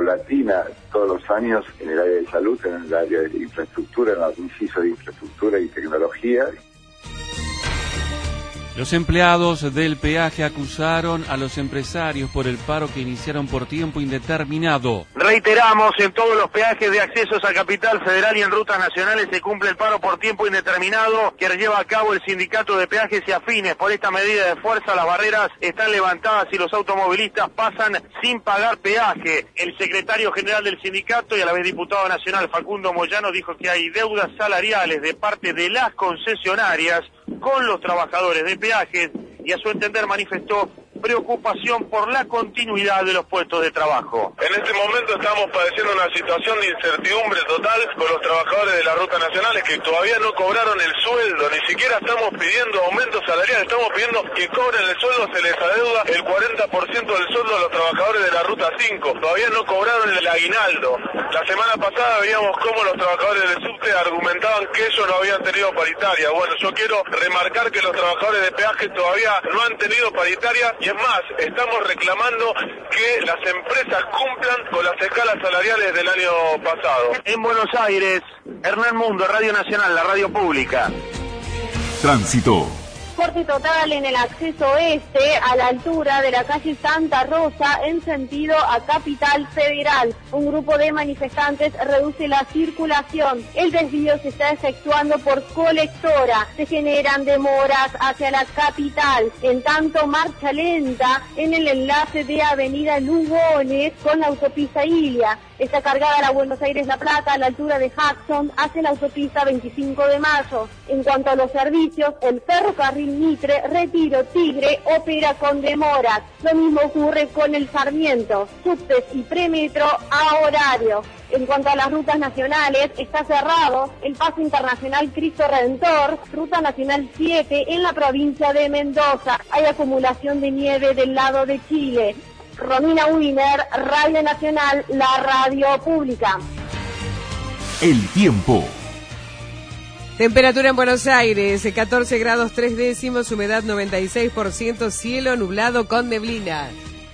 paulatina todos los años en el área de salud, en el área de infraestructura, en el inciso de infraestructura y tecnología. Los empleados del peaje acusaron a los empresarios por el paro que iniciaron por tiempo indeterminado. Reiteramos, en todos los peajes de accesos a Capital Federal y en rutas nacionales se cumple el paro por tiempo indeterminado que lleva a cabo el Sindicato de Peajes y Afines. Por esta medida de fuerza, las barreras están levantadas y los automovilistas pasan sin pagar peaje. El secretario general del sindicato y a la vez diputado nacional, Facundo Moyano, dijo que hay deudas salariales de parte de las concesionarias con los trabajadores de peajes y a su entender manifestó preocupación por la continuidad de los puestos de trabajo. En este momento estamos padeciendo una situación de incertidumbre total con los trabajadores de las rutas nacionales que todavía no cobraron el sueldo, ni siquiera estamos pidiendo aumentos salariales, estamos pidiendo que cobren el sueldo, se les adeuda el 40% del sueldo a los trabajadores de la ruta 5, todavía no cobraron el aguinaldo. La semana pasada veíamos cómo los trabajadores del subte argumentaban que ellos no habían tenido paritaria. Bueno, yo quiero remarcar que los trabajadores de peaje todavía no han tenido paritaria y es más, estamos reclamando que las empresas cumplan con las escalas salariales del año pasado. En Buenos Aires, Hernán Mundo, Radio Nacional, la radio pública. Tránsito. Corte total en el acceso oeste a la altura de la calle Santa Rosa en sentido a Capital Federal. Un grupo de manifestantes reduce la circulación. El desvío se está efectuando por Colectora. Se generan demoras hacia la capital. En tanto, marcha lenta en el enlace de Avenida Lugones con la autopista Ilia. Está cargada la Buenos Aires-La Plata a la altura de Jackson hacia la autopista 25 de Mayo. En cuanto a los servicios, el ferrocarril Mitre, Retiro, Tigre opera con demoras. Lo mismo ocurre con el Sarmiento, subtes y premetro a horario. En cuanto a las rutas nacionales, está cerrado el paso internacional Cristo Redentor, ruta nacional 7 en la provincia de Mendoza. Hay acumulación de nieve del lado de Chile. Romina Wiener, Radio Nacional, la radio pública. El tiempo. Temperatura en Buenos Aires, 14 grados 3 décimos, humedad 96%, cielo nublado con neblina.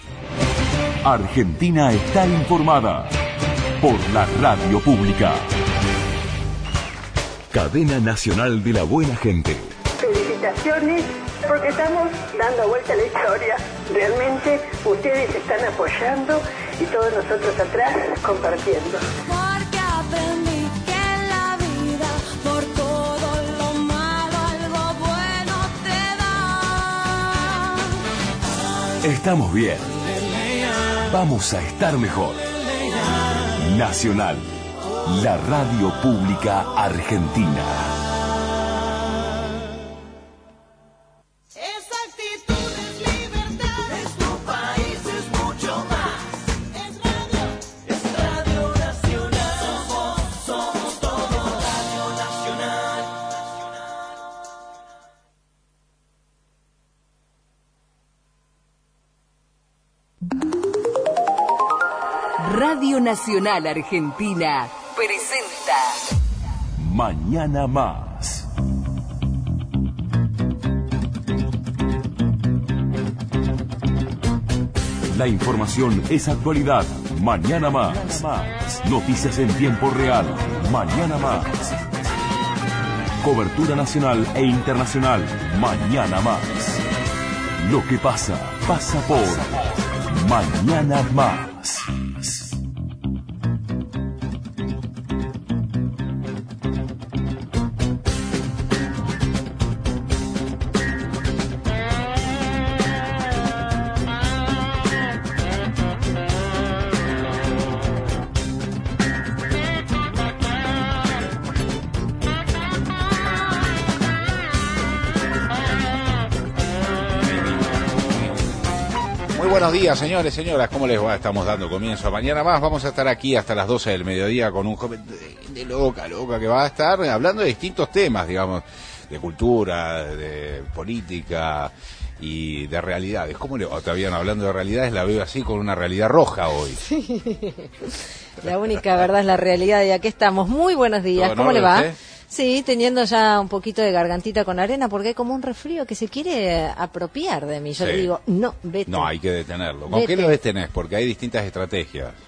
Argentina está informada por la radio pública. Cadena Nacional de la Buena Gente. Felicitaciones, porque estamos dando vuelta a la historia. Realmente ustedes están apoyando y todos nosotros atrás compartiendo. Porque aprendí que en la vida por todo lo malo algo bueno te da. Estamos bien. Vamos a estar mejor. Nacional, la radio pública argentina. Radio Nacional Argentina presenta Mañana Más. La información es actualidad. Mañana Más. Noticias en tiempo real. Mañana Más. Cobertura nacional e internacional. Mañana Más. Lo que pasa, pasa por Mañana Más. Buenos días, señores, señoras, ¿cómo les va? Estamos dando comienzo a Mañana Más. Vamos a estar aquí hasta las 12 del mediodía con un joven de loca, que va a estar hablando de distintos temas, digamos, de cultura, de política y de realidades. ¿Cómo le va? Todavía hablando de realidades, la veo así con una realidad roja hoy. Sí. La única verdad es la realidad y aquí estamos. Muy buenos días, ¿cómo le va? ¿Usted? Sí, teniendo ya un poquito de gargantita con arena, porque hay como un resfrío que se quiere apropiar de mí. Yo le digo, no, vete. No, hay que detenerlo. ¿Con qué lo detenés? Porque hay distintas estrategias.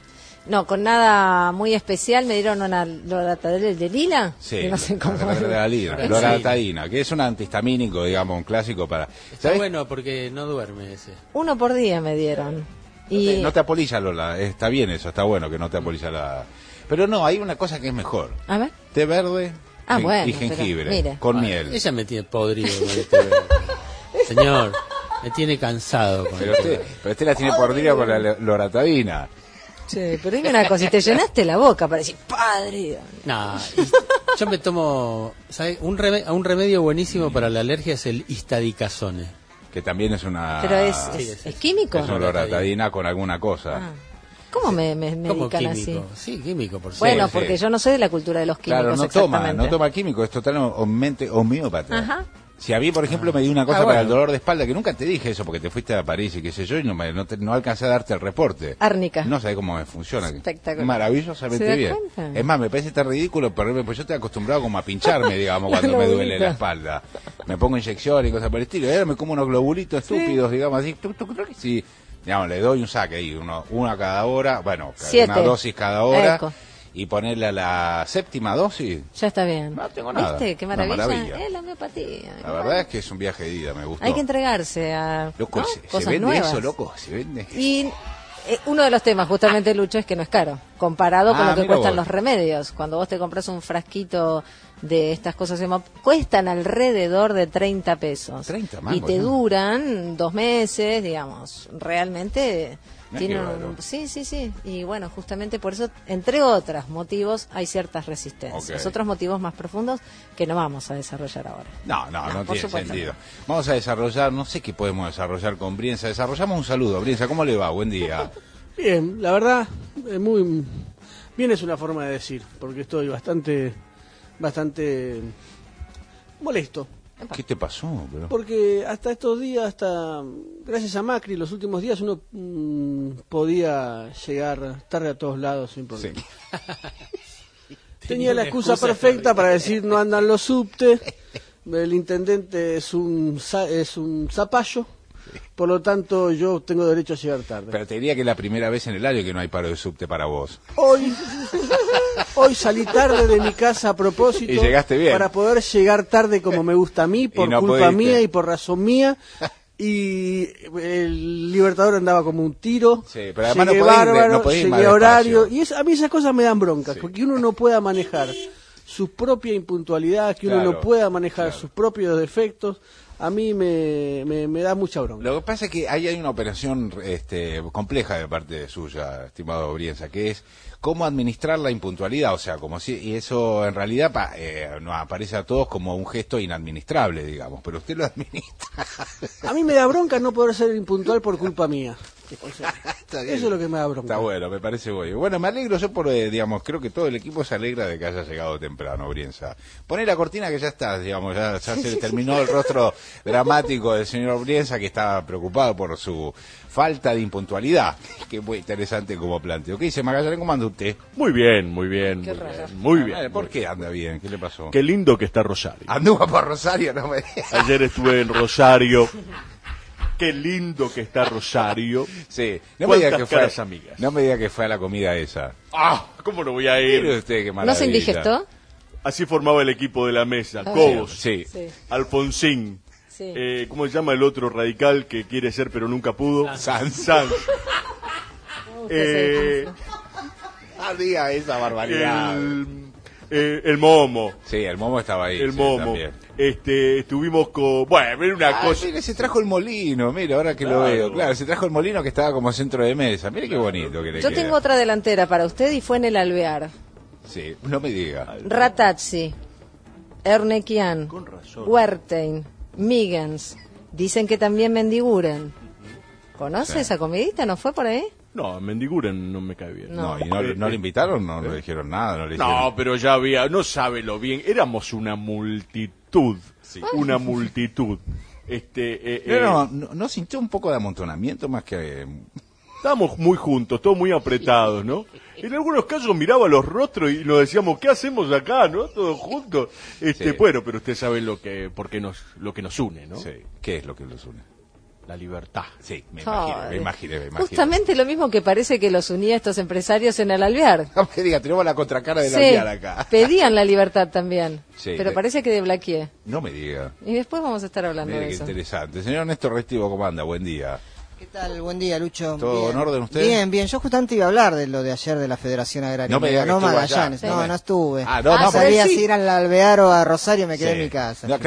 No, con nada muy especial. Me dieron una loratadina de lila. Sí, no sé cómo loratadina, que es un antihistamínico, digamos, un clásico para... Está ¿sabes? bueno porque no duerme ese. 1 por día me dieron. No te apolilla, Lola, está bien eso, está bueno que no te apolilla la... Pero no, hay una cosa que es mejor. A ver. Té verde bueno, y jengibre, con miel. Ella me tiene podrido con el té verde. Señor, me tiene cansado. Pero usted la tiene podrida con la loratadina. Sí, pero dime una cosa, si te llenaste la boca para decir, padre. No, yo me tomo, ¿sabes? Un remedio buenísimo para la alergia es el histadicazone. Que también es una... Pero es químico. Es una loratadina con alguna cosa. ¿Cómo me ¿Cómo medican químico? así? Sí, químico, por supuesto. Bueno, sí, porque yo no soy de la cultura de los químicos. Claro, no toma químico, es totalmente homeópata. Ajá. Si a mí, por ejemplo, me dio una cosa para el dolor de espalda, que nunca te dije eso porque te fuiste a París y qué sé yo, y no alcancé a darte el reporte. Árnica. No sabés cómo me funciona. Espectacular. Maravillosamente bien. Cuenta? Es más, me parece tan ridículo, pero pues yo estoy acostumbrado como a pincharme, digamos, cuando me duele la espalda. Me pongo inyecciones y cosas por el estilo. Y ahora me como unos globulitos estúpidos, digamos, así. Sí. Digamos, le doy un saque ahí, una cada hora, bueno, 7. Una dosis cada hora. Eco. Y ponerle a la 7ª dosis. Ya está bien. No tengo nada. ¿Viste? Qué maravilla. Maravilla. Es la homeopatía. La verdad es que es un viaje de ida, me gustó. Hay que entregarse a loco, ¿no? ¿se cosas vende nuevas. eso, loco? ¿Se vende? Y uno de los temas, justamente, Lucho, es que no es caro, comparado con lo que cuestan los remedios. Cuando vos te compras un frasquito de estas cosas, cuestan alrededor de 30 pesos. 30 mangos, y te duran 2 meses, digamos. Realmente... Sí. Y bueno, justamente por eso, entre otros motivos, hay ciertas resistencias. Otros motivos más profundos que no vamos a desarrollar ahora. No tiene sentido. Vamos a desarrollar, no sé qué podemos desarrollar con Brienza. Desarrollamos un saludo. Brienza, ¿cómo le va? Buen día. Bien, la verdad, muy bien es una forma de decir, porque estoy bastante molesto. ¿Qué te pasó? Bro? Porque hasta estos días, gracias a Macri, los últimos días uno podía llegar tarde a todos lados sin problema. Sí. Tenía la excusa perfecta para decir no andan los subtes, el intendente es un zapallo, por lo tanto yo tengo derecho a llegar tarde. Pero te diría que es la primera vez en el año que no hay paro de subte para vos. Hoy salí tarde de mi casa a propósito. Y llegaste bien. Para poder llegar tarde como me gusta a mí, por culpa mía y por razón mía. Y el Libertador andaba como un tiro. Sí, pero además no podés ir llegué a horario. Y a mí esas cosas me dan broncas, porque uno no pueda manejar su propia impuntualidad, que uno no pueda manejar sus propios defectos. A mí me da mucha bronca. Lo que pasa es que ahí hay una operación compleja de parte suya, estimado Brienza, que es cómo administrar la impuntualidad, o sea, y eso en realidad nos aparece a todos como un gesto inadministrable, digamos, pero usted lo administra. A mí me da bronca no poder ser impuntual por culpa mía. Eso es lo que me da bronca. Está bueno, me parece bueno. Bueno, me alegro yo creo que todo el equipo se alegra de que haya llegado temprano, Brienza. Poné la cortina que ya está, digamos, ya se terminó el rostro dramático del señor Brienza, que estaba preocupado por su falta de impuntualidad. Que muy interesante como planteo. ¿Qué dice Magallanes? ¿Cómo anda usted? Muy bien. Muy bien. ¿Por qué anda bien? ¿Qué le pasó? Qué lindo que está Rosario. ¿Anduvo por Rosario? No me... Ayer estuve en Rosario. Qué lindo que está Rosario. Sí. No me diga que fue amigas. No me diga que fue a la comida esa. ¿Cómo no voy a ir? Mire usted, qué maravilla. ¿No se indigestó? Así formaba el equipo de la mesa. Cobos, sí. Alfonsín. Sí. ¿Cómo se llama el otro radical que quiere ser pero nunca pudo? Sanz. Diga esa barbaridad. El Momo. Sí, el Momo estaba ahí. El Momo. También. Estuvimos con... Bueno, era una cosa... Mire, se trajo el molino, mire, ahora que lo veo. Claro, se trajo el molino que estaba como centro de mesa. Mire qué bonito que le Yo queda. tengo otra delantera para usted y fue en el Alvear. Sí, no me diga. Ratazzi, Ernequian, Huertein, Migens. Dicen que también Mendiguren. ¿Conoce esa comidita? ¿No fue por ahí? No, Mendiguren no me cae bien. No, ¿y no le invitaron? No le dijeron nada. No, pero ya había, no sabe lo bien. Éramos una multitud. Sí. Una multitud. ¿No sintió un poco de amontonamiento más que...? Estábamos muy juntos, todos muy apretados, ¿no? En algunos casos miraba los rostros y nos decíamos, ¿qué hacemos acá, no? Todos juntos. Bueno, pero usted sabe lo que nos une, ¿no? Sí. ¿Qué es lo que nos une? La libertad. Sí, me Ay. imaginé. Justamente lo mismo que parece que los unía a estos empresarios en el Alvear. Aunque diga, tenemos la contracara del Sí, Alvear acá. pedían la libertad también, Sí, pero parece que de Blaquier. No me diga. Y después vamos a estar hablando Mire de qué eso. interesante. Señor Néstor Restivo, ¿cómo anda? Buen día. ¿Qué tal? Buen día, Lucho. ¿Todo en orden usted? Bien. Yo justamente iba a hablar de lo de ayer de la Federación Agraria. No me diga que estuvo Magallanes. allá. No estuve. No sabía sí. si ir al Alvear o a Rosario, me quedé Sí. en mi casa. No,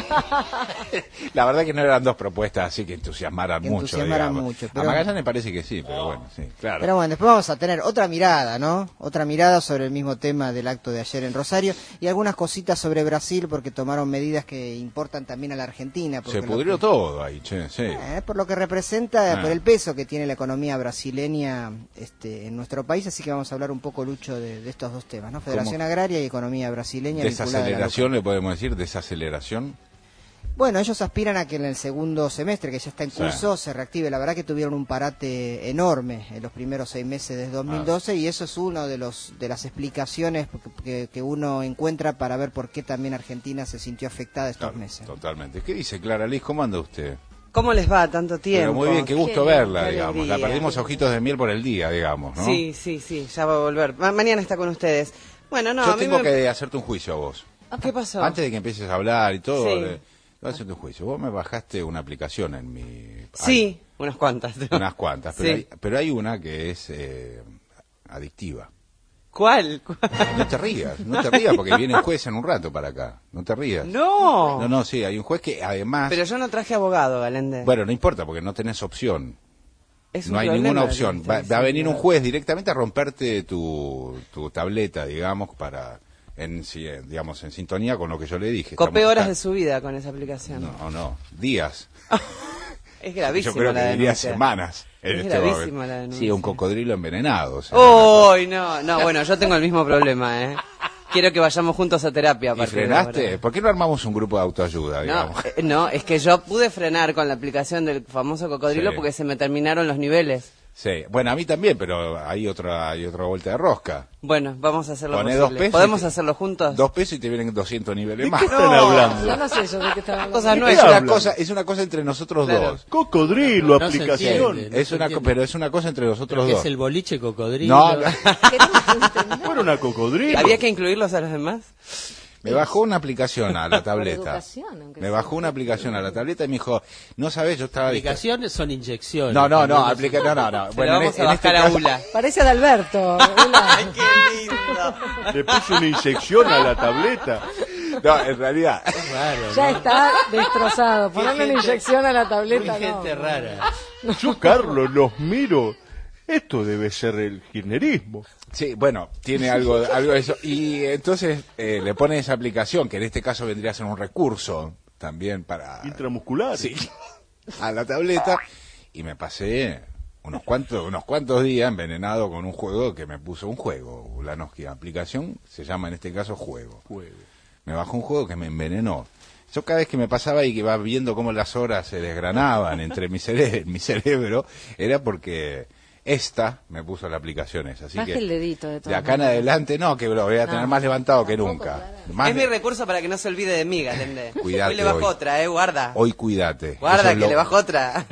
la verdad que no eran dos propuestas así que entusiasmaran mucho. Pero... A Magallanes parece que sí, pero bueno, sí, claro. Pero bueno, después vamos a tener otra mirada, ¿no? Otra mirada sobre el mismo tema del acto de ayer en Rosario y algunas cositas sobre Brasil porque tomaron medidas que importan también a la Argentina. Se pudrió todo ahí, che, sí. Por lo que representa, por el peso que tiene la economía brasileña en nuestro país, así que vamos a hablar un poco, Lucho, de estos dos temas, ¿no? Federación Agraria y economía brasileña. Desaceleración, le podemos decir, desaceleración. Bueno, ellos aspiran a que en el segundo semestre, que ya está en curso, se reactive. La verdad que tuvieron un parate enorme en los primeros 6 meses de 2012 y eso es uno de las explicaciones que uno encuentra para ver por qué también Argentina se sintió afectada estos meses. Totalmente. ¿Qué dice Clara Liz? ¿Cómo anda usted? ¿Cómo les va tanto tiempo? Pero muy bien, qué gusto verla, qué digamos. alegría. La perdimos a ojitos de miel por el día, digamos, ¿no? Sí, ya va a volver. Mañana está con ustedes. Bueno, no, yo tengo que hacerte un juicio a vos. ¿Qué pasó? Antes de que empieces a hablar y todo, Sí. voy a hacerte un juicio. Vos me bajaste una aplicación en mi... Sí, unas cuantas. Unas cuantas, pero, Sí. pero hay una que es adictiva. ¿Cuál? No te rías porque viene el juez en un rato para acá. No te rías. No. No, sí, hay un juez que además... Pero yo no traje abogado, Galende. Bueno, no importa porque no tenés opción. Es No un hay problema ninguna lo que opción. estoy Va a venir diciendo. un juez directamente a romperte tu tableta, digamos, para digamos en sintonía con lo que yo le dije. Copé horas de su vida con esa aplicación. No, días. Es gravísimo. Yo creo la que diría denuncia. semanas. Es este gravísima momento. la denuncia. Sí, un cocodrilo envenenado. O sea, ¡Uy, no, bueno, yo tengo el mismo problema, ¿eh? Quiero que vayamos juntos a terapia. a ¿Y partir de frenaste? ahora. ¿Por qué no armamos un grupo de autoayuda, digamos? No, es que yo pude frenar con la aplicación del famoso cocodrilo Sí. porque se me terminaron los niveles. Sí, bueno, a mí también, pero hay otra vuelta de rosca. Bueno, vamos a hacerlo Poné posible. 2 pesos. ¿Podemos hacerlo juntos? 2 pesos y te vienen 200 niveles más. ¿Qué están hablando? Yo no sé yo de qué estaba hablando. Cosas No, nuevas. es una cosa entre nosotros Claro. dos. Cocodrilo, No se aplicación. entiende. Pero es una cosa entre nosotros ¿Pero qué dos. es el boliche cocodrilo? No, Fuera una cocodrilo. ¿Había que incluirlos a los demás? me bajó una aplicación a la Por tableta. educación, aunque Me sea. bajó una aplicación a la tableta y me dijo, no sabes, yo estaba... Aplicaciones son inyecciones. No, También no, Se lo vamos a bajar a caso- Ula. Parece de Alberto. ¡Ay, qué lindo! Le puse una inyección a la tableta. No, en realidad... Es raro, Ya ¿no? está destrozado. Ponerle una gente- inyección a la tableta, Muy gente no. rara. Yo, Carlos, los miro. Esto debe ser el kirchnerismo. Sí, bueno, tiene algo de eso. Y entonces le pone esa aplicación, que en este caso vendría a ser un recurso también para... Intramuscular. Sí, a la tableta. Y me pasé unos cuantos días envenenado con un juego que me puso un juego. Ulanowski, aplicación, se llama en este caso juego. Me bajó un juego que me envenenó. Yo cada vez que me pasaba y que iba viendo cómo las horas se desgranaban entre mi cerebro, era porque... Esta me puso la aplicación esa, así Baje que el dedito de de todas acá en maneras. adelante no, que lo voy a tener No, más levantado que tampoco, nunca. claro. Más Es mi de- recurso para que no se olvide de mí, Galende. Cuídate Hoy le bajo hoy. otra, guarda. Hoy cuídate. Guarda Eso es que lo- le bajo otra.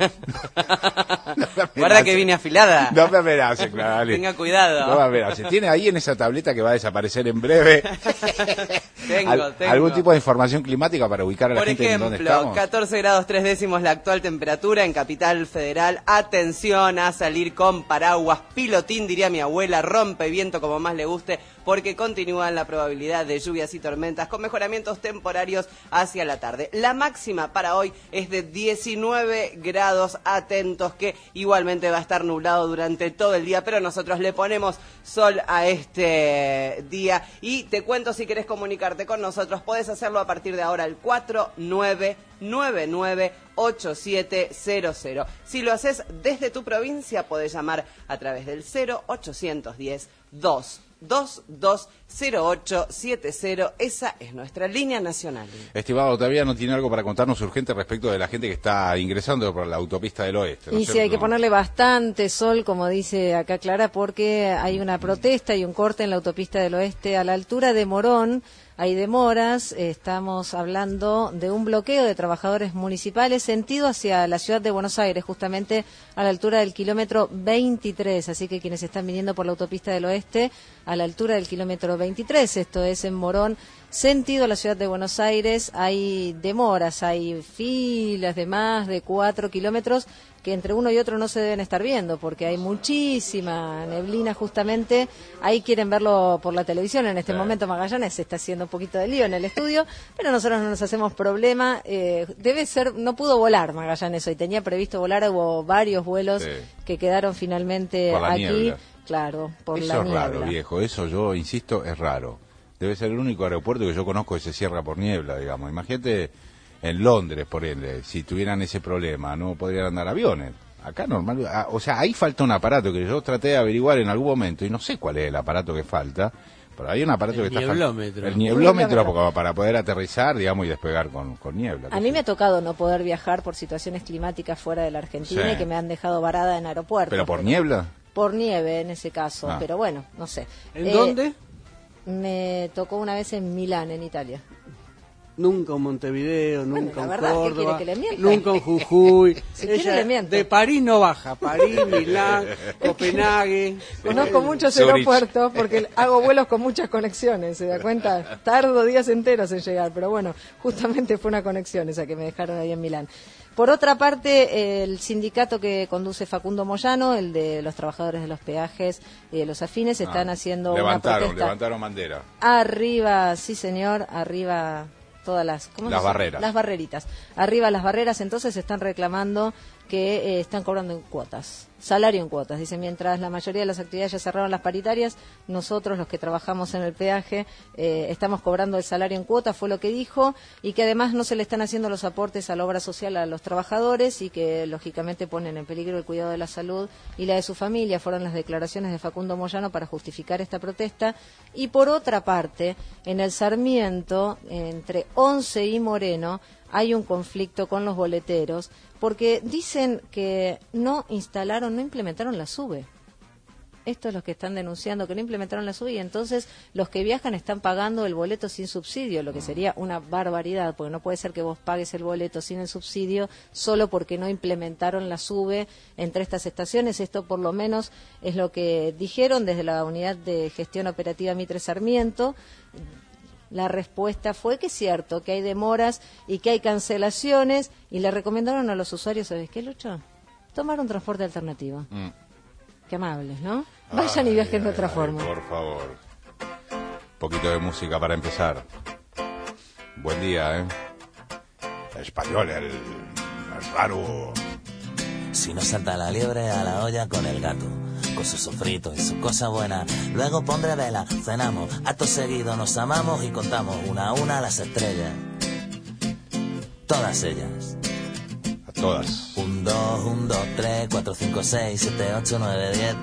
No me Guarda amenaces. que vine afilada. No me amenaces, Clara, dale. Tenga cuidado. No me amenaces. Tiene ahí en esa tableta que va a desaparecer en breve Tengo. algún tipo de información climática para ubicar a la Por gente en dónde ejemplo, estamos. 14 grados 3 décimos la actual temperatura en Capital Federal. Atención a salir con paraguas, pilotín diría mi abuela, rompe viento como más le guste, porque continúan la probabilidad de lluvias y tormentas con mejoramientos temporarios hacia la tarde. La máxima para hoy es de 19 grados, atentos que igualmente va a estar nublado durante todo el día, pero nosotros le ponemos sol a este día. Y te cuento, si querés comunicarte con nosotros, podés hacerlo a partir de ahora al 4999-8700. Si lo haces desde tu provincia, podés llamar a través del 0810-2 220870. Esa es nuestra línea nacional. Estimado, todavía no tiene algo para contarnos urgente respecto de la gente que está ingresando por la autopista del oeste, ¿no? Y sí, hay que ponerle bastante sol, como dice acá Clara, porque hay una protesta y un corte en la autopista del oeste a la altura de Morón. Hay demoras, estamos hablando de un bloqueo de trabajadores municipales sentido hacia la ciudad de Buenos Aires, justamente a la altura del kilómetro 23, así que quienes están viniendo por la autopista del oeste a la altura del kilómetro 23, esto es en Morón, sentido a la ciudad de Buenos Aires, hay demoras, hay filas de más de 4 kilómetros que entre uno y otro no se deben estar viendo, porque hay muchísima neblina justamente, ahí quieren verlo por la televisión, en este momento Magallanes se está haciendo un poquito de lío en el estudio, pero nosotros no nos hacemos problema, debe ser, no pudo volar Magallanes hoy, tenía previsto volar, hubo varios vuelos que quedaron finalmente por la aquí, niebla. Claro, por Eso la niebla. es raro, viejo, eso yo insisto, es raro. Debe ser el único aeropuerto que yo conozco que se cierra por niebla, digamos. Imagínate en Londres, por ejemplo, si tuvieran ese problema, no podrían andar aviones. Acá normal, o sea, ahí falta un aparato que yo traté de averiguar en algún momento y no sé cuál es el aparato que falta, pero hay un aparato que está nieblómetro. El nieblómetro para poder aterrizar, digamos, y despegar con niebla. A mí me ha tocado no poder viajar por situaciones climáticas fuera de la Argentina y que me han dejado varada en aeropuertos. ¿Pero por niebla? Por nieve en ese caso, pero bueno, no sé. ¿En dónde? Me tocó una vez en Milán, en Italia. Nunca en Montevideo, nunca en Córdoba, ¿qué quiere que le mienta? nunca en Jujuy. Si quiere le miento. De París no baja, París, Milán, Copenhague. Conozco muchos aeropuertos porque hago vuelos con muchas conexiones, ¿se da cuenta? Tardo días enteros en llegar, pero bueno, justamente fue una conexión esa que me dejaron ahí en Milán. Por otra parte, el sindicato que conduce Facundo Moyano, el de los trabajadores de los peajes y de los afines, están haciendo una protesta. Levantaron bandera. Arriba, sí señor, arriba todas las barreras. Las barreritas. Arriba las barreras, entonces están reclamando que están cobrando en cuotas, salario en cuotas. Dice, mientras la mayoría de las actividades ya cerraron las paritarias, nosotros los que trabajamos en el peaje estamos cobrando el salario en cuotas, fue lo que dijo, y que además no se le están haciendo los aportes a la obra social a los trabajadores y que lógicamente ponen en peligro el cuidado de la salud y la de su familia. Fueron las declaraciones de Facundo Moyano para justificar esta protesta. Y por otra parte, en el Sarmiento, entre Once y Moreno, hay un conflicto con los boleteros porque dicen que no implementaron la SUBE. Esto es lo que están denunciando, que no implementaron la SUBE y entonces los que viajan están pagando el boleto sin subsidio, lo que sería una barbaridad, porque no puede ser que vos pagues el boleto sin el subsidio solo porque no implementaron la SUBE entre estas estaciones. Esto por lo menos es lo que dijeron desde la Unidad de Gestión Operativa Mitre Sarmiento. La respuesta fue que es cierto, que hay demoras y que hay cancelaciones, y le recomendaron a los usuarios, ¿sabes qué, Lucho? Tomar un transporte alternativo. Qué amables, ¿no? Vayan y viajen de otra forma. Por favor. Un poquito de música para empezar. Buen día, ¿eh? Español, el raro. Si no salta la liebre a la olla con el gato, con su sofrito y su cosa buena. Luego pondré vela, cenamos, acto seguido nos amamos y contamos una a una las estrellas. Todas ellas. A todas. 1, 2, 1, 2, 3, 4, 5, 6, 7, 8, 9, 10.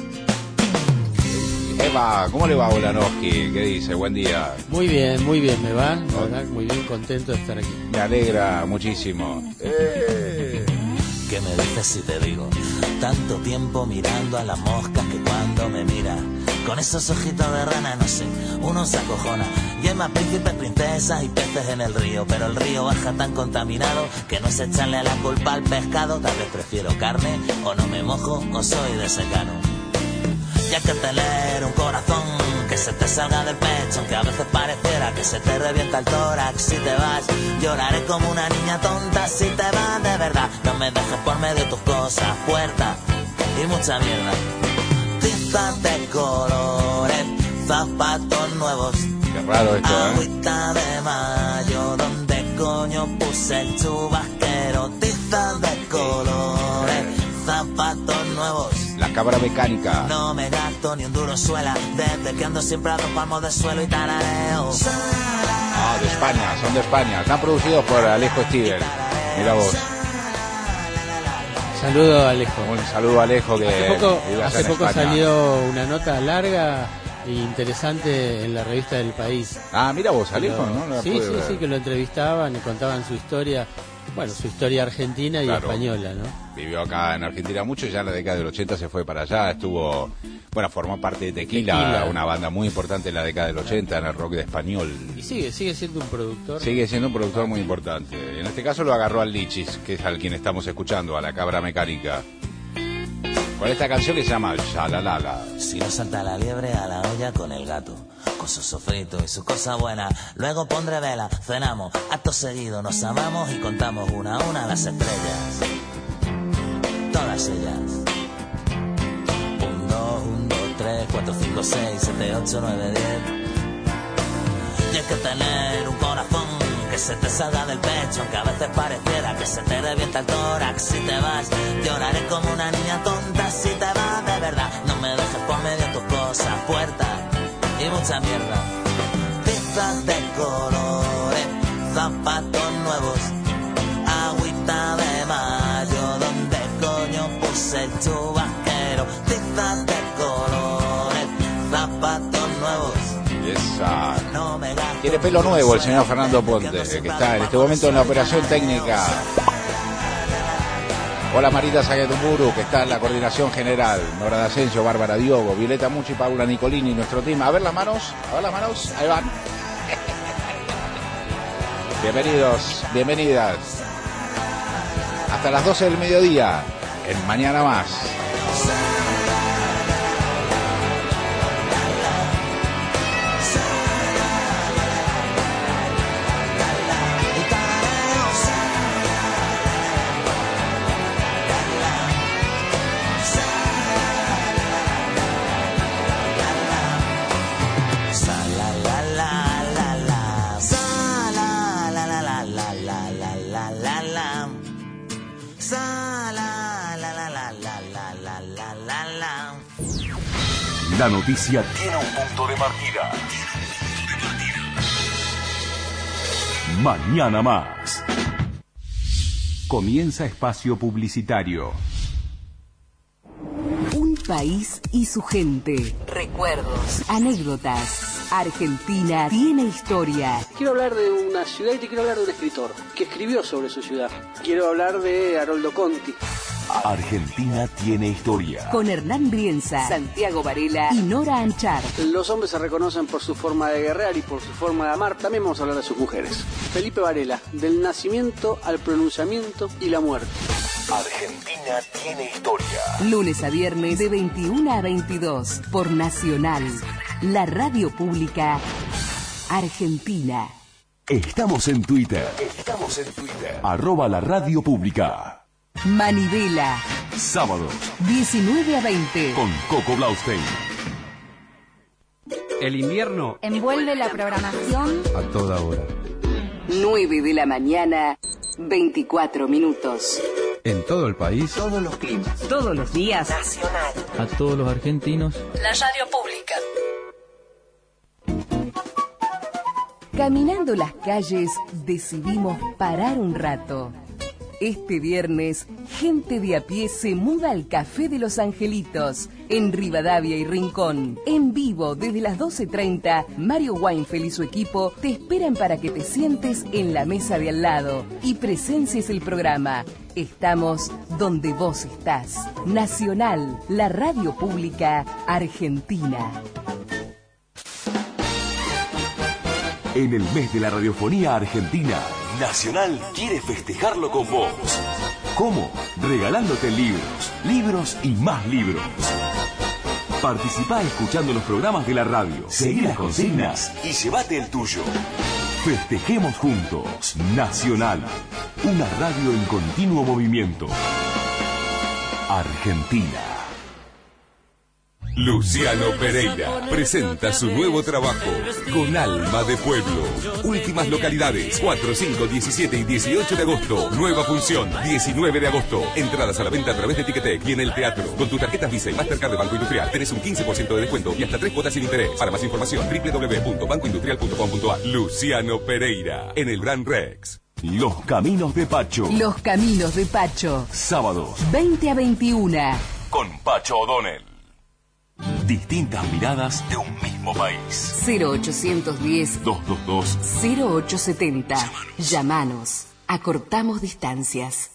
Eva, ¿cómo le va a Olanoski? ¿Qué dice? Buen día. Muy bien, me va. La verdad, muy bien, contento de estar aquí. Me alegra muchísimo. ¿Qué me dices si te digo? Tanto tiempo mirando a las moscas que cuando me mira con esos ojitos de rana, no sé, uno se acojona. Y hay más príncipes, princesas y peces en el río, pero el río baja tan contaminado que no es echarle la culpa al pescado. Tal vez prefiero carne, o no me mojo, o soy de secano. Ya que tener un corazón que se te salga del pecho, aunque a veces pareciera que se te revienta el tórax. Si te vas, lloraré como una niña tonta. Si te vas de verdad, no me dejes por medio tus cosas, puertas y mucha mierda. Tizas de colores, zapatos nuevos. Qué raro esto, Agüita de mayo, donde coño puse el chubasquero. Tizas de colores, zapatos nuevos. La cabra mecánica. No me gasto ni un duro suela, desde que ando siempre a 2 palmos de suelo y tarareo. Ah, de España, son de España. Están producidos por Alejo Stivel. Mira vos. Saludo a Alejo. Un saludo a Alejo que hace poco salió una nota larga interesante en la revista del País. Ah, mira vos, Alejo, ¿no? Sí, que lo entrevistaban y contaban su historia. Bueno, su historia argentina y española, ¿no? Vivió acá en Argentina mucho, ya en la década del 80 se fue para allá, formó parte de Tequila, una banda muy importante en la década del 80 en el rock de español. Y sigue siendo un productor. Sigue siendo un productor muy importante. En este caso lo agarró al Lichis, que es al quien estamos escuchando, a la Cabra Mecánica. Con esta canción que se llama Shalalala. Si no salta la liebre a la olla con el gato, con su sofrito y su cosa buena, luego pondré vela, cenamos, acto seguido nos amamos y contamos una a una las estrellas, todas ellas. 1, 2, 1, 2, 3, 4, 5, 6, 7, 8, 9, 10. Y hay que tener un corazón que se te salga del pecho, aunque a veces pareciera que se te revienta el tórax. Si te vas, lloraré como una niña tonta. Si te vas de verdad, no me dejes por medio tus cosas, puertas y mucha mierda. Pizzas de colores, zapatos nuevos, agüita de mayo, donde coño puse el chubasquero. Pizzas de colores, zapatos nuevos. Esa. Tiene pelo nuevo el señor Fernando Ponte, que está en este momento en la operación técnica. Hola Marita Zaguetumburu, que está en la coordinación general. Nora de Asensio, Bárbara Diogo, Violeta Muchi, Paula Nicolini, nuestro team. A ver las manos, ahí van. Bienvenidos, bienvenidas. Hasta las 12 del mediodía, en Mañana Más. La noticia tiene un punto de partida. Mañana Más. Comienza espacio publicitario. Un país y su gente. Recuerdos, anécdotas. Argentina tiene historia. Quiero hablar de una ciudad y te quiero hablar de un escritor que escribió sobre su ciudad. Quiero hablar de Haroldo Conti. Argentina tiene historia. Con Hernán Brienza, Santiago Varela y Nora Anchar. Los hombres se reconocen por su forma de guerrear y por su forma de amar. También vamos a hablar de sus mujeres. Felipe Varela, del nacimiento al pronunciamiento y la muerte. Argentina tiene historia. Lunes a viernes de 21 a 22 por Nacional, la radio pública argentina. Estamos en Twitter. @la radio pública. Manivela. Sábados. 19 a 20. Con Coco Blaustein. El invierno envuelve la programación a toda hora. 9 de la mañana, 24 minutos. En todo el país. Todos los climas. Todos los días. Nacional. A todos los argentinos. La radio pública. Caminando las calles, decidimos parar un rato. Este viernes, gente de a pie se muda al Café de los Angelitos, en Rivadavia y Rincón. En vivo, desde las 12:30, Mario Weinfeld y su equipo te esperan para que te sientes en la mesa de al lado y presencies el programa. Estamos donde vos estás. Nacional, la radio pública argentina. En el mes de la radiofonía argentina, Nacional quiere festejarlo con vos. ¿Cómo? Regalándote libros y más libros. Participá escuchando los programas de la radio, seguí las consignas y llévate el tuyo. Festejemos juntos. Nacional, una radio en continuo movimiento. Argentina. Luciano Pereira presenta su nuevo trabajo, Con Alma de Pueblo. Últimas localidades, 4, 5, 17 y 18 de agosto. Nueva función, 19 de agosto. Entradas a la venta a través de Ticketek y en el teatro. Con tus tarjetas Visa y Mastercard de Banco Industrial tenés un 15% de descuento y hasta 3 cuotas sin interés. Para más información, www.bancoindustrial.com.ar. Luciano Pereira, en el Gran Rex. Los Caminos de Pacho. Los Caminos de Pacho. Sábados, 20 a 21. Con Pacho O'Donnell. Distintas miradas de un mismo país. 0810-222-0870. Llámanos. Acortamos distancias.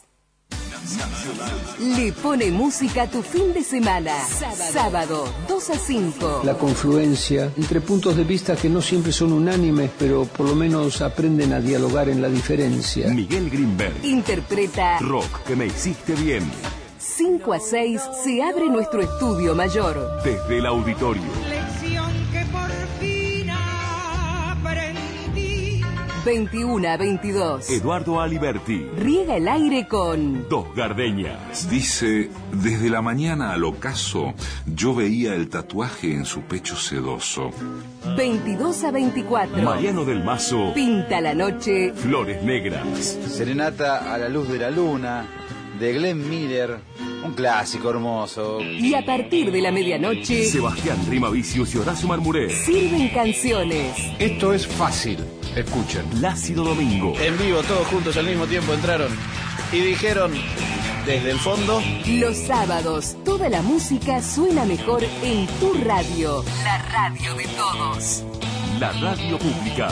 Le pone música a tu fin de semana. Sábado 2 a 5. La confluencia entre puntos de vista que no siempre son unánimes, pero por lo menos aprenden a dialogar en la diferencia. Miguel Greenberg Interpreta Rock que me hiciste bien. 5 a 6 se abre nuestro estudio mayor. Desde el auditorio. Lección que por fin aprendí. 21 a 22. Eduardo Aliberti. Riega el aire con Dos Gardenias. Dice, desde la mañana al ocaso, yo veía el tatuaje en su pecho sedoso. 22 a 24. Mariano del Mazo. Pinta la noche. Flores Negras. Serenata a la luz de la luna, de Glenn Miller, un clásico hermoso. Y a partir de la medianoche, Sebastián Rimavicius y Horacio Marmuré. sirven canciones. Esto es fácil, escuchen. Plácido Domingo. En vivo, todos juntos al mismo tiempo entraron y dijeron, desde el fondo... Los sábados, toda la música suena mejor en tu radio. La radio de todos. La radio pública.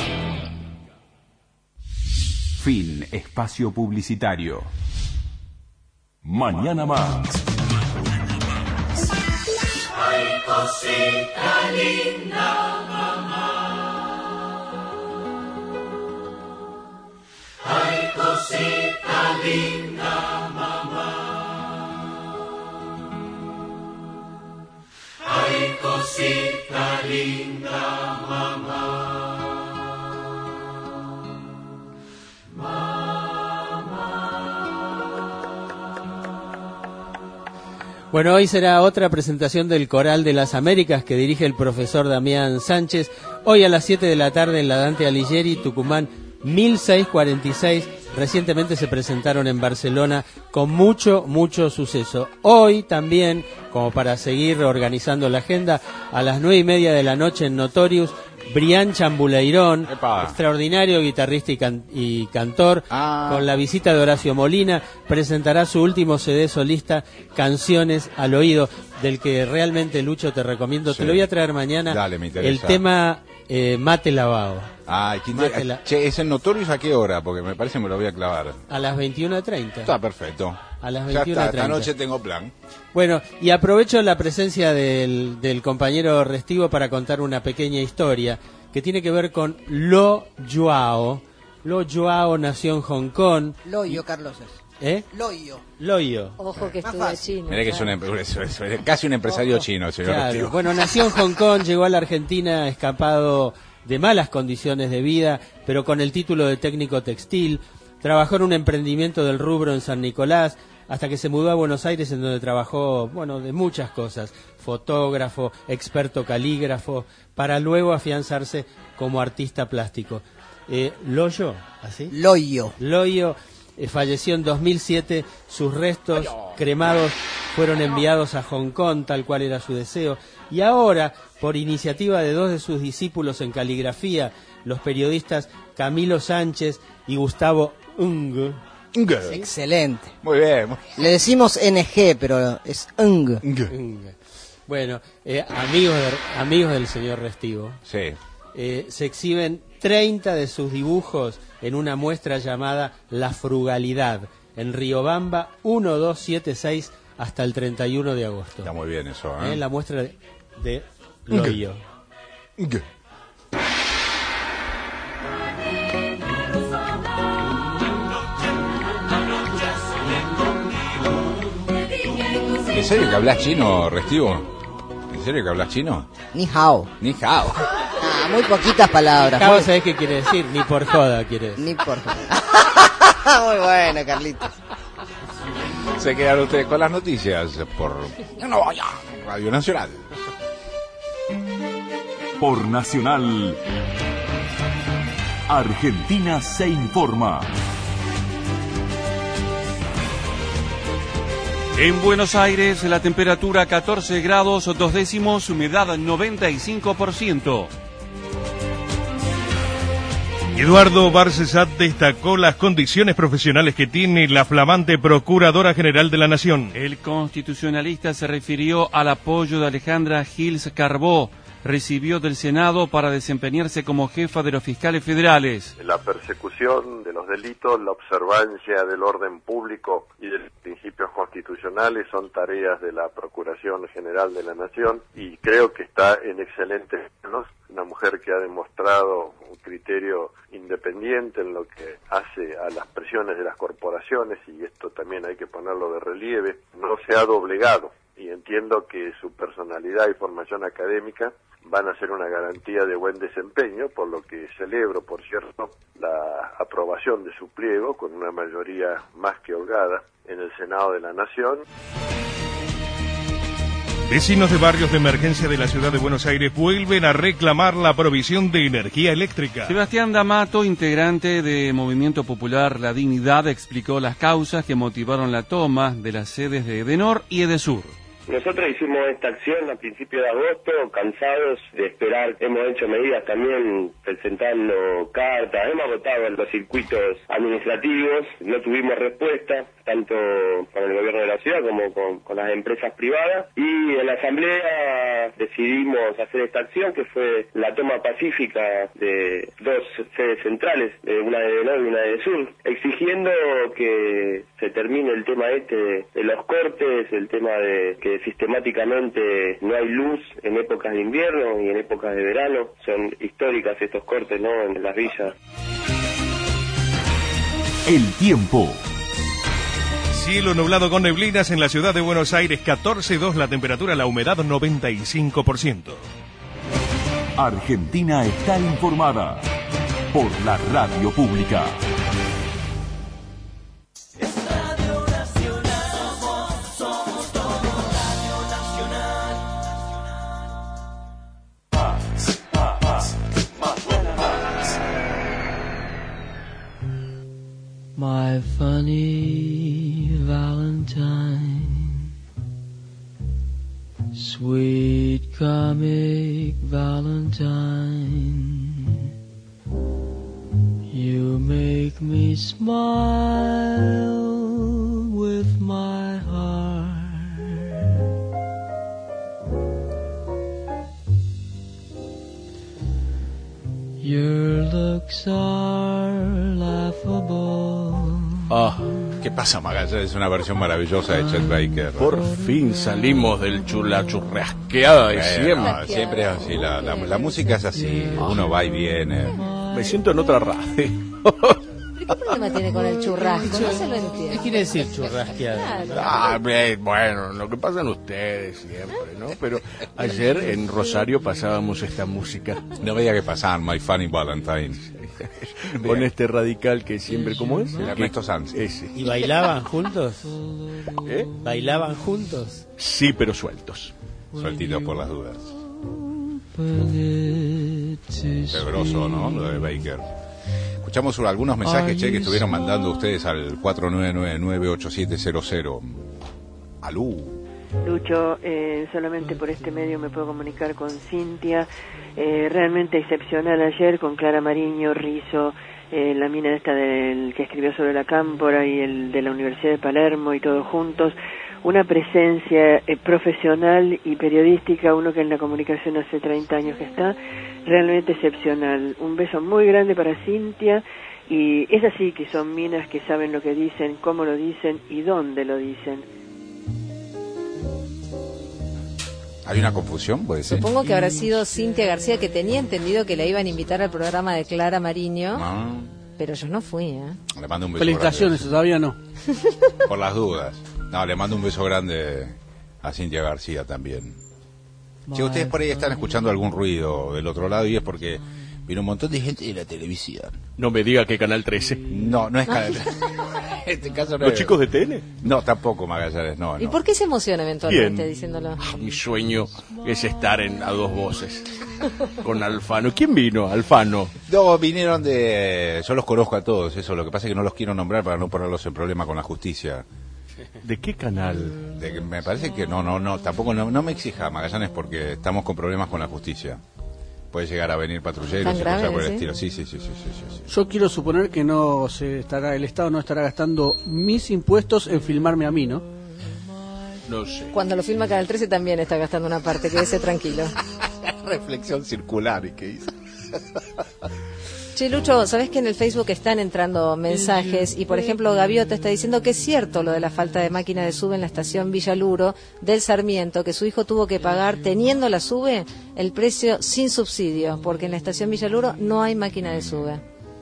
Fin espacio publicitario. Mañana más. Ay, cosita linda, mamá. Ay, cosita linda, mamá. Ay, cosita linda, mamá. Bueno, hoy será otra presentación del Coral de las Américas que dirige el profesor Damián Sánchez. Hoy a las 7 de la tarde en la Dante Alighieri, Tucumán 1646. Recientemente se presentaron en Barcelona con mucho suceso. Hoy también, como para seguir organizando la agenda, a las 9:30 de la noche en Notorious, Brian Chambuleirón, extraordinario guitarrista y cantor, con la visita de Horacio Molina, presentará su último CD solista, Canciones al Oído, del que realmente, Lucho, te recomiendo. Sí. Te lo voy a traer mañana. Dale, me interesa. El tema Mate Lavado. Che, ¿es en Notorious a qué hora? Porque me parece que me lo voy a clavar. A las 21:30. Está perfecto. A las 21:30. Ya está, esta noche tengo plan. Bueno, y aprovecho la presencia del compañero Restivo para contar una pequeña historia que tiene que ver con Lo Joao. Lo Joao nació en Hong Kong. Loyo, Carlos. Loyo. Ojo que estudia chino. Mirá que es casi un empresario chino, señor Restivo. Bueno, nació en Hong Kong, llegó a la Argentina escapado de malas condiciones de vida, pero con el título de técnico textil. Trabajó en un emprendimiento del rubro en San Nicolás, hasta que se mudó a Buenos Aires, en donde trabajó, de muchas cosas, fotógrafo, experto calígrafo, para luego afianzarse como artista plástico. Loyo, ¿así? Loyo falleció en 2007, sus restos cremados fueron enviados a Hong Kong, tal cual era su deseo, y ahora, por iniciativa de dos de sus discípulos en caligrafía, los periodistas Camilo Sánchez y Gustavo Ng. Excelente. Muy bien. Le decimos NG, pero es Ng. Bueno, amigos del señor Restivo. Sí. Se exhiben 30 de sus dibujos en una muestra llamada La Frugalidad, en Riobamba 1276 hasta el 31 de agosto. Está muy bien eso, La muestra de Loyo. ¿En serio que hablas chino, Restivo? ¿En serio que hablas chino? Ni hao. Ni hao. Muy poquitas palabras. Acá sabés qué quiere decir, ni por joda quiere decir. Ni por joda. Muy bueno, Carlitos. Se quedan ustedes con las noticias por Radio Nacional. Por Nacional, Argentina se informa. En Buenos Aires, la temperatura 14 grados 2 décimos, humedad 95%. Eduardo Barcesat destacó las condiciones profesionales que tiene la flamante Procuradora General de la Nación. El constitucionalista se refirió al apoyo de Alejandra Gils Carbó. Recibió del Senado para desempeñarse como jefa de los fiscales federales. La persecución de los delitos, la observancia del orden público y de los principios constitucionales son tareas de la Procuración General de la Nación y creo que está en excelentes manos. Una mujer que ha demostrado un criterio independiente en lo que hace a las presiones de las corporaciones, y esto también hay que ponerlo de relieve, no se ha doblegado. Y entiendo que su personalidad y formación académica van a ser una garantía de buen desempeño, por lo que celebro, por cierto, la aprobación de su pliego con una mayoría más que holgada en el Senado de la Nación. Vecinos de barrios de emergencia de la ciudad de Buenos Aires vuelven a reclamar la provisión de energía eléctrica. Sebastián D'Amato, integrante de Movimiento Popular La Dignidad, explicó las causas que motivaron la toma de las sedes de Edenor y Edesur. Nosotros hicimos esta acción a principios de agosto, cansados de esperar. Hemos hecho medidas también presentando cartas, hemos agotado en los circuitos administrativos, no tuvimos respuesta, tanto con el gobierno de la ciudad como con las empresas privadas. Y en la asamblea decidimos hacer esta acción, que fue la toma pacífica de dos sedes centrales, una de Edenor y una de Edesur, exigiendo que se termine el tema de los cortes, el tema de que sistemáticamente no hay luz en épocas de invierno y en épocas de verano. Son históricas estos cortes, ¿no?, en las villas. El tiempo. Cielo nublado con neblinas en la ciudad de Buenos Aires, 14,2 la temperatura, la humedad 95%. Argentina está informada por la radio pública. My funny Valentine, sweet comic Valentine, you make me smile with my heart. Your looks are laughable. ¿Qué pasa, Magallanes? Es una versión maravillosa de Chet Baker. Por fin salimos la churrasqueada de siempre. No, siempre es así, la música es así, uno va y viene. Me siento en otra radio. ¿Qué problema tiene con el churrasco? No se lo entiende. ¿Qué quiere decir churrasqueada? Bueno, lo que pasan ustedes siempre, ¿no? Pero ayer en Rosario pasábamos esta música. No veía que pasaban My Funny Valentine. Con este radical que siempre, ¿cómo es? Ernesto Sanz. ¿Y bailaban juntos? ¿Bailaban juntos? Sí, pero sueltos. Sueltitos por las dudas. Qué groso, ¿no? Lo de Baker. Escuchamos algunos mensajes, que estuvieron mandando ustedes al 4999-8700. Alú. Lucho, solamente por este medio me puedo comunicar con Cintia. Realmente excepcional ayer con Clara Mariño, Rizzo, la mina esta del que escribió sobre la Cámpora y el de la Universidad de Palermo y todos juntos. Una presencia profesional y periodística, uno que en la comunicación hace 30 años que está, realmente excepcional. Un beso muy grande para Cintia, y es así que son minas que saben lo que dicen, cómo lo dicen y dónde lo dicen. ¿Hay una confusión? ¿Puede ser? Supongo que habrá sido Cintia García, que tenía entendido que la iban a invitar al programa de Clara Mariño, pero yo no fui, Le mando un beso. Felicitaciones, todavía no. Por las dudas. No, le mando un beso grande a Cintia García también. Si ustedes por ahí están escuchando algún ruido del otro lado, y es porque vino un montón de gente de la televisión. No me diga que Canal 13. No, no es Canal 13. En este caso no. ¿Los chicos de TN? No, tampoco, Magallanes, no. ¿Y por qué se emociona eventualmente diciéndolo? Mi sueño es estar a dos voces con Alfano. ¿Quién vino? Alfano. No, vinieron de... Yo los conozco a todos, eso. Lo que pasa es que no los quiero nombrar para no ponerlos en problema con la justicia. ¿De qué canal? Me parece que no, tampoco no me exija, Magallanes, porque estamos con problemas con la justicia. puede llegar a venir patrulleros ¿Tan y grave, cosas por el sí? estilo. Sí. Yo quiero suponer que el Estado no estará gastando mis impuestos en filmarme a mí, ¿no? No sé. Cuando lo filma Canal 13 también está gastando una parte, quédese tranquilo. Reflexión circular, ¿y qué hizo? Che, Lucho, ¿sabés que en el Facebook están entrando mensajes? Y, por ejemplo, Gaviota está diciendo que es cierto lo de la falta de máquina de SUBE en la estación Villaluro del Sarmiento, que su hijo tuvo que pagar, teniendo la SUBE, el precio sin subsidio, porque en la estación Villaluro no hay máquina de SUBE.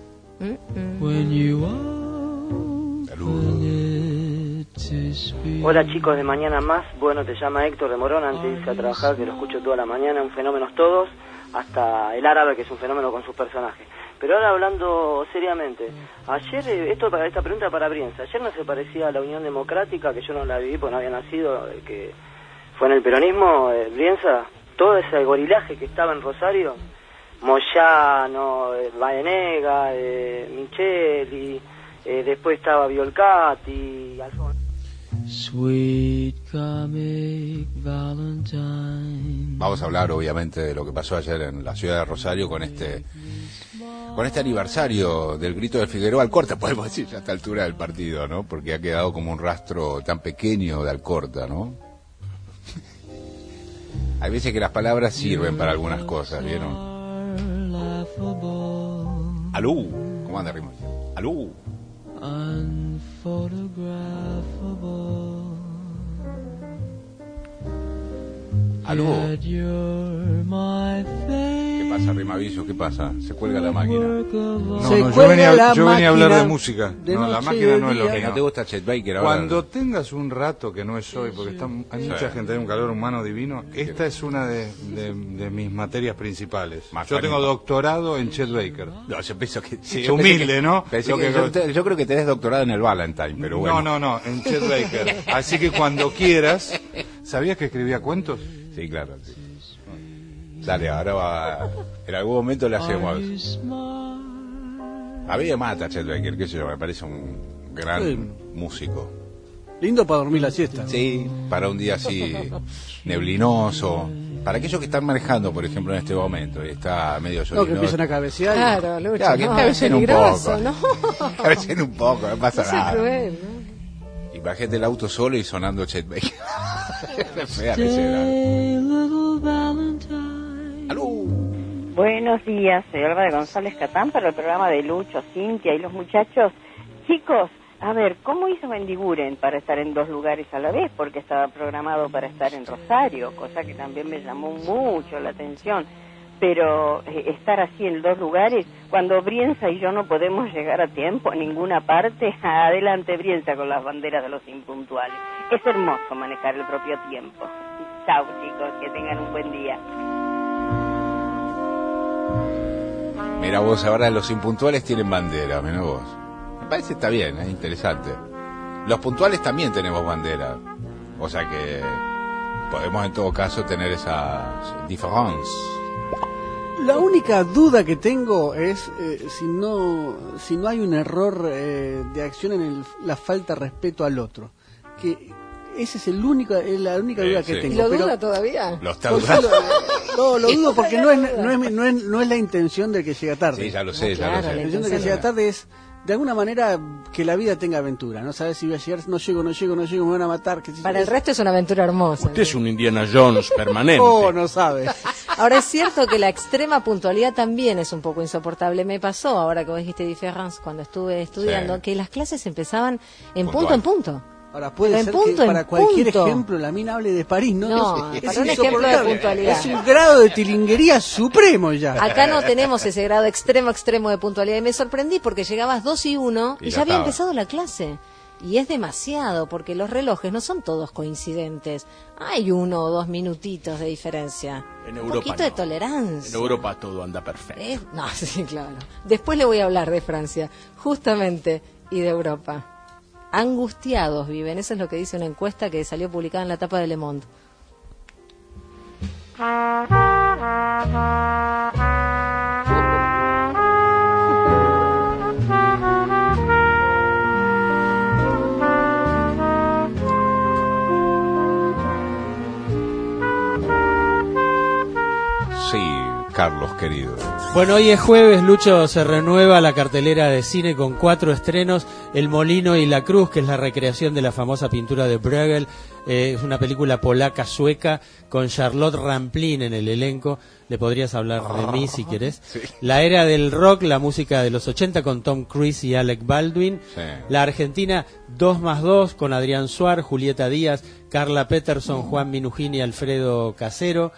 Hola chicos de Mañana Más, bueno, te llama Héctor de Morón, antes de irse a trabajar, que lo escucho toda la mañana, un fenómeno todos, hasta el árabe, que es un fenómeno con sus personajes. Pero ahora hablando seriamente, ayer, esta pregunta para Brienza, ayer no se parecía a la Unión Democrática, que yo no la viví porque no había nacido, que fue en el peronismo, Brienza, todo ese gorilaje que estaba en Rosario, Moyano, Baenega, Micheli, después estaba Violcati, Alfonso. Sweet comic Valentine. Vamos a hablar obviamente de lo que pasó ayer en la ciudad de Rosario con este aniversario del grito de Figueroa Alcorta, podemos decir ya a esta altura del partido, ¿no? Porque ha quedado como un rastro tan pequeño de Alcorta, ¿no? Hay veces que las palabras sirven para algunas cosas, ¿vieron? Alú, ¿cómo anda, Rimo? Alú. Aló. ¿Qué pasa, Rimaviso? ¿Qué pasa? ¿Se cuelga la máquina? Yo venía a hablar de música. No, la máquina no es lo mío. ¿No te gusta Chet Baker ahora? Cuando tengas un rato, que no es hoy, porque hay mucha gente, hay un calor humano divino, esta es una de mis materias principales. Yo tengo doctorado en Chet Baker. No, yo pienso que... Sí, humilde, ¿no? Yo creo que tenés doctorado en el Valentine, pero bueno. No, en Chet Baker. Así que cuando quieras... ¿Sabías que escribía cuentos? Sí, claro. Sí. Dale, ahora va... En algún momento le hacemos... A mí me mata Chet Baker, qué sé yo, me parece un gran músico. Lindo para dormir la siesta. Sí, para un día así neblinoso. Para aquellos que están manejando, por ejemplo, en este momento, y está medio llorino. No, que empiezan a cabecear. Claro, Lucho, claro, que cabecen un poco. ¿No? Cabecen un poco, no pasa nada. Es cruel, ¿no? Imagínate el auto solo y sonando Chet Baker. Buenos días, soy Alba de González Catán para el programa de Lucho, Cintia y los muchachos. Chicos, a ver, ¿cómo hizo Mendiguren para estar en dos lugares a la vez? Porque estaba programado para estar en Rosario, cosa que también me llamó mucho la atención. Pero estar así en dos lugares, cuando Brienza y yo no podemos llegar a tiempo a ninguna parte, adelante Brienza con las banderas de los impuntuales. Es hermoso manejar el propio tiempo. Chao chicos, que tengan un buen día. Mira vos, ahora los impuntuales tienen bandera, mira vos. Me parece que está bien, es interesante. Los puntuales también tenemos bandera. O sea que podemos en todo caso tener esa diferencia. La única duda que tengo es si no hay un error de acción en la falta de respeto al otro. Que ese es la única duda que tengo. ¿Y lo duda todavía? Lo está dudando. No, lo dudo porque no es la intención del que llega tarde. Sí, ya lo sé, La intención del que llega tarde es, de alguna manera, que la vida tenga aventura. No sabes si voy a llegar, no llego, me van a matar. Para el resto es una aventura hermosa. Usted es un Indiana Jones permanente. Oh, no sabe. Ahora es cierto que la extrema puntualidad también es un poco insoportable. Me pasó, ahora que vos dijiste diference, cuando estuve estudiando, que las clases empezaban en punto. Ahora puede ser que para cualquier ejemplo la mina hable de París, ¿no? No, para un ejemplo de puntualidad. Es un grado de tilinguería supremo ya. Acá no tenemos ese grado extremo de puntualidad. Y me sorprendí porque llegabas 2 y 1 y ya había empezado la clase. Y es demasiado, porque los relojes no son todos coincidentes. Hay 1 o 2 minutitos de diferencia. En Europa un poquito de tolerancia. En Europa todo anda perfecto. No, sí, claro. Después le voy a hablar de Francia, justamente, y de Europa. Angustiados viven, eso es lo que dice una encuesta que salió publicada en la tapa de Le Monde. Carlos, querido? Bueno, hoy es jueves, Lucho, se renueva la cartelera de cine con 4 estrenos: El Molino y la Cruz, que es la recreación de la famosa pintura de Bruegel, es una película polaca-sueca con Charlotte Rampling en el elenco. Le podrías hablar de mí si querés. Sí. La era del rock, la música de los 80 con Tom Cruise y Alec Baldwin. Sí. La Argentina 2+2 con Adrián Suar, Julieta Díaz, Carla Peterson, Juan Minujín y Alfredo Casero.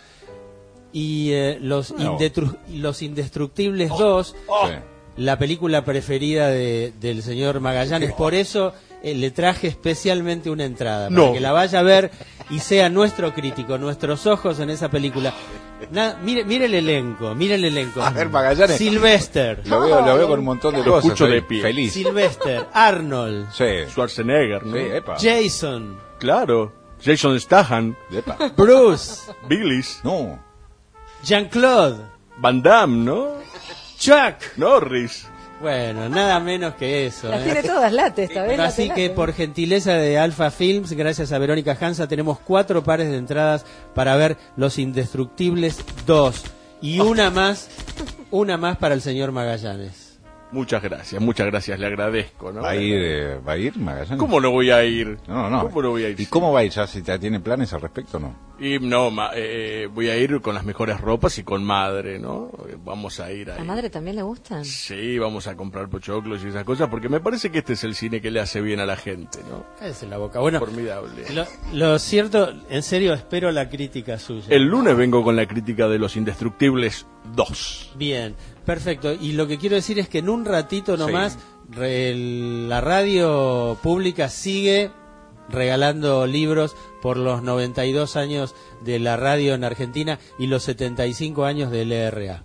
Y los Indestructibles 2, la película preferida del señor Magallanes. Por eso le traje especialmente una entrada, para que la vaya a ver y sea nuestro crítico, nuestros ojos en esa película. Mire el elenco. A ver, Magallanes. Sylvester. Lo veo con un montón de cosas. Escucho de pie. Feliz. Sylvester, Arnold, Schwarzenegger, ¿no? Sí, epa. Jason, Claro. Jason Statham. Epa. Bruce, Billis. No. Jean-Claude, Van Damme, ¿no? Chuck. Norris. Bueno, nada menos que eso. Las tiene todas late esta vez. Así que por gentileza de Alfa Films, gracias a Verónica Hansa, tenemos 4 pares de entradas para ver Los Indestructibles 2 y una más para el señor Magallanes. Muchas gracias, le agradezco, ¿no? ¿Va a ir Magallanes? ¿Cómo no voy a ir? No. ¿Cómo no voy a ir? ¿Y cómo va a ir? ¿Ya si tiene planes al respecto o no? Y no, voy a ir con las mejores ropas y con madre, ¿no? Vamos a ir ahí. ¿A madre también le gustan? Sí, vamos a comprar pochoclos y esas cosas, porque me parece que este es el cine que le hace bien a la gente, ¿no? Cállese la boca. Bueno, formidable. Lo cierto, en serio, espero la crítica suya. El lunes vengo con la crítica de Los Indestructibles 2. Bien, perfecto. Y lo que quiero decir es que en un ratito nomás la radio pública sigue regalando libros por los 92 años de la radio en Argentina y los 75 años del LRA.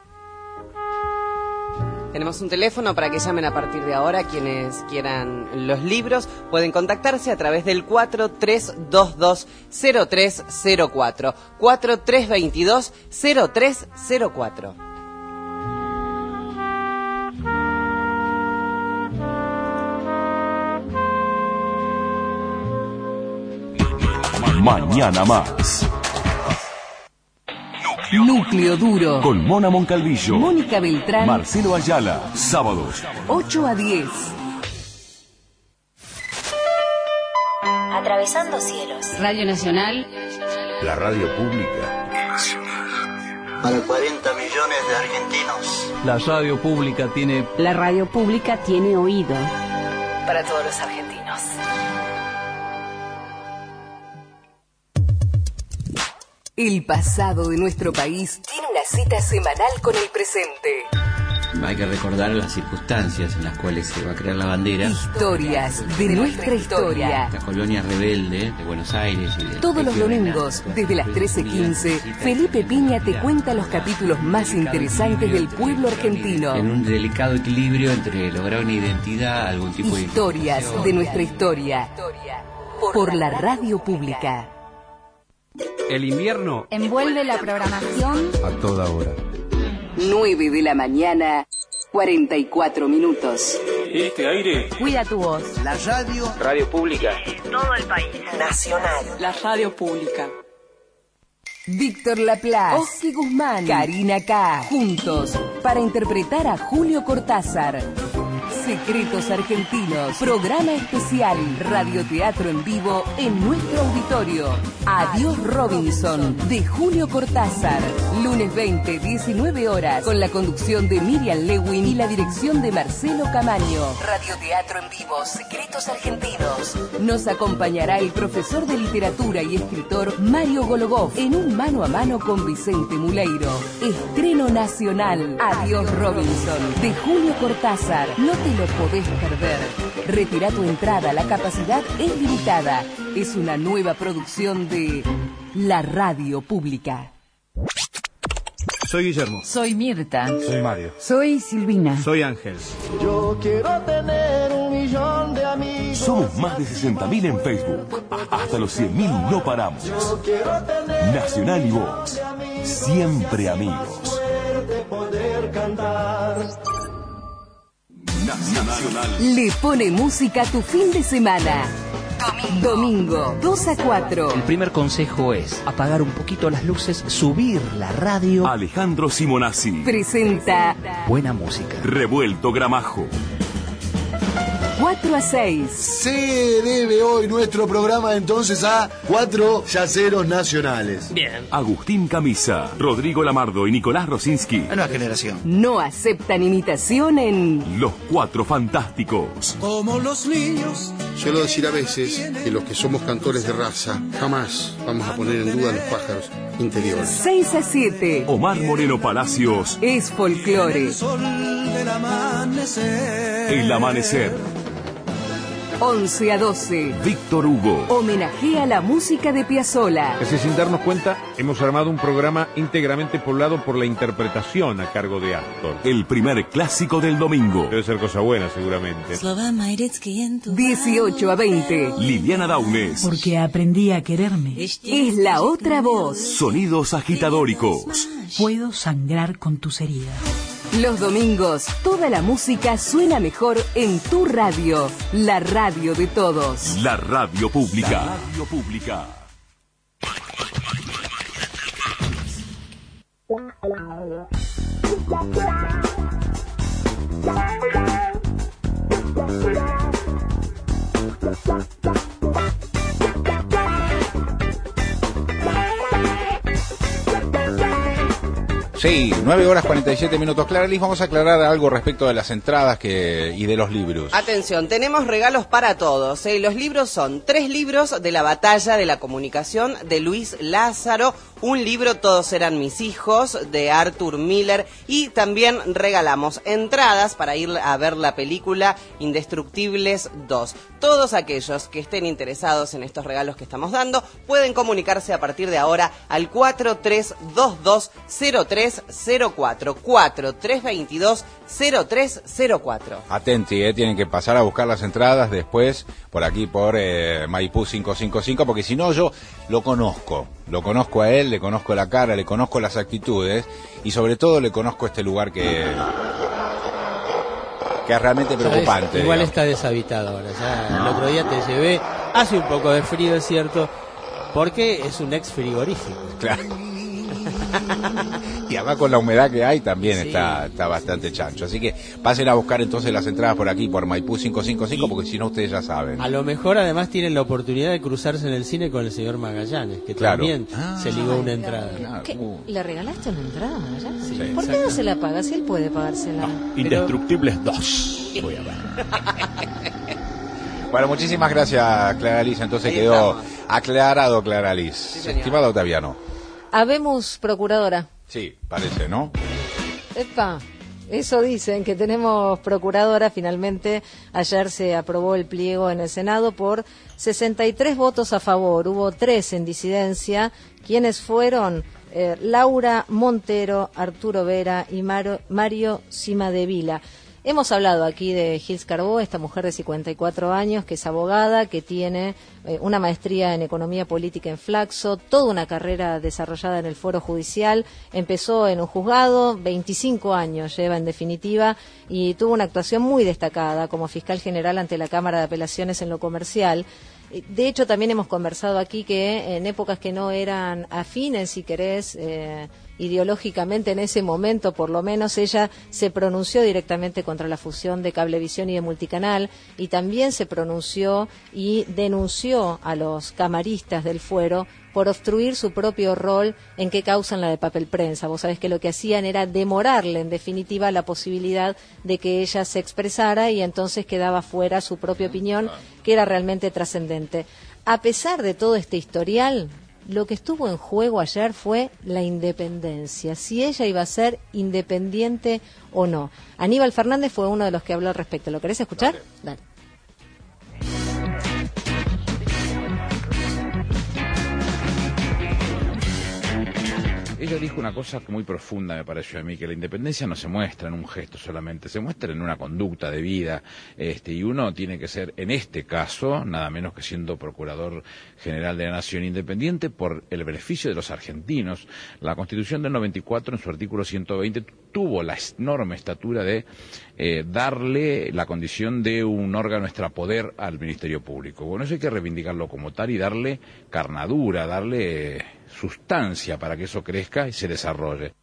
Tenemos un teléfono para que llamen a partir de ahora quienes quieran los libros. Pueden contactarse a través del 4322-0304. 4322-0304. Mañana más. Núcleo Duro. Con Mona Moncalvillo, Mónica Beltrán, Marcelo Ayala. Sábados 8 a 10. Atravesando cielos. Radio Nacional. La radio pública. Para 40 millones de argentinos. La radio pública tiene... La radio pública tiene oído. Para todos los argentinos. El pasado de nuestro país tiene una cita semanal con el presente. Hay que recordar las circunstancias en las cuales se va a crear la bandera. Historias de nuestra historia. La colonia rebelde de Buenos Aires. Y Todos los domingos, desde las 13:15, Felipe Piña te cuenta los capítulos más interesantes del pueblo argentino. En un delicado equilibrio entre lograr una identidad, algún tipo de... Historias de nuestra historia. Por la radio pública. El invierno envuelve la programación a toda hora. 9 de la mañana, 44 minutos. Este aire cuida tu voz. La radio. Radio pública. Todo el país. Nacional. La radio pública. Víctor Laplace, Oski Guzmán, Karina K. Juntos para interpretar a Julio Cortázar. Secretos Argentinos, programa especial, radioteatro en vivo en nuestro auditorio. Adiós Robinson, de Julio Cortázar. Lunes 20, 19 horas, con la conducción de Miriam Lewin y la dirección de Marcelo Camaño. Radioteatro en vivo, Secretos Argentinos. Nos acompañará el profesor de literatura y escritor Mario Gologov en un mano a mano con Vicente Muleiro. Estreno nacional. Adiós Robinson, de Julio Cortázar. No te lo podés perder. Retira tu entrada, la capacidad es limitada. Es una nueva producción de la radio pública. Soy Guillermo. Soy Mirta. Soy Mario. Soy Silvina. Soy Ángel. Yo quiero tener 1 millón de amigos. Somos más de 60.000 en Facebook. Hasta los 100.000 no paramos. Yo quiero tener Nacional y Voz. Siempre amigos. poder cantar. Le pone música a tu fin de semana. Domingo Domingo, 2 a 4. El primer consejo es apagar un poquito las luces, subir la radio. Alejandro Simonazzi Presenta Buena música. Revuelto Gramajo. 4 a 6. Se debe hoy nuestro programa entonces a 4 yaceros nacionales. Bien. Agustín Camisa, Rodrigo Lamardo y Nicolás Rosinski. La nueva generación. No aceptan imitación en Los Cuatro Fantásticos. Como los niños. Suelo decir a veces que los que somos cantores de raza jamás vamos a poner en duda los pájaros interiores. 6 a 7. Omar Moreno Palacios. Es folclore. El Amanecer. 11 a 12. Víctor Hugo. Homenajea a la música de Piazzolla. Casi sin darnos cuenta, hemos armado un programa íntegramente poblado por la interpretación a cargo de Astor. El primer clásico del domingo. Debe ser cosa buena, seguramente. 18 a 20. Liliana Daunes. Porque aprendí a quererme. Es la otra voz. Sonidos agitadóricos. Puedo sangrar con tus heridas. Los domingos, toda la música suena mejor en tu radio. La radio de todos. La radio pública. La radio pública. Sí, 9 horas 47 minutos. Clara Liz, vamos a aclarar algo respecto de las entradas y de los libros. Atención, tenemos regalos para todos. Los libros son 3 libros de la batalla de la comunicación de Luis Lázaro, un libro Todos eran mis hijos de Arthur Miller, y también regalamos entradas para ir a ver la película Indestructibles 2. Todos aquellos que estén interesados en estos regalos que estamos dando pueden comunicarse a partir de ahora al 43220304, 43220304. Atenti, tienen que pasar a buscar las entradas después por aquí por Maipú 555, porque si no yo lo conozco a él, le conozco la cara, le conozco las actitudes y sobre todo le conozco este lugar que es realmente preocupante. Igual está deshabitado ahora, ya el otro día te llevé, hace un poco de frío, es cierto, porque es un ex frigorífico. Claro. Y además con la humedad que hay también sí. está bastante chancho. Así que pasen a buscar entonces las entradas por aquí, por Maipú 555, porque si no ustedes ya saben. A lo mejor además tienen la oportunidad de cruzarse en el cine con el señor Magallanes, que también se ligó una entrada. ¿Le regalaste una entrada a Magallanes? Sí. ¿Por qué no se la paga? Si él puede pagársela. No, Indestructibles 2. Voy a ver. Bueno, muchísimas gracias, Clara Liz. Entonces ahí quedó estamos. Aclarado, Clara Liz. Sí, estimado Otaviano. Habemos procuradora. Sí, parece, ¿no? Epa, eso dicen, que tenemos procuradora. Finalmente, ayer se aprobó el pliego en el Senado por 63 votos a favor. Hubo 3 en disidencia. ¿Quiénes fueron? Laura Montero, Arturo Vera y Mario Cimadevila. Hemos hablado aquí de Gils Carbó, esta mujer de 54 años, que es abogada, que tiene una maestría en Economía Política en Flaxo, toda una carrera desarrollada en el Foro Judicial, empezó en un juzgado, 25 años lleva en definitiva, y tuvo una actuación muy destacada como fiscal general ante la Cámara de Apelaciones en lo comercial. De hecho, también hemos conversado aquí que en épocas que no eran afines, si querés, ideológicamente en ese momento, por lo menos, ella se pronunció directamente contra la fusión de Cablevisión y de Multicanal, y también se pronunció y denunció a los camaristas del fuero por obstruir su propio rol en qué causan la de papel prensa. Vos sabés que lo que hacían era demorarle, en definitiva, la posibilidad de que ella se expresara, y entonces quedaba fuera su propia opinión, que era realmente trascendente. A pesar de todo este historial, lo que estuvo en juego ayer fue la independencia, si ella iba a ser independiente o no. Aníbal Fernández fue uno de los que habló al respecto. ¿Lo querés escuchar? Dale. Ella dijo una cosa muy profunda, me pareció a mí, que la independencia no se muestra en un gesto solamente, se muestra en una conducta de vida, y uno tiene que ser, en este caso, nada menos que siendo Procurador General de la Nación, independiente por el beneficio de los argentinos. La Constitución del 94, en su artículo 120, tuvo la enorme estatura de darle la condición de un órgano extrapoder al Ministerio Público. Bueno, eso hay que reivindicarlo como tal y darle carnadura, darle sustancia para que eso crezca y se desarrolle.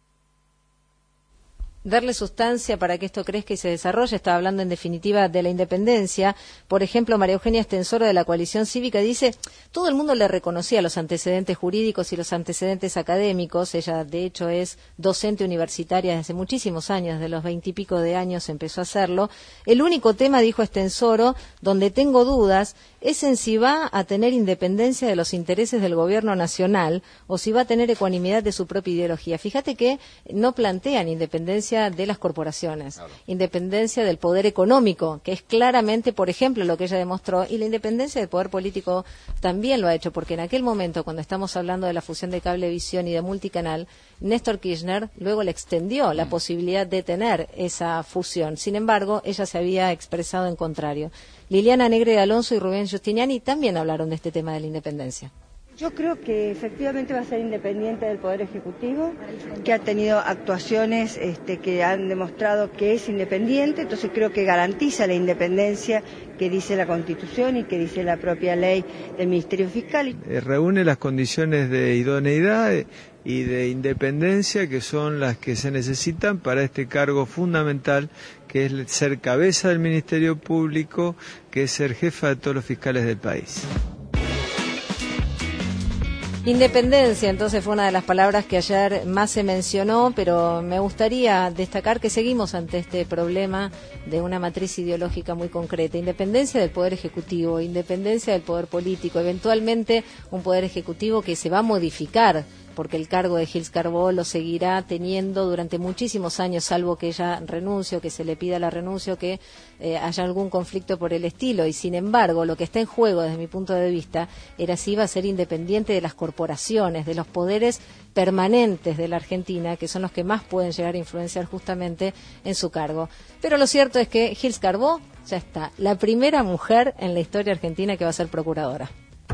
Darle sustancia para que esto crezca y se desarrolle. Estaba hablando en definitiva de la independencia. Por ejemplo, María Eugenia Estensoro de la Coalición Cívica dice, todo el mundo le reconocía los antecedentes jurídicos y los antecedentes académicos. Ella, de hecho, es docente universitaria desde hace muchísimos años, de los 20 y pico de años empezó a hacerlo. El único tema, dijo Estensoro, donde tengo dudas, es en si va a tener independencia de los intereses del gobierno nacional o si va a tener ecuanimidad de su propia ideología. Fíjate que no plantean independencia de las corporaciones, claro, independencia del poder económico, que es claramente, por ejemplo, lo que ella demostró, y la independencia del poder político también lo ha hecho, porque en aquel momento, cuando estamos hablando de la fusión de Cablevisión y de Multicanal, Néstor Kirchner luego le extendió la posibilidad de tener esa fusión. Sin embargo, ella se había expresado en contrario. Liliana Negre Alonso y Rubén Giustiniani también hablaron de este tema de la independencia. Yo creo que efectivamente va a ser independiente del Poder Ejecutivo, que ha tenido actuaciones que han demostrado que es independiente, entonces creo que garantiza la independencia que dice la Constitución y que dice la propia ley del Ministerio Fiscal. Reúne las condiciones de idoneidad y de independencia que son las que se necesitan para este cargo fundamental, que es ser cabeza del Ministerio Público, que es ser jefa de todos los fiscales del país. Independencia, entonces, fue una de las palabras que ayer más se mencionó, pero me gustaría destacar que seguimos ante este problema de una matriz ideológica muy concreta. Independencia del Poder Ejecutivo, independencia del Poder Político, eventualmente un Poder Ejecutivo que se va a modificar, porque el cargo de Gils Carbó lo seguirá teniendo durante muchísimos años, salvo que ella renuncie o que se le pida la renuncia o que haya algún conflicto por el estilo. Y sin embargo, lo que está en juego desde mi punto de vista era si iba a ser independiente de las corporaciones, de los poderes permanentes de la Argentina, que son los que más pueden llegar a influenciar justamente en su cargo. Pero lo cierto es que Gils Carbó ya está, la primera mujer en la historia argentina que va a ser procuradora.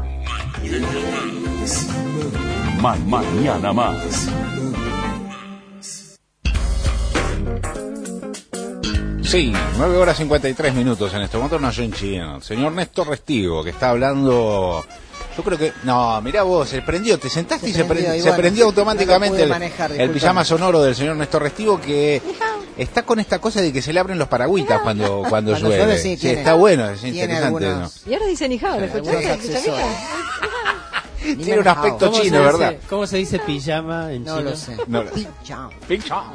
Mañana más. Sí, 9:53 en este momento, no yo en chino. El señor Néstor Restivo, que está hablando. Yo creo que. No, mirá vos, se prendió, te sentaste y se prendió automáticamente el pijama sonoro del señor Néstor Restivo, que está con esta cosa de que se le abren los paragüitas cuando llueve. Sí, está bueno, es interesante. ¿No? Y ahora dice Nijao, ¿lo escuchaste? Tiene un aspecto chino, ¿verdad? ¿Cómo se dice pijama en chino? No lo sé. Pijama.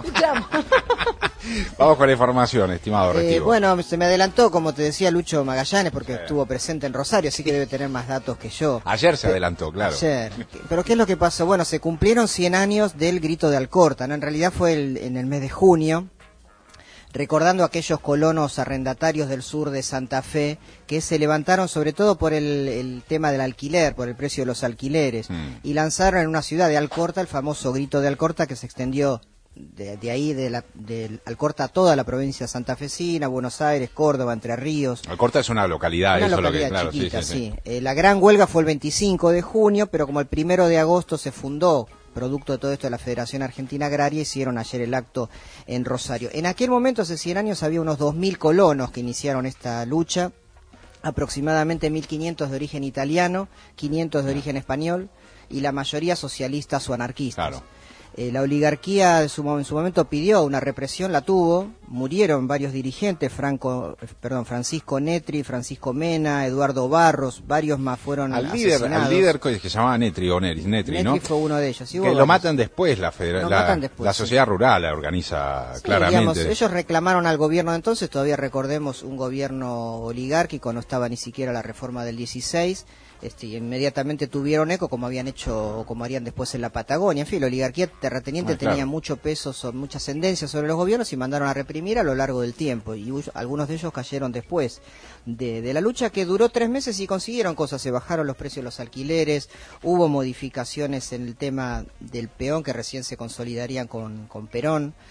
Vamos con la información, estimado Restivo. Bueno, se me adelantó, como te decía, Lucho Magallanes, porque estuvo presente en Rosario, así que debe tener más datos que yo. Ayer se adelantó, claro. Ayer. Pero ¿qué es lo que pasó? Bueno, se cumplieron 100 años del Grito de Alcorta, ¿no? En realidad fue en el mes de junio, recordando a aquellos colonos arrendatarios del sur de Santa Fe que se levantaron sobre todo por el tema del alquiler, por el precio de los alquileres, y lanzaron en una ciudad de Alcorta el famoso Grito de Alcorta, que se extendió de ahí, de Alcorta a toda la provincia santafesina, Buenos Aires, Córdoba, Entre Ríos. Alcorta es una localidad, eso localidad lo que, claro, chiquita, sí. La gran huelga fue el 25 de junio, pero como el 1 de agosto se fundó, producto de todo esto de la Federación Argentina Agraria, hicieron ayer el acto en Rosario. En aquel momento, hace 100 años, había unos 2.000 colonos que iniciaron esta lucha, aproximadamente 1.500 de origen italiano, 500 de origen español, y la mayoría socialistas o anarquistas. Claro. La oligarquía en su momento pidió una represión, la tuvo, murieron varios dirigentes, Francisco Netri, Francisco Mena, Eduardo Barros, varios más fueron asesinados. Al líder que se llamaba Netri, ¿no? Fue uno de ellos. Que lo matan después, la sociedad rural la organiza claramente. Digamos, ellos reclamaron al gobierno de entonces, todavía recordemos un gobierno oligárquico, no estaba ni siquiera la reforma del 16, inmediatamente tuvieron eco, como habían hecho o como harían después en la Patagonia. En fin, la oligarquía terrateniente tenía mucho peso, mucha ascendencia sobre los gobiernos y mandaron a reprimir a lo largo del tiempo, y algunos de ellos cayeron después de la lucha, que duró 3 meses y consiguieron cosas. Se bajaron los precios de los alquileres, hubo modificaciones en el tema del peón, que recién se consolidarían con Perón.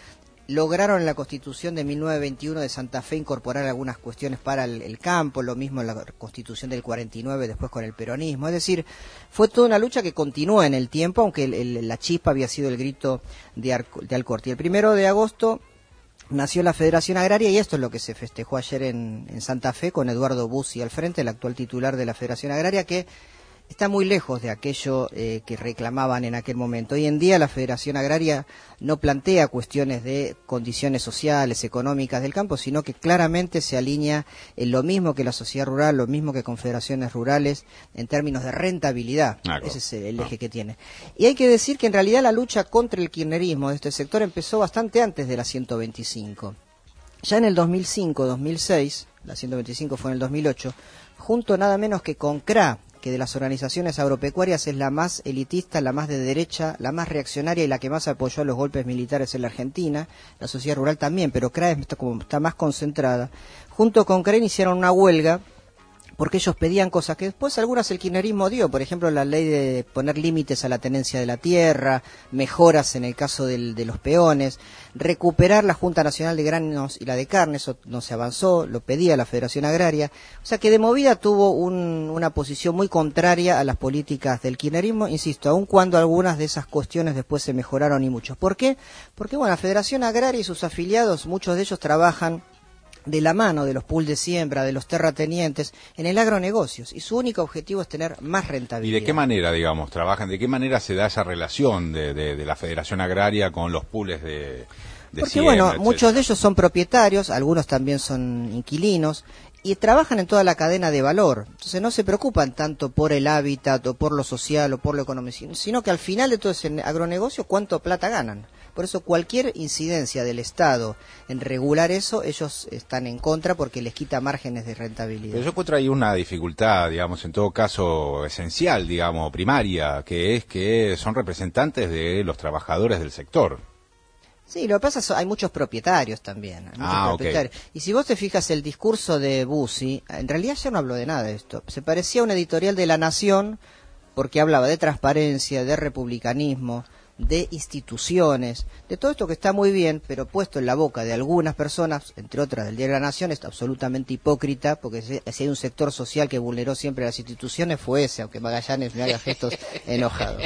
lograron en la Constitución de 1921 de Santa Fe incorporar algunas cuestiones para el campo, lo mismo en la Constitución del 49 después con el peronismo. Es decir, fue toda una lucha que continúa en el tiempo, aunque la chispa había sido el grito de Alcorte. Y el 1 de agosto nació la Federación Agraria, y esto es lo que se festejó ayer en Santa Fe con Eduardo Bussi al frente, el actual titular de la Federación Agraria, que está muy lejos de aquello que reclamaban en aquel momento. Hoy en día la Federación Agraria no plantea cuestiones de condiciones sociales, económicas del campo, sino que claramente se alinea en lo mismo que la sociedad rural, lo mismo que confederaciones rurales, en términos de rentabilidad. Ese es el eje que tiene. Y hay que decir que en realidad la lucha contra el kirchnerismo de este sector empezó bastante antes de la 125. Ya en el 2005-2006, la 125 fue en el 2008, junto nada menos que con CRA, que de las organizaciones agropecuarias es la más elitista, la más de derecha, la más reaccionaria y la que más apoyó a los golpes militares en la Argentina, la sociedad rural también, pero CRA está más concentrada. Junto con CRA iniciaron una huelga porque ellos pedían cosas que después algunas el kirchnerismo dio, por ejemplo la ley de poner límites a la tenencia de la tierra, mejoras en el caso de los peones, recuperar la Junta Nacional de Granos y la de Carne, eso no se avanzó, lo pedía la Federación Agraria, o sea que de movida tuvo una posición muy contraria a las políticas del kirchnerismo, insisto, aun cuando algunas de esas cuestiones después se mejoraron y muchos. ¿Por qué? Porque bueno, la Federación Agraria y sus afiliados, muchos de ellos trabajan de la mano de los pools de siembra, de los terratenientes, en el agronegocios, y su único objetivo es tener más rentabilidad. ¿Y de qué manera, digamos, trabajan? ¿De qué manera se da esa relación de la Federación Agraria con los pools de Porque siembra, bueno, etcétera? muchos de ellos son propietarios, algunos también son inquilinos, y trabajan en toda la cadena de valor. Entonces no se preocupan tanto por el hábitat, o por lo social, o por lo económico, sino que al final de todo ese agronegocio, ¿cuánto plata ganan? Por eso cualquier incidencia del Estado en regular eso, ellos están en contra porque les quita márgenes de rentabilidad. Pero yo encuentro ahí una dificultad, digamos, en todo caso esencial, digamos, primaria, que es que son representantes de los trabajadores del sector. Sí, lo que pasa es que hay muchos propietarios también. Ok. Y si vos te fijas el discurso de Bussi, en realidad ya no habló de nada de esto. Se parecía a un editorial de La Nación porque hablaba de transparencia, de republicanismo, de instituciones, de todo esto que está muy bien, pero puesto en la boca de algunas personas, entre otras del Diario de la Nación, es absolutamente hipócrita, porque si hay un sector social que vulneró siempre las instituciones fue ese, aunque Magallanes me haga gestos enojados.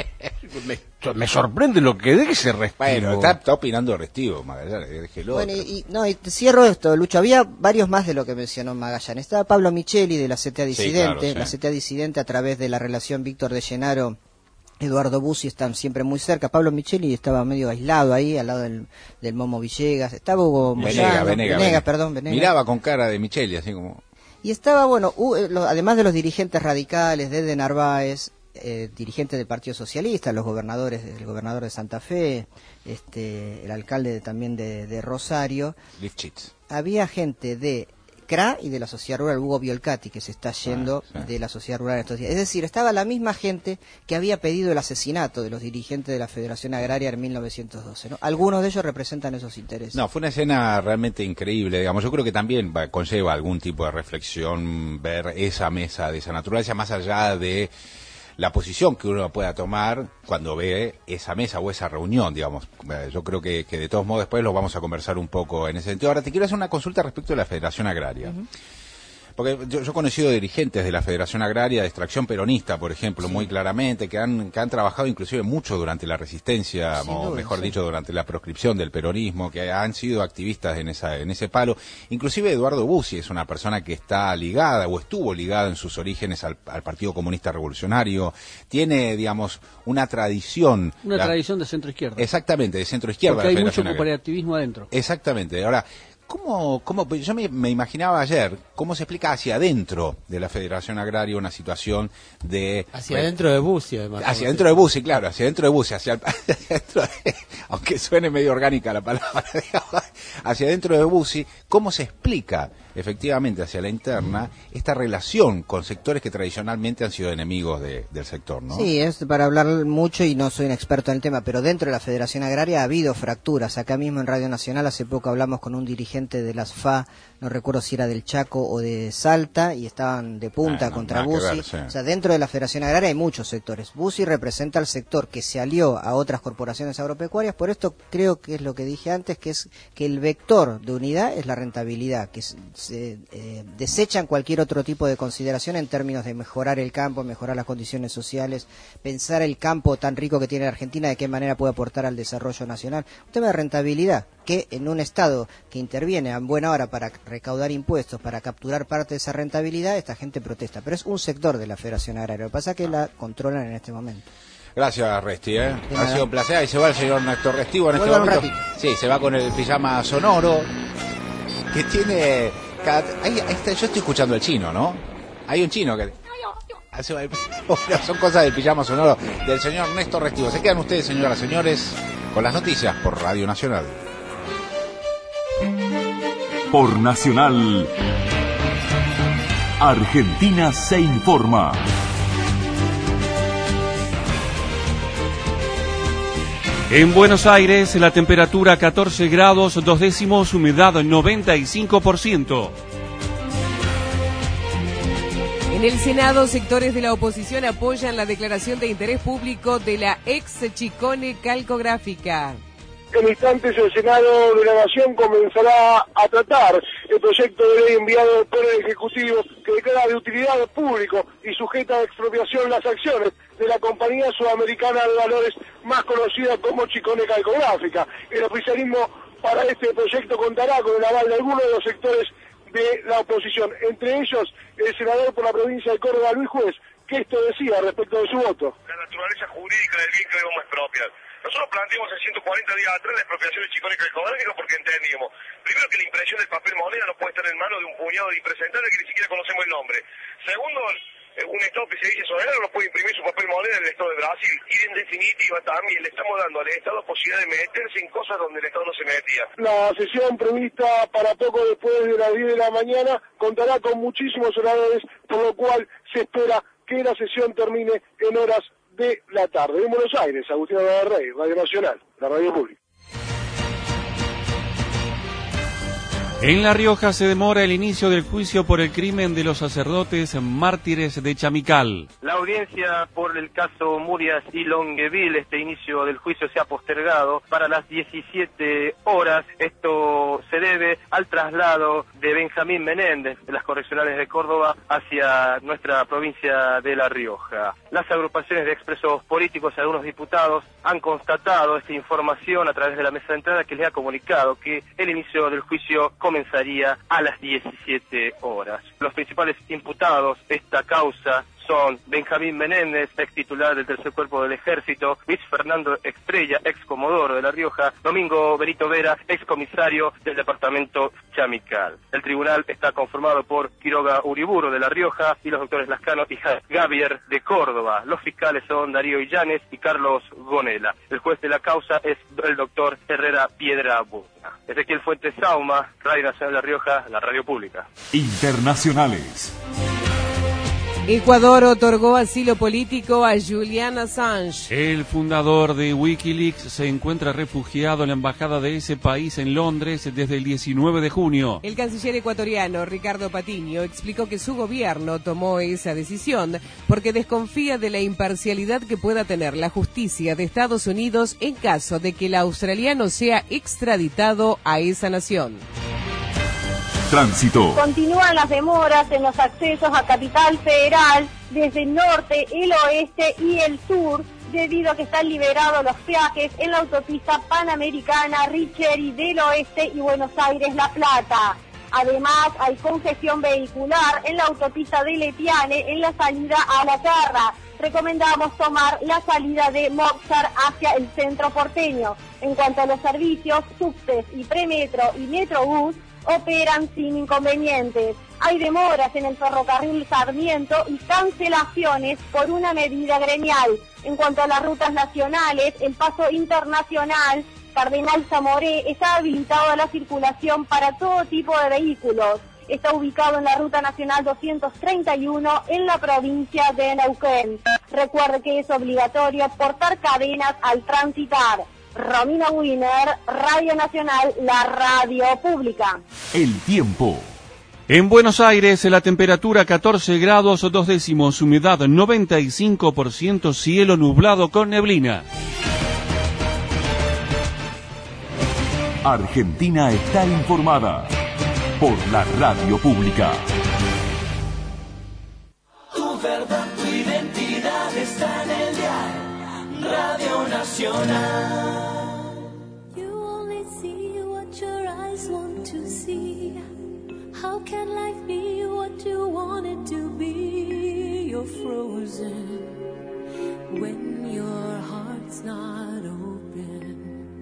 Me sorprende lo que deje Restivo. Bueno, está opinando Restivo, Magallanes, déjelo. Bueno, y te cierro esto, Lucho, había varios más de lo que mencionó Magallanes. Estaba Pablo Micheli de la CTA Disidente, Sí, claro, la CTA Disidente a través de la relación Víctor de Llenaro, Eduardo Bussi están siempre muy cerca. Pablo Micheli estaba medio aislado ahí, al lado del Momo Villegas. Estaba Hugo Venegas. Miraba con cara de Micheli, así como... Y estaba, bueno, además de los dirigentes radicales, de Narváez, dirigentes del Partido Socialista, los gobernadores, el gobernador de Santa Fe, el alcalde también de Rosario. Lifchitz. Había gente de CRA y de la sociedad rural, Hugo Biolcati, que se está yendo de la sociedad rural estos días. Es decir, estaba la misma gente que había pedido el asesinato de los dirigentes de la Federación Agraria en 1912, ¿no? Algunos de ellos representan esos intereses. No, fue una escena realmente increíble, digamos. Yo creo que también conlleva algún tipo de reflexión ver esa mesa de esa naturaleza, más allá de la posición que uno pueda tomar cuando ve esa mesa o esa reunión, digamos. Yo creo que de todos modos después lo vamos a conversar un poco en ese sentido. Ahora te quiero hacer una consulta respecto de la Federación Agraria. Porque yo he conocido dirigentes de la Federación Agraria de extracción peronista, por ejemplo, muy claramente, que han trabajado inclusive mucho durante la resistencia, o mejor dicho, durante la proscripción del peronismo, que han sido activistas en ese palo. Inclusive Eduardo Bussi es una persona que está ligada, o estuvo ligada en sus orígenes al Partido Comunista Revolucionario. Tiene, digamos, una tradición. Una tradición de centro-izquierda. Exactamente, de centro-izquierda. Porque hay mucho cooperativismo adentro. Exactamente. Ahora, ¿cómo yo me imaginaba ayer cómo se explica hacia adentro de la Federación Agraria una situación de... Hacia adentro de Bussi, además. Hacia adentro de Bussi, claro, hacia adentro de Bussi, hacia adentro aunque suene medio orgánica la palabra, digamos, hacia dentro de Bussi, ¿cómo se explica efectivamente hacia la interna esta relación con sectores que tradicionalmente han sido enemigos del sector, ¿no? Sí, es para hablar mucho y no soy un experto en el tema, pero dentro de la Federación Agraria ha habido fracturas. Acá mismo en Radio Nacional hace poco hablamos con un dirigente de las FA, no recuerdo si era del Chaco o de Salta, y estaban de punta contra Bussi. Sí. O sea, dentro de la Federación Agraria hay muchos sectores. Bussi representa al sector que se alió a otras corporaciones agropecuarias, por esto creo que es lo que dije antes, que es que el vector de unidad es la rentabilidad, que se desechan cualquier otro tipo de consideración en términos de mejorar el campo, mejorar las condiciones sociales, pensar el campo tan rico que tiene la Argentina, de qué manera puede aportar al desarrollo nacional. Un tema de rentabilidad, que en un Estado que interviene a buena hora para recaudar impuestos, para capturar parte de esa rentabilidad, esta gente protesta. Pero es un sector de la Federación Agraria, lo que pasa es que la controlan en este momento. Gracias, Resti, Ha sido un placer. Ahí se va el señor Néstor Restivo en este momento. Sí, se va con el pijama sonoro, que tiene... Ahí está, yo estoy escuchando el chino, ¿no? Hay un chino que... Son cosas del pijama sonoro del señor Néstor Restivo. Se quedan ustedes, señoras y señores, con las noticias por Radio Nacional. Por Nacional, Argentina se informa. En Buenos Aires, la temperatura 14 grados 2 décimos, humedad 95%. En el Senado, sectores de la oposición apoyan la declaración de interés público de la ex Chicone Calcográfica. En instantes el Senado de la Nación comenzará a tratar el proyecto de ley enviado por el Ejecutivo que declara de utilidad público y sujeta a expropiación las acciones de la compañía sudamericana de valores más conocida como Chicone Calcográfica. El oficialismo para este proyecto contará con el aval de algunos de los sectores de la oposición, entre ellos el senador por la provincia de Córdoba, Luis Juez, que esto decía respecto de su voto. La naturaleza jurídica del bien que debemos expropiar. Nosotros planteamos en 140 días atrás la expropiación de Chicone Calcográfica porque entendíamos, primero, que la impresión del papel moneda no puede estar en manos de un puñado de impresentables que ni siquiera conocemos el nombre. Segundo, un Estado que se dice soberano no puede imprimir su papel moneda en el Estado de Brasil. Y en definitiva también le estamos dando al Estado posibilidad de meterse en cosas donde el Estado no se metía. La sesión prevista para poco después de las 10 de la mañana contará con muchísimos oradores, por lo cual se espera que la sesión termine en horas de la tarde. En Buenos Aires, Agustín Rey, Radio Nacional, la radio pública. En La Rioja se demora el inicio del juicio por el crimen de los sacerdotes mártires de Chamical. La audiencia por el caso Murias y Longueville, este inicio del juicio se ha postergado para las 17 horas. Esto se debe al traslado de Benjamín Menéndez de las correccionales de Córdoba hacia nuestra provincia de La Rioja. Las agrupaciones de expresos políticos y algunos diputados han constatado esta información a través de la mesa de entrada que les ha comunicado que el inicio del juicio comenzaría a las 17 horas. Los principales imputados de esta causa son Benjamín Menéndez, ex titular del Tercer Cuerpo del Ejército, Luis Fernando Estrella, ex comodoro de La Rioja, Domingo Benito Vera, ex comisario del departamento Chamical. El tribunal está conformado por Quiroga Uriburu de La Rioja y los doctores Lascano y Gavier de Córdoba. Los fiscales son Darío Illanes y Carlos Gonela. El juez de la causa es el doctor Herrera Piedrabuena. Ezequiel Fuentes Sauma, Radio Nacional de La Rioja, la radio pública. Internacionales. Ecuador otorgó asilo político a Julian Assange. El fundador de Wikileaks se encuentra refugiado en la embajada de ese país en Londres desde el 19 de junio. El canciller ecuatoriano Ricardo Patiño explicó que su gobierno tomó esa decisión porque desconfía de la imparcialidad que pueda tener la justicia de Estados Unidos en caso de que el australiano sea extraditado a esa nación. Tránsito. Continúan las demoras en los accesos a Capital Federal desde el norte, el oeste y el sur, debido a que están liberados los peajes en la autopista Panamericana, Richeri del Oeste y Buenos Aires-La Plata. Además, hay congestión vehicular en la autopista de Letiane en la salida a La Terra. Recomendamos tomar la salida de Moxar hacia el centro porteño. En cuanto a los servicios, subtes y premetro y metrobús operan sin inconvenientes. Hay demoras en el ferrocarril Sarmiento y cancelaciones por una medida gremial. En cuanto a las rutas nacionales, el paso internacional Cardenal Zamoré está habilitado a la circulación para todo tipo de vehículos. Está ubicado en la Ruta Nacional 231 en la provincia de Neuquén. Recuerde que es obligatorio portar cadenas al transitar. Romina Wiener, Radio Nacional, la radio pública. El tiempo. En Buenos Aires, la temperatura 14 grados 2 décimos, humedad 95%, cielo nublado con neblina. Argentina está informada por la radio pública. Tu verdad, tu identidad está en el dial Radio Nacional. You only see what your eyes want to see. How can life be what you want it to be? You're frozen when your heart's not open.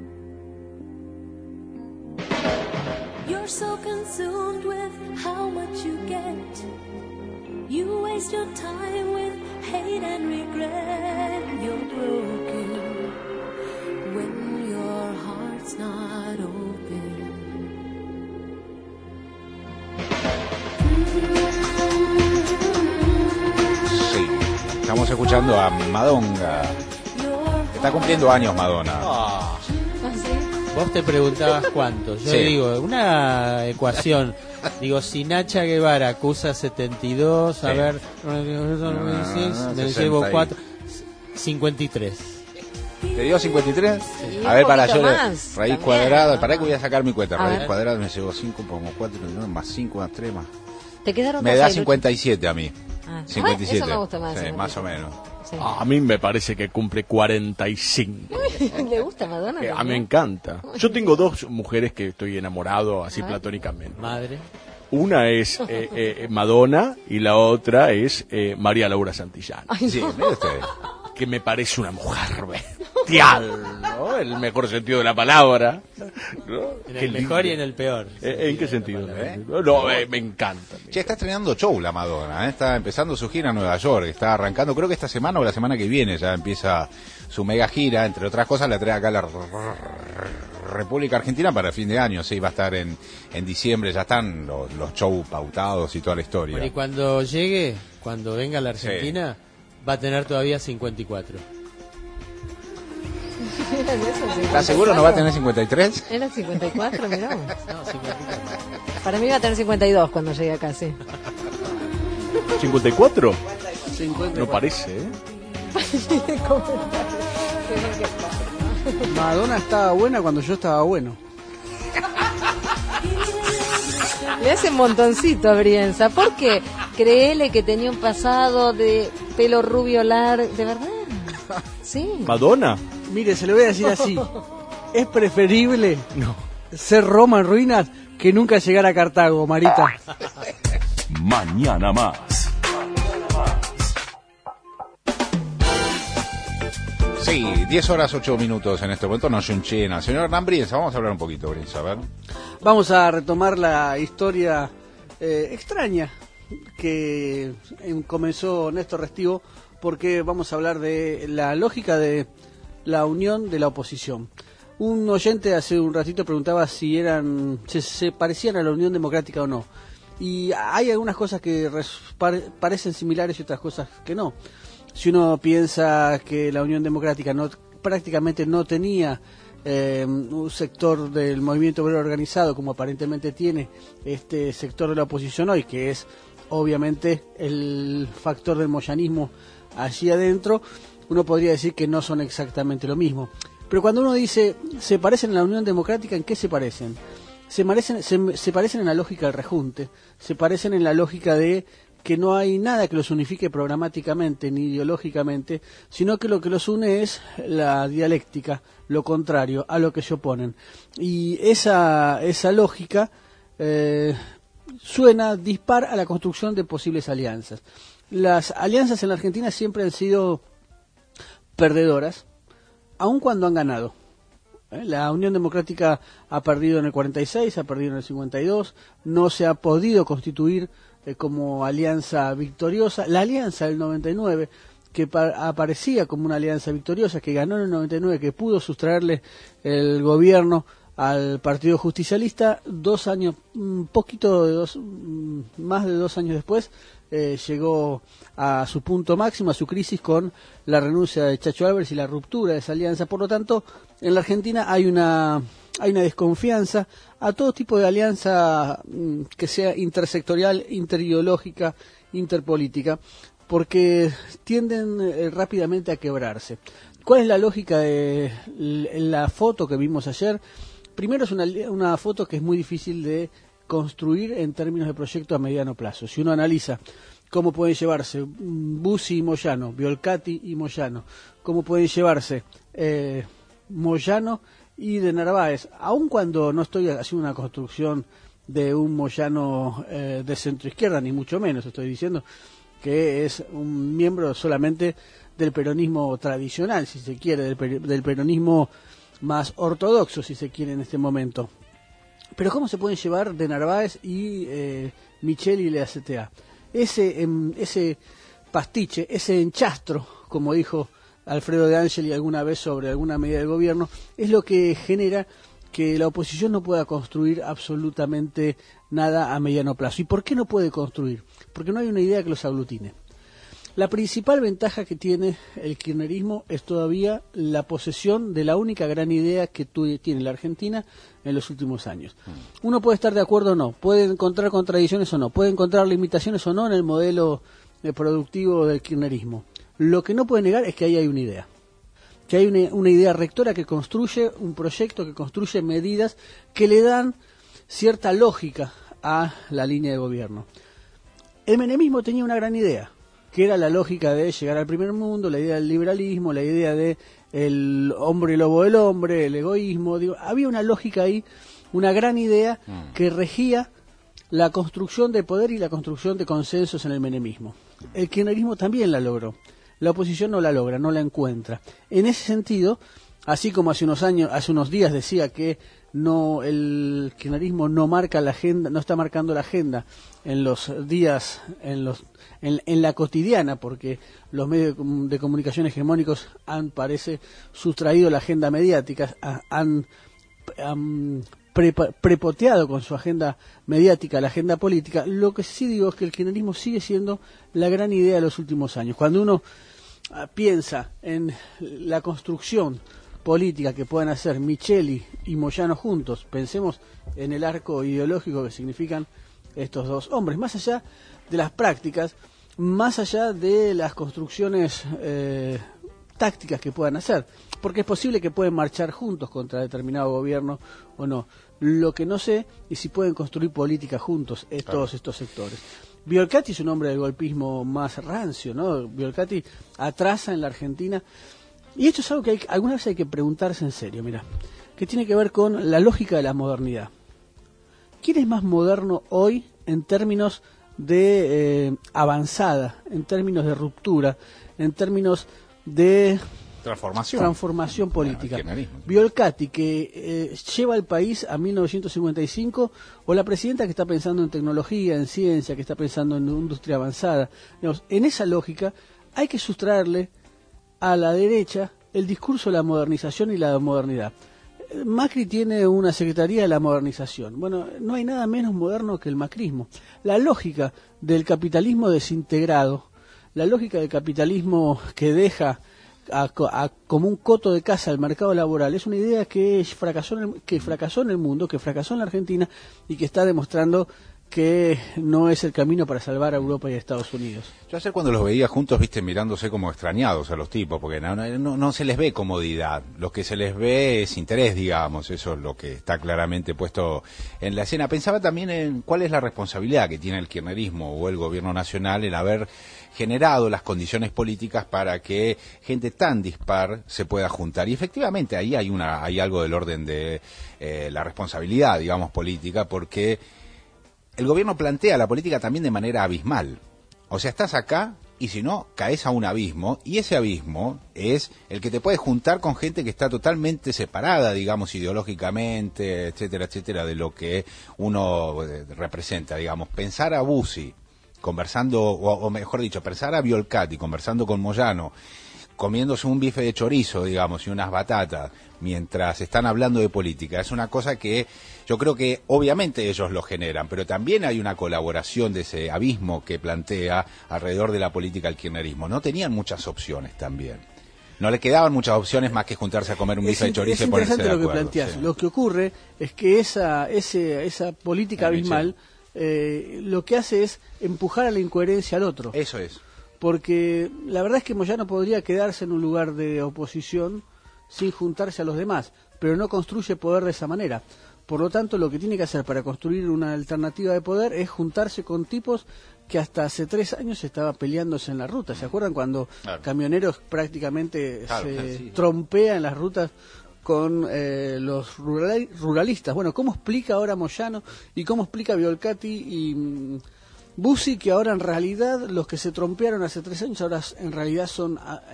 You're so consumed with how much you get. You waste your time with hate and regret. You're broken when your heart's not open. Sí, estamos escuchando a Madonna. Está cumpliendo años Madonna. Vos te preguntabas cuántos. Yo digo, una ecuación. Digo, si Nacha Guevara acusa 72, a ver, me llevo 4, 53. ¿Te dio 53? Sí, a ver, para yo, más, raíz también. cuadrada, para que voy a sacar mi cuenta. A Raíz ver. cuadrada me llevo 5, pongo 4, más 5, más 3, más. ¿Te quedaron Me dos da ahí, 57 a mí. Ah. 57. Eso me gusta más, Sí, 57. más o menos. Sí. A mí me parece que cumple 45. ¿Le gusta Madonna? A mí me encanta. Yo tengo dos mujeres que estoy enamorado así A ver. platónicamente. Madre. Una es Madonna y la otra es María Laura Santillán. Ay, no. Sí, mire usted. Que me parece una mujer bestial, ¿no? El mejor sentido de la palabra, ¿no? En Qué el mejor y en el peor. ¿En qué sentido? No, me encanta. Che, está estrenando show la Madonna, ¿eh? Está empezando su gira en Nueva York, está arrancando, creo que esta semana o la semana que viene ya empieza su mega gira, entre otras cosas la trae acá a la República Argentina para fin de año, sí, va a estar en diciembre, ya están los shows pautados y toda la historia. Bueno, y cuando llegue, cuando venga a la Argentina, va a tener todavía 54. ¿Estás seguro no va a tener 53? ¿Era 54? Mirá. No, 54. Para mí va a tener 52 cuando llegue acá, sí. ¿54? 54. No parece, ¿eh? Madonna estaba buena cuando yo estaba bueno. Le hace un montoncito a Brienza. ¿Por qué? Créele que tenía un pasado de pelo rubio largo. ¿De verdad? Sí. ¿Madonna? Mire, se lo voy a decir así. Es preferible ser Roma en ruinas que nunca llegar a Cartago, Marita. Mañana más. Sí, 10 horas 8 minutos en este momento, no China. Señor Hernán Brienza, vamos a hablar un poquito, Brienza, a ver. Vamos a retomar la historia extraña que comenzó Néstor Restivo, porque vamos a hablar de la lógica de la unión de la oposición. Un oyente hace un ratito preguntaba si se parecían a la Unión Democrática o no. Y hay algunas cosas que parecen similares y otras cosas que no. Si uno piensa que la Unión Democrática prácticamente no tenía un sector del movimiento obrero organizado como aparentemente tiene este sector de la oposición hoy, que es obviamente el factor del moyanismo allí adentro, uno podría decir que no son exactamente lo mismo. Pero cuando uno dice, ¿se parecen a la Unión Democrática? ¿En qué se parecen? Se parecen en la lógica del rejunte, se parecen en la lógica de que no hay nada que los unifique programáticamente ni ideológicamente, sino que lo que los une es la dialéctica, lo contrario a lo que se oponen. Y esa lógica suena dispar a la construcción de posibles alianzas. Las alianzas en la Argentina siempre han sido perdedoras, aun cuando han ganado. La Unión Democrática ha perdido en el 46, ha perdido en el 52, no se ha podido constituir como alianza victoriosa. La alianza del 99, que aparecía como una alianza victoriosa, que ganó en el 99, que pudo sustraerle el gobierno al Partido Justicialista, 2 años, más de 2 años después, llegó a su punto máximo, a su crisis, con la renuncia de Chacho Álvarez y la ruptura de esa alianza. Por lo tanto, en la Argentina hay una desconfianza a todo tipo de alianza que sea intersectorial, interideológica, interpolítica, porque tienden rápidamente a quebrarse. ¿Cuál es la lógica de la foto que vimos ayer? Primero, es una foto que es muy difícil de construir en términos de proyecto a mediano plazo. Si uno analiza cómo pueden llevarse Bussi y Moyano, Biolcati y Moyano, cómo pueden llevarse Moyano y de Narváez, aun cuando no estoy haciendo una construcción de un Moyano de centroizquierda, ni mucho menos, estoy diciendo que es un miembro solamente del peronismo tradicional, si se quiere, del peronismo más ortodoxo, si se quiere, en este momento. Pero ¿cómo se pueden llevar de Narváez y Micheli y la CTA? Ese pastiche, ese enchastro, como dijo Alfredo de Angeli alguna vez sobre alguna medida del gobierno, es lo que genera que la oposición no pueda construir absolutamente nada a mediano plazo. ¿Y por qué no puede construir? Porque no hay una idea que los aglutine. La principal ventaja que tiene el kirchnerismo es todavía la posesión de la única gran idea que tiene la Argentina en los últimos años. Uno puede estar de acuerdo o no, puede encontrar contradicciones o no, puede encontrar limitaciones o no en el modelo productivo del kirchnerismo. Lo que no puede negar es que ahí hay una idea. Que hay una idea rectora que construye un proyecto, que construye medidas que le dan cierta lógica a la línea de gobierno. El menemismo tenía una gran idea, que era la lógica de llegar al primer mundo, la idea del liberalismo, la idea de el hombre lobo del hombre, el egoísmo. Había una lógica ahí, una gran idea que regía la construcción de poder y la construcción de consensos en el menemismo. El kirchnerismo también la logró. La oposición no la logra, no la encuentra. En ese sentido, así como hace unos días decía que el kirchnerismo no marca la agenda, no está marcando la agenda en los días, en la cotidiana, porque los medios de comunicación hegemónicos parece sustraído la agenda mediática, han prepoteado con su agenda mediática la agenda política. Lo que sí digo es que el kirchnerismo sigue siendo la gran idea de los últimos años. Cuando uno piensa en la construcción política que puedan hacer Micheli y Moyano juntos, pensemos en el arco ideológico que significan estos dos hombres, más allá de las prácticas, más allá de las construcciones tácticas que puedan hacer, porque es posible que pueden marchar juntos contra determinado gobierno o no. Lo que no sé es si pueden construir política juntos todos estos sectores. Biolcati es un hombre del golpismo más rancio, ¿no? Biolcati atrasa en la Argentina. Y esto es algo que alguna vez hay que preguntarse en serio, mira, que tiene que ver con la lógica de la modernidad. ¿Quién es más moderno hoy en términos de avanzada, en términos de ruptura, en términos de transformación política? Biolcati, que lleva al país a 1955, o la presidenta que está pensando en tecnología, en ciencia, que está pensando en industria avanzada. Digamos, en esa lógica hay que sustraerle a la derecha el discurso de la modernización y la modernidad. Macri tiene una Secretaría de la Modernización. Bueno, no hay nada menos moderno que el macrismo. La lógica del capitalismo desintegrado, la lógica del capitalismo que deja como un coto de caza al mercado laboral, es una idea que fracasó en el mundo, que fracasó en la Argentina y que está demostrando que no es el camino para salvar a Europa y a Estados Unidos. Yo ayer cuando los veía juntos, mirándose como extrañados a los tipos, porque no se les ve comodidad, lo que se les ve es interés, digamos, eso es lo que está claramente puesto en la escena. Pensaba también en cuál es la responsabilidad que tiene el kirchnerismo o el gobierno nacional en haber generado las condiciones políticas para que gente tan dispar se pueda juntar. Y efectivamente ahí hay algo del orden de la responsabilidad, digamos, política, porque el gobierno plantea la política también de manera abismal. O sea, estás acá y si no, caes a un abismo, y ese abismo es el que te puede juntar con gente que está totalmente separada, digamos, ideológicamente, etcétera, etcétera, de lo que uno representa, digamos. Pensar a Bussi conversando, o mejor dicho, Sara Biolcati conversando con Moyano, comiéndose un bife de chorizo, digamos, y unas batatas, mientras están hablando de política. Es una cosa que yo creo que obviamente ellos lo generan, pero también hay una colaboración de ese abismo que plantea alrededor de la política el kirchnerismo. No tenían muchas opciones también. No le quedaban muchas opciones más que juntarse a comer un bife de chorizo y ponerse de acuerdo. Es interesante lo que planteas. Sí. Lo que ocurre es que esa política abismal lo que hace es empujar a la incoherencia al otro. Eso es. Porque la verdad es que Moyano podría quedarse en un lugar de oposición sin juntarse a los demás, pero no construye poder de esa manera. Por lo tanto, lo que tiene que hacer para construir una alternativa de poder es juntarse con tipos que hasta hace 3 años estaban peleándose en la ruta. ¿Se acuerdan cuando camioneros prácticamente se trompean en las rutas con los ruralistas? Bueno, ¿cómo explica ahora Moyano y cómo explica Biolcati y Bussi que ahora en realidad los que se trompearon hace 3 años ahora en realidad son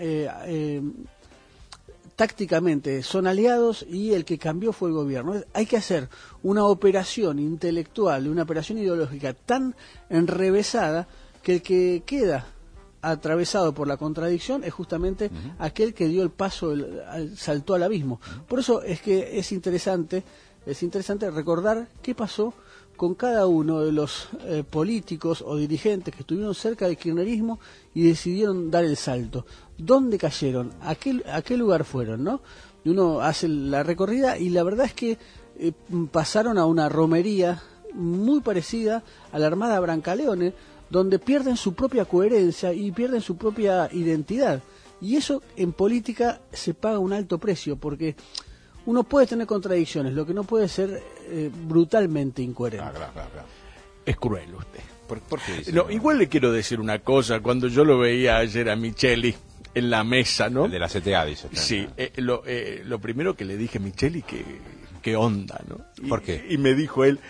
tácticamente son aliados y el que cambió fue el gobierno? Hay que hacer una operación intelectual, una operación ideológica tan enrevesada que el que queda atravesado por la contradicción es justamente aquel que dio el paso, saltó al abismo. Por eso es que es interesante recordar qué pasó con cada uno de los políticos o dirigentes que estuvieron cerca del kirchnerismo y decidieron dar el salto. ¿Dónde cayeron? ¿A qué lugar fueron? ¿No? Y uno hace la recorrida y la verdad es que pasaron a una romería muy parecida a la Armada Brancaleone, donde pierden su propia coherencia y pierden su propia identidad. Y eso en política se paga un alto precio, porque uno puede tener contradicciones, lo que no puede ser brutalmente incoherente. Claro. Es cruel usted. ¿Por qué dice? No, igual le quiero decir una cosa. Cuando yo lo veía ayer a Micheli en la mesa, ¿no? El de la CTA, dice. Sí, lo primero que le dije a Micheli, ¿qué onda, no? ¿Por qué? Y me dijo él,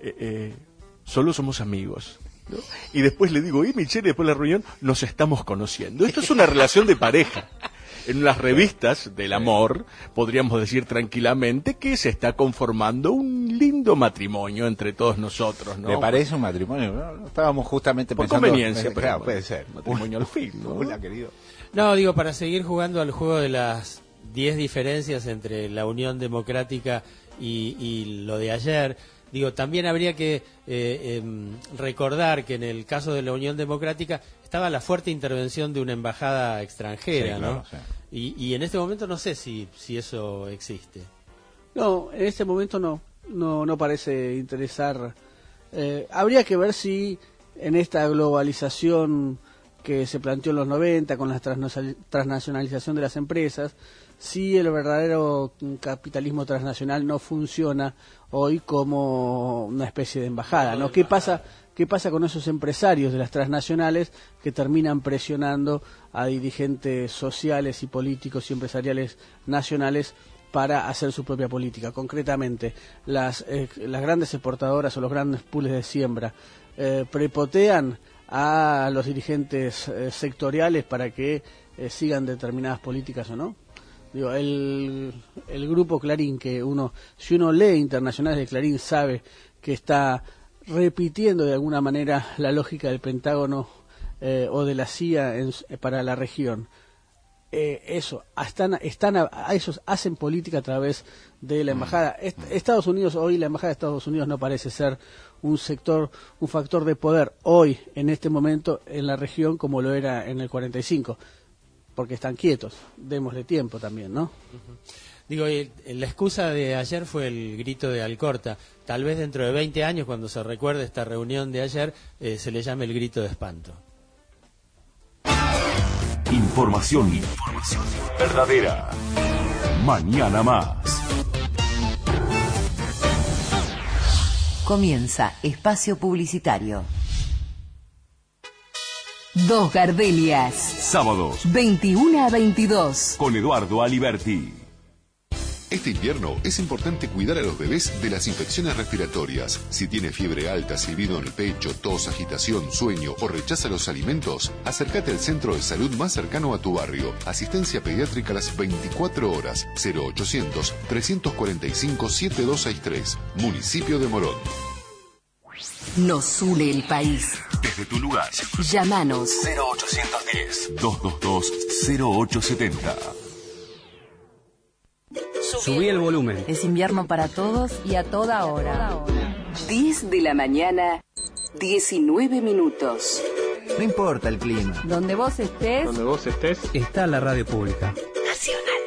solo somos amigos, ¿no? Y después le digo, Micheli, después de la reunión, nos estamos conociendo. Esto es una relación de pareja. En las revistas del amor podríamos decir tranquilamente que se está conformando un lindo matrimonio entre todos nosotros, ¿no? ¿Le parece un matrimonio? No, estábamos justamente pensando... Por conveniencia, pero claro, puede ser. Matrimonio al fin, ¿no? Hola, querido. No, digo, para seguir jugando al juego de las 10 diferencias entre la Unión Democrática y lo de ayer, digo, también habría que recordar que en el caso de la Unión Democrática estaba la fuerte intervención de una embajada extranjera, sí, claro, ¿no? Sí. Y en este momento no sé si eso existe. No, en este momento no parece interesar. Habría que ver si en esta globalización que se planteó en los 90 con la transnacionalización de las empresas, si el verdadero capitalismo transnacional no funciona hoy como una especie de embajada, ¿no? ¿Qué pasa con esos empresarios de las transnacionales que terminan presionando a dirigentes sociales y políticos y empresariales nacionales para hacer su propia política? Concretamente, las grandes exportadoras o los grandes pools de siembra prepotean a los dirigentes sectoriales para que sigan determinadas políticas o no. Digo, el grupo Clarín, si uno lee internacionales de Clarín, sabe que está repitiendo de alguna manera la lógica del Pentágono o de la CIA para la región. Esos hacen política a través de la embajada. Estados Unidos hoy, la embajada de Estados Unidos no parece ser un factor de poder hoy, en este momento, en la región como lo era en el 45, porque están quietos. Démosle tiempo también, ¿no? Digo, la excusa de ayer fue el grito de Alcorta. Tal vez dentro de 20 años, cuando se recuerde esta reunión de ayer, se le llame el grito de espanto. Información verdadera. Mañana más. Comienza Espacio Publicitario. Dos Gardenias. Sábados, 21 a 22. con Eduardo Aliberti. Este invierno es importante cuidar a los bebés de las infecciones respiratorias. Si tiene fiebre alta, silbido en el pecho, tos, agitación, sueño o rechaza los alimentos, acércate al centro de salud más cercano a tu barrio. Asistencia pediátrica a las 24 horas. 0800-345-7263. Municipio de Morón. Nos une el país. Te desde tu lugar. Llámanos 0810-222-0870. Subí el volumen. Es invierno para todos y a toda hora. 10 de la mañana, 19 minutos. No importa el clima. Donde vos estés, está la radio pública. Nacional.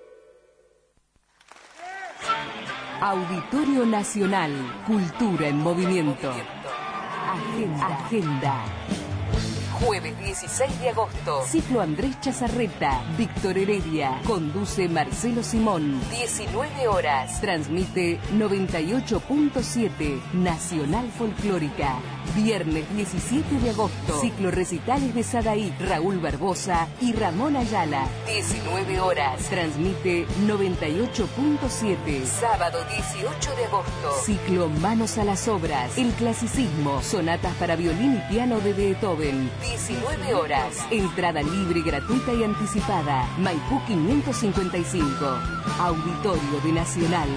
Auditorio Nacional. Cultura en movimiento. Agenda. Jueves 16 de agosto. Ciclo Andrés Chazarreta. Víctor Heredia. Conduce Marcelo Simón. 19 horas. Transmite 98.7 Nacional Folclórica. Viernes 17 de agosto. Ciclo Recitales de Sadaí, Raúl Barbosa y Ramón Ayala. 19 horas. Transmite 98.7. Sábado 18 de agosto. Ciclo Manos a las Obras. El Clasicismo. Sonatas para violín y piano de Beethoven. 19 horas. Entrada libre, gratuita y anticipada. Maipú 555. Auditorio de Nacional.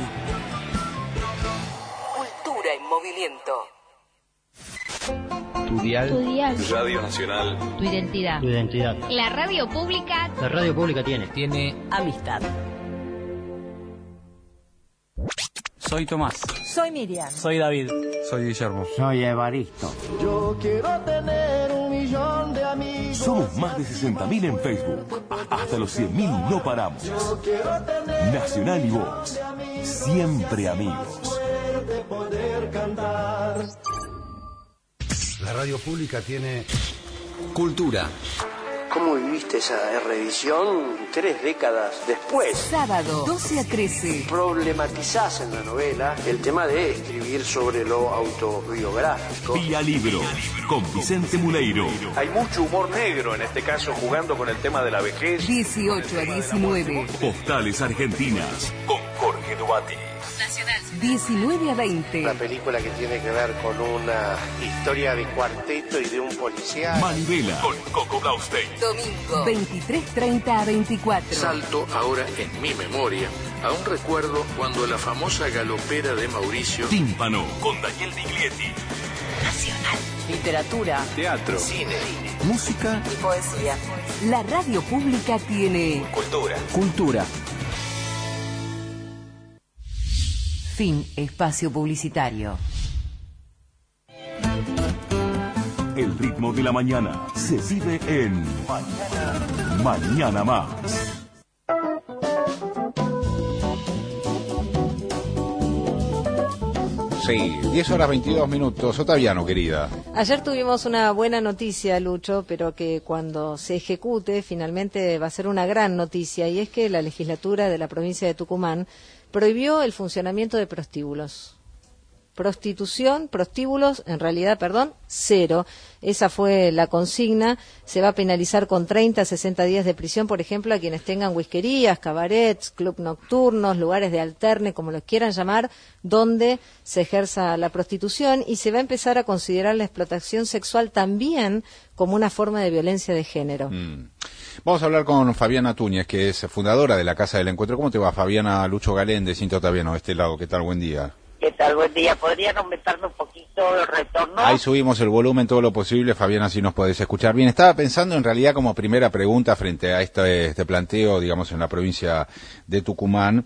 Cultura en movimiento. Tu dial. Radio Nacional. Tu identidad. La radio pública. La radio pública tiene Amistad. Soy Tomás. Soy Miriam. Soy David. Soy Guillermo. Soy Evaristo. Yo quiero tener 1.000.000 de amigos. Somos más de 60.000 en Facebook. Hasta los 100.000 no paramos. Yo quiero tener Nacional y vos. Siempre amigos. de poder cantar. La radio pública tiene cultura. ¿Cómo viviste esa revisión 3 décadas después? Sábado, 12 a 13. Problematizás en la novela el tema de escribir sobre lo autobiográfico. Vía Libro, con Vicente Muleiro. Hay mucho humor negro, en este caso jugando con el tema de la vejez. 18 a 19. Postales Argentinas, con Jorge Dubati. 19 a 20. Una película que tiene que ver con una historia de cuarteto y de un policía. Manivela, con Coco Blaustein. Domingo, 23:30 a 24. Salto ahora en mi memoria a un recuerdo cuando la famosa galopera de Mauricio. Tímpano, con Daniel Diglietti. Nacional. Literatura. Teatro. Cine. Música Y poesía. La radio pública tiene cultura. Fin espacio publicitario. El ritmo de la mañana se vive en Mañana Más. Sí, 10 horas 22 minutos. Otaviano, querida. Ayer tuvimos una buena noticia, Lucho, pero que cuando se ejecute finalmente va a ser una gran noticia, y es que la legislatura de la provincia de Tucumán prohibió el funcionamiento de prostíbulos. Prostíbulos, en realidad, cero. Esa fue la consigna. Se va a penalizar con 30 a 60 días de prisión, por ejemplo, a quienes tengan whiskerías, cabarets, club nocturnos, lugares de alterne, como los quieran llamar, donde se ejerza la prostitución, y se va a empezar a considerar la explotación sexual también como una forma de violencia de género. Vamos a hablar con Fabiana Túñez, que es fundadora de la Casa del Encuentro. ¿Cómo te va, Fabiana? Lucho Galén, de Cinto Otaviano, de este lado. ¿Qué tal? Buen día. ¿Qué tal? Buen día. ¿Podrían aumentarme un poquito el retorno? Ahí subimos el volumen todo lo posible, Fabiana, si nos podés escuchar bien. Estaba pensando en realidad como primera pregunta frente a este planteo, digamos, en la provincia de Tucumán.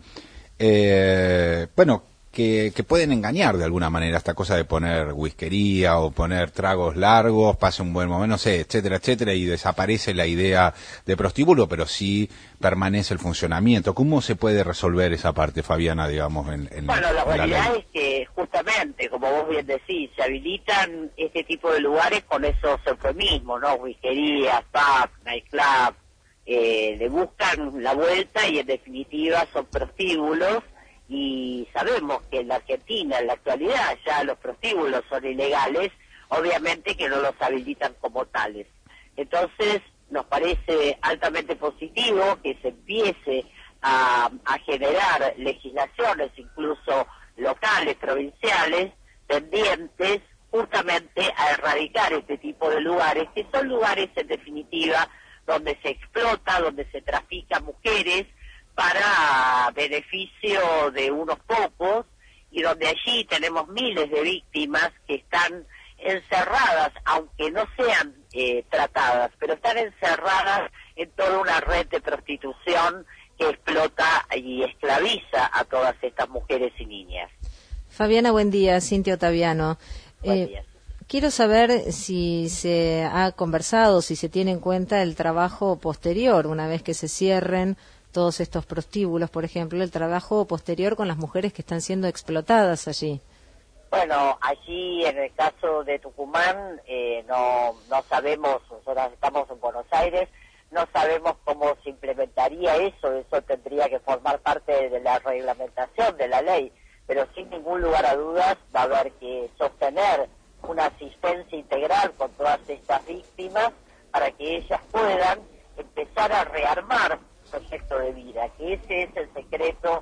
Que pueden engañar de alguna manera, esta cosa de poner whiskería o poner tragos largos, pasa un buen momento, no sé, etcétera, etcétera, y desaparece la idea de prostíbulo, pero sí permanece el funcionamiento. ¿Cómo se puede resolver esa parte, Fabiana, digamos, en Bueno, la realidad ley? es que justamente, como vos bien decís, se habilitan este tipo de lugares con esos eufemismos, ¿no? Whiskerías, pub, nightclub, le buscan la vuelta y en definitiva son prostíbulos. Y sabemos que en la Argentina, en la actualidad, ya los prostíbulos son ilegales, obviamente que no los habilitan como tales. Entonces, nos parece altamente positivo que se empiece a generar legislaciones, incluso locales, provinciales, tendientes justamente a erradicar este tipo de lugares, que son lugares, en definitiva, donde se explota, donde se trafica mujeres, para beneficio de unos pocos, y donde allí tenemos miles de víctimas que están encerradas, aunque no sean tratadas, pero están encerradas en toda una red de prostitución que explota y esclaviza a todas estas mujeres y niñas. Fabiana, buen día. Cintia Ottaviano. Buen día. Quiero saber si se ha conversado, si se tiene en cuenta el trabajo posterior, una vez que se cierren todos estos prostíbulos, por ejemplo, el trabajo posterior con las mujeres que están siendo explotadas allí. Bueno, allí en el caso de Tucumán no sabemos, nosotros estamos en Buenos Aires, no sabemos cómo se implementaría eso tendría que formar parte de la reglamentación de la ley, pero sin ningún lugar a dudas va a haber que sostener una asistencia integral con todas estas víctimas para que ellas puedan empezar a rearmar su proyecto de vida, que ese es el secreto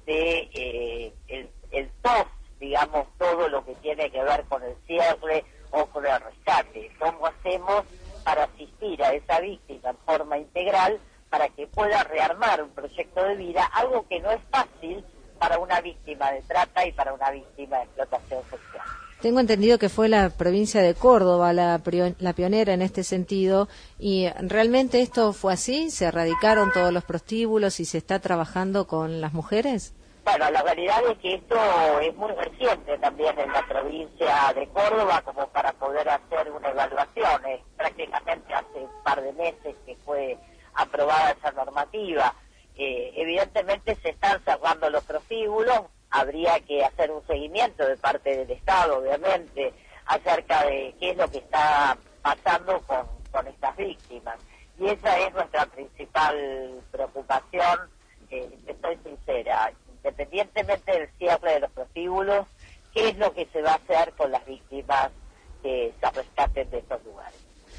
de el post, digamos, todo lo que tiene que ver con el cierre o con el rescate. ¿Cómo hacemos para asistir a esa víctima en forma integral para que pueda rearmar un proyecto de vida, algo que no es fácil para una víctima de trata y para una víctima de explotación sexual? Tengo entendido que fue la provincia de Córdoba la pionera en este sentido, y realmente esto fue así, se erradicaron todos los prostíbulos y se está trabajando con las mujeres. Bueno, la realidad es que esto es muy reciente también en la provincia de Córdoba, como para poder hacer una evaluación. Prácticamente hace un par de meses que fue aprobada esa normativa. Evidentemente se están cerrando los prostíbulos, habría que hacer un seguimiento de parte del Estado, obviamente, acerca de qué es lo que está pasando con estas víctimas. Y esa es nuestra principal preocupación, estoy sincera. Independientemente del cierre de los prostíbulos, ¿qué es lo que se va a hacer con las víctimas que se rescaten de estos lugares?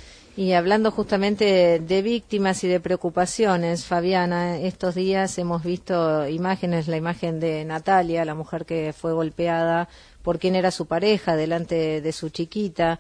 Y hablando justamente de víctimas y de preocupaciones, Fabiana, estos días hemos visto imágenes, la imagen de Natalia, la mujer que fue golpeada por quien era su pareja delante de su chiquita.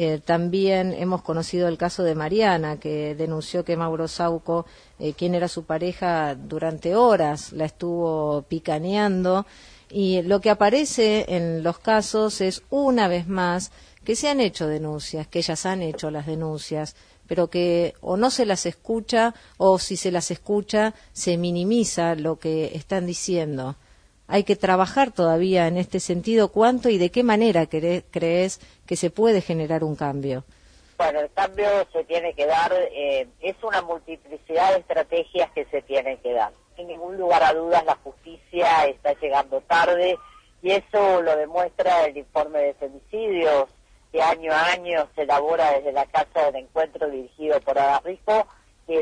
También hemos conocido el caso de Mariana, que denunció que Mauro Sauco, quien era su pareja, durante horas la estuvo picaneando. Y lo que aparece en los casos es, una vez más, que se han hecho denuncias, que ellas han hecho las denuncias, pero que o no se las escucha, o si se las escucha, se minimiza lo que están diciendo. Hay que trabajar todavía en este sentido. ¿Cuánto y de qué manera crees que se puede generar un cambio? Bueno, el cambio se tiene que dar, es una multiplicidad de estrategias que se tienen que dar. Sin ningún lugar a dudas, la justicia está llegando tarde, y eso lo demuestra el informe de femicidios que año a año se elabora desde la Casa del Encuentro dirigido por Ada Rico, que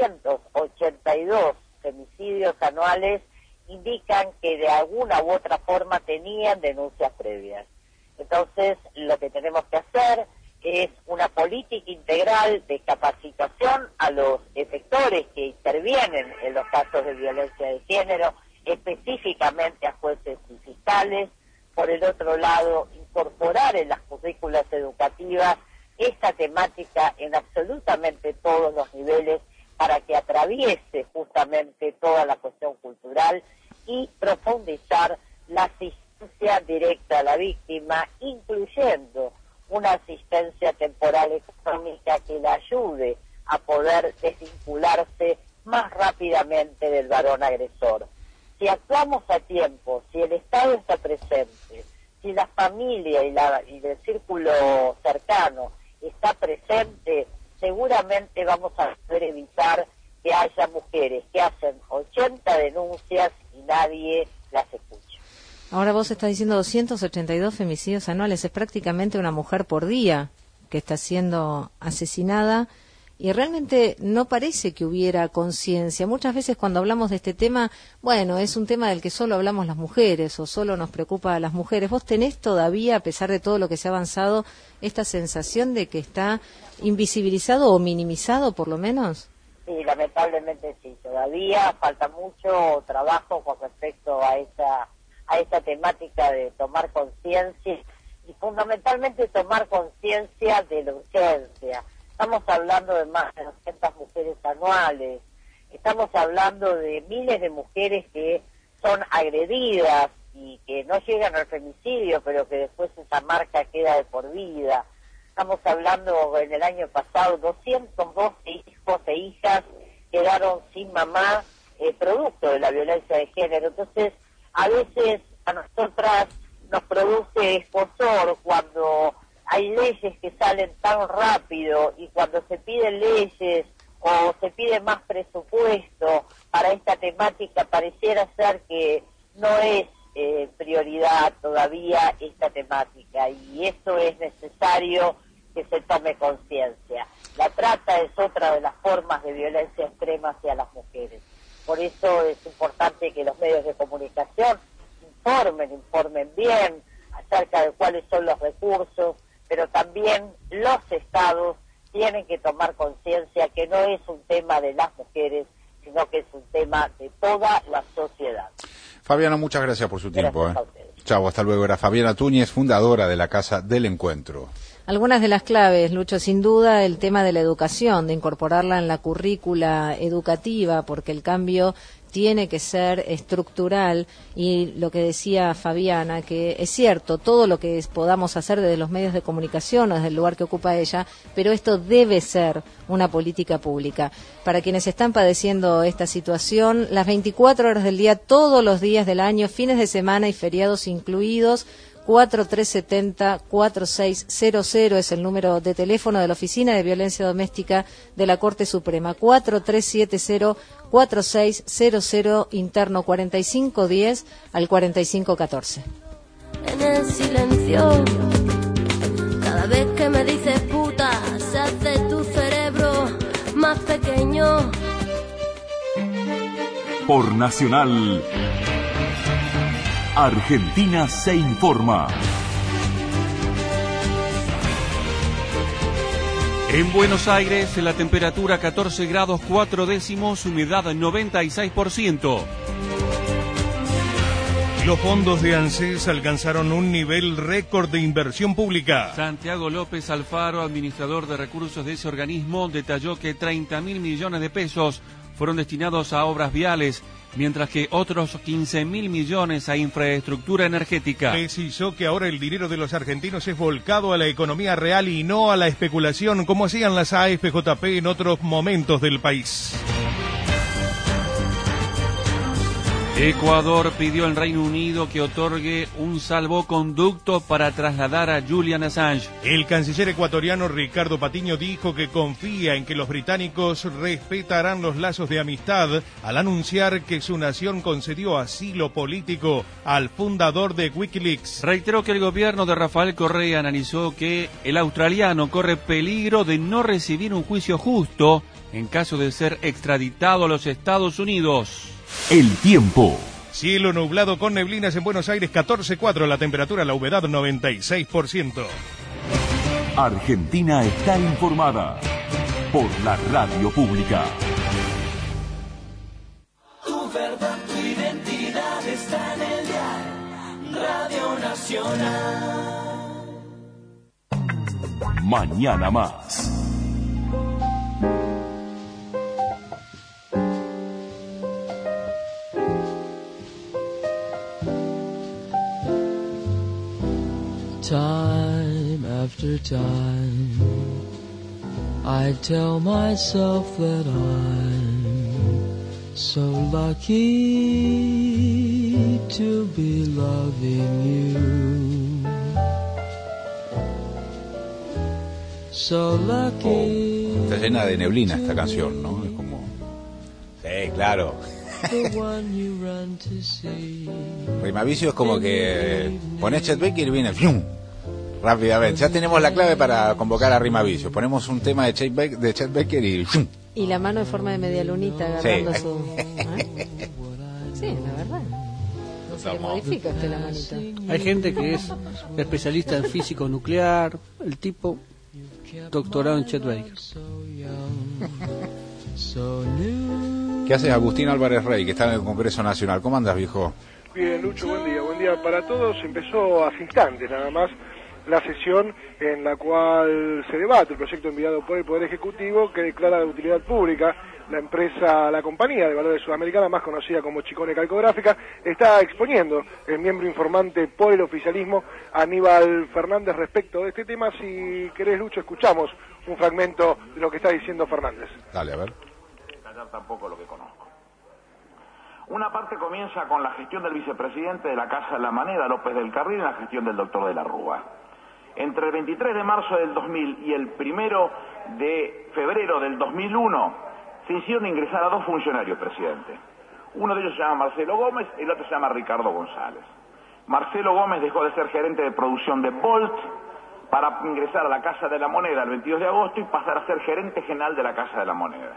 282 femicidios anuales indican que de alguna u otra forma tenían denuncias previas. Entonces, lo que tenemos que hacer es una política integral de capacitación a los efectores que intervienen en los casos de violencia de género, específicamente a jueces y fiscales. Por el otro lado, incorporar en las currículas educativas esta temática en absolutamente todos los niveles para que atraviese justamente toda la cuestión cultural y profundizar la asistencia directa a la víctima, incluyendo una asistencia temporal económica que la ayude a poder desvincularse más rápidamente del varón agresor. Si actuamos a tiempo, si el Estado está presente, si la familia y el círculo cercano está presente, seguramente vamos a poder evitar que haya mujeres que hacen 80 denuncias y nadie las escucha. Ahora vos estás diciendo 282 femicidios anuales, es prácticamente una mujer por día que está siendo asesinada, y realmente no parece que hubiera conciencia. Muchas veces cuando hablamos de este tema, bueno, es un tema del que solo hablamos las mujeres o solo nos preocupa a las mujeres. ¿Vos tenés todavía, a pesar de todo lo que se ha avanzado, esta sensación de que está invisibilizado o minimizado por lo menos? Sí, lamentablemente sí. Todavía falta mucho trabajo con respecto a esa temática de tomar conciencia y fundamentalmente tomar conciencia de la urgencia. Estamos hablando de más de 200 mujeres anuales, estamos hablando de miles de mujeres que son agredidas y que no llegan al femicidio, pero que después esa marca queda de por vida. Estamos hablando, en el año pasado, 212 hijos e hijas quedaron sin mamá, producto de la violencia de género. Entonces, a veces a nosotras nos produce escozor cuando hay leyes que salen tan rápido y cuando se piden leyes o se pide más presupuesto para esta temática, pareciera ser que no es prioridad todavía esta temática, y eso es necesario que se tome conciencia. La trata es otra de las formas de violencia extrema hacia las mujeres. Por eso es importante que los medios de comunicación informen bien acerca de cuáles son los recursos, pero también los estados tienen que tomar conciencia que no es un tema de las mujeres, sino que es un tema de toda la sociedad. Fabiana, muchas gracias por su tiempo. Chau, hasta luego. Era Fabiana Túñez, fundadora de la Casa del Encuentro. Algunas de las claves, Lucho, sin duda el tema de la educación, de incorporarla en la currícula educativa, porque el cambio tiene que ser estructural, y lo que decía Fabiana, que es cierto, todo lo que podamos hacer desde los medios de comunicación o desde el lugar que ocupa ella, pero esto debe ser una política pública. Para quienes están padeciendo esta situación, las 24 horas del día, todos los días del año, fines de semana y feriados incluidos, 4370-4600 es el número de teléfono de la Oficina de Violencia Doméstica de la Corte Suprema, 4370-4600, interno 4510 al 4514. En el silencio, cada vez que me dices puta, se hace tu cerebro más pequeño. Por Nacional, Argentina se informa. En Buenos Aires, la temperatura 14 grados 4 décimos, humedad 96%. Los fondos de ANSES alcanzaron un nivel récord de inversión pública. Santiago López Alfaro, administrador de recursos de ese organismo, detalló que 30.000 millones de pesos fueron destinados a obras viales, mientras que otros 15.000 millones a infraestructura energética. Precisó que ahora el dinero de los argentinos es volcado a la economía real y no a la especulación, como hacían las AFJP en otros momentos del país. Ecuador pidió al Reino Unido que otorgue un salvoconducto para trasladar a Julian Assange. El canciller ecuatoriano Ricardo Patiño dijo que confía en que los británicos respetarán los lazos de amistad al anunciar que su nación concedió asilo político al fundador de Wikileaks. Reiteró que el gobierno de Rafael Correa analizó que el australiano corre peligro de no recibir un juicio justo en caso de ser extraditado a los Estados Unidos. El tiempo. Cielo nublado con neblinas en Buenos Aires, 14,4, la temperatura, la humedad 96%. Argentina está informada por la radio pública. Tu verdad, tu identidad está en el dial Radio Nacional. Mañana más. Time after time, I tell myself that I'm so lucky to be loving you. So lucky. Está llena de neblina esta canción, ¿no? Es como... Sí, claro. Rimavicio es como que pones Chet Baker y viene ¡fium! Rápidamente. Ya tenemos la clave para convocar a Rimavicio. Ponemos un tema de Chet Baker y ¡fium! Y la mano en forma de media lunita agarrando su... Sí, la verdad. No se le modifica usted la manita. Hay gente que es especialista en físico nuclear, el tipo doctorado en Chet Baker. ¿Qué haces, Agustín Álvarez Rey, que está en el Congreso Nacional? ¿Cómo andas, viejo? Bien, Lucho, buen día para todos. Empezó hace instantes nada más la sesión en la cual se debate el proyecto enviado por el Poder Ejecutivo que declara de utilidad pública la compañía de valores sudamericana, más conocida como Chicone Calcográfica. Está exponiendo el miembro informante por el oficialismo, Aníbal Fernández, respecto de este tema. Si querés, Lucho, escuchamos un fragmento de lo que está diciendo Fernández. Dale, a ver. Tampoco lo que conozco. Una parte comienza con la gestión del vicepresidente de la Casa de la Moneda, López del Carril, y la gestión del doctor de la Rúa. Entre el 23 de marzo del 2000 y el 1 de febrero del 2001, se hicieron ingresar a 2 funcionarios, presidente. Uno de ellos se llama Marcelo Gómez, el otro se llama Ricardo González. Marcelo Gómez dejó de ser gerente de producción de Bolt para ingresar a la Casa de la Moneda el 22 de agosto y pasar a ser gerente general de la Casa de la Moneda.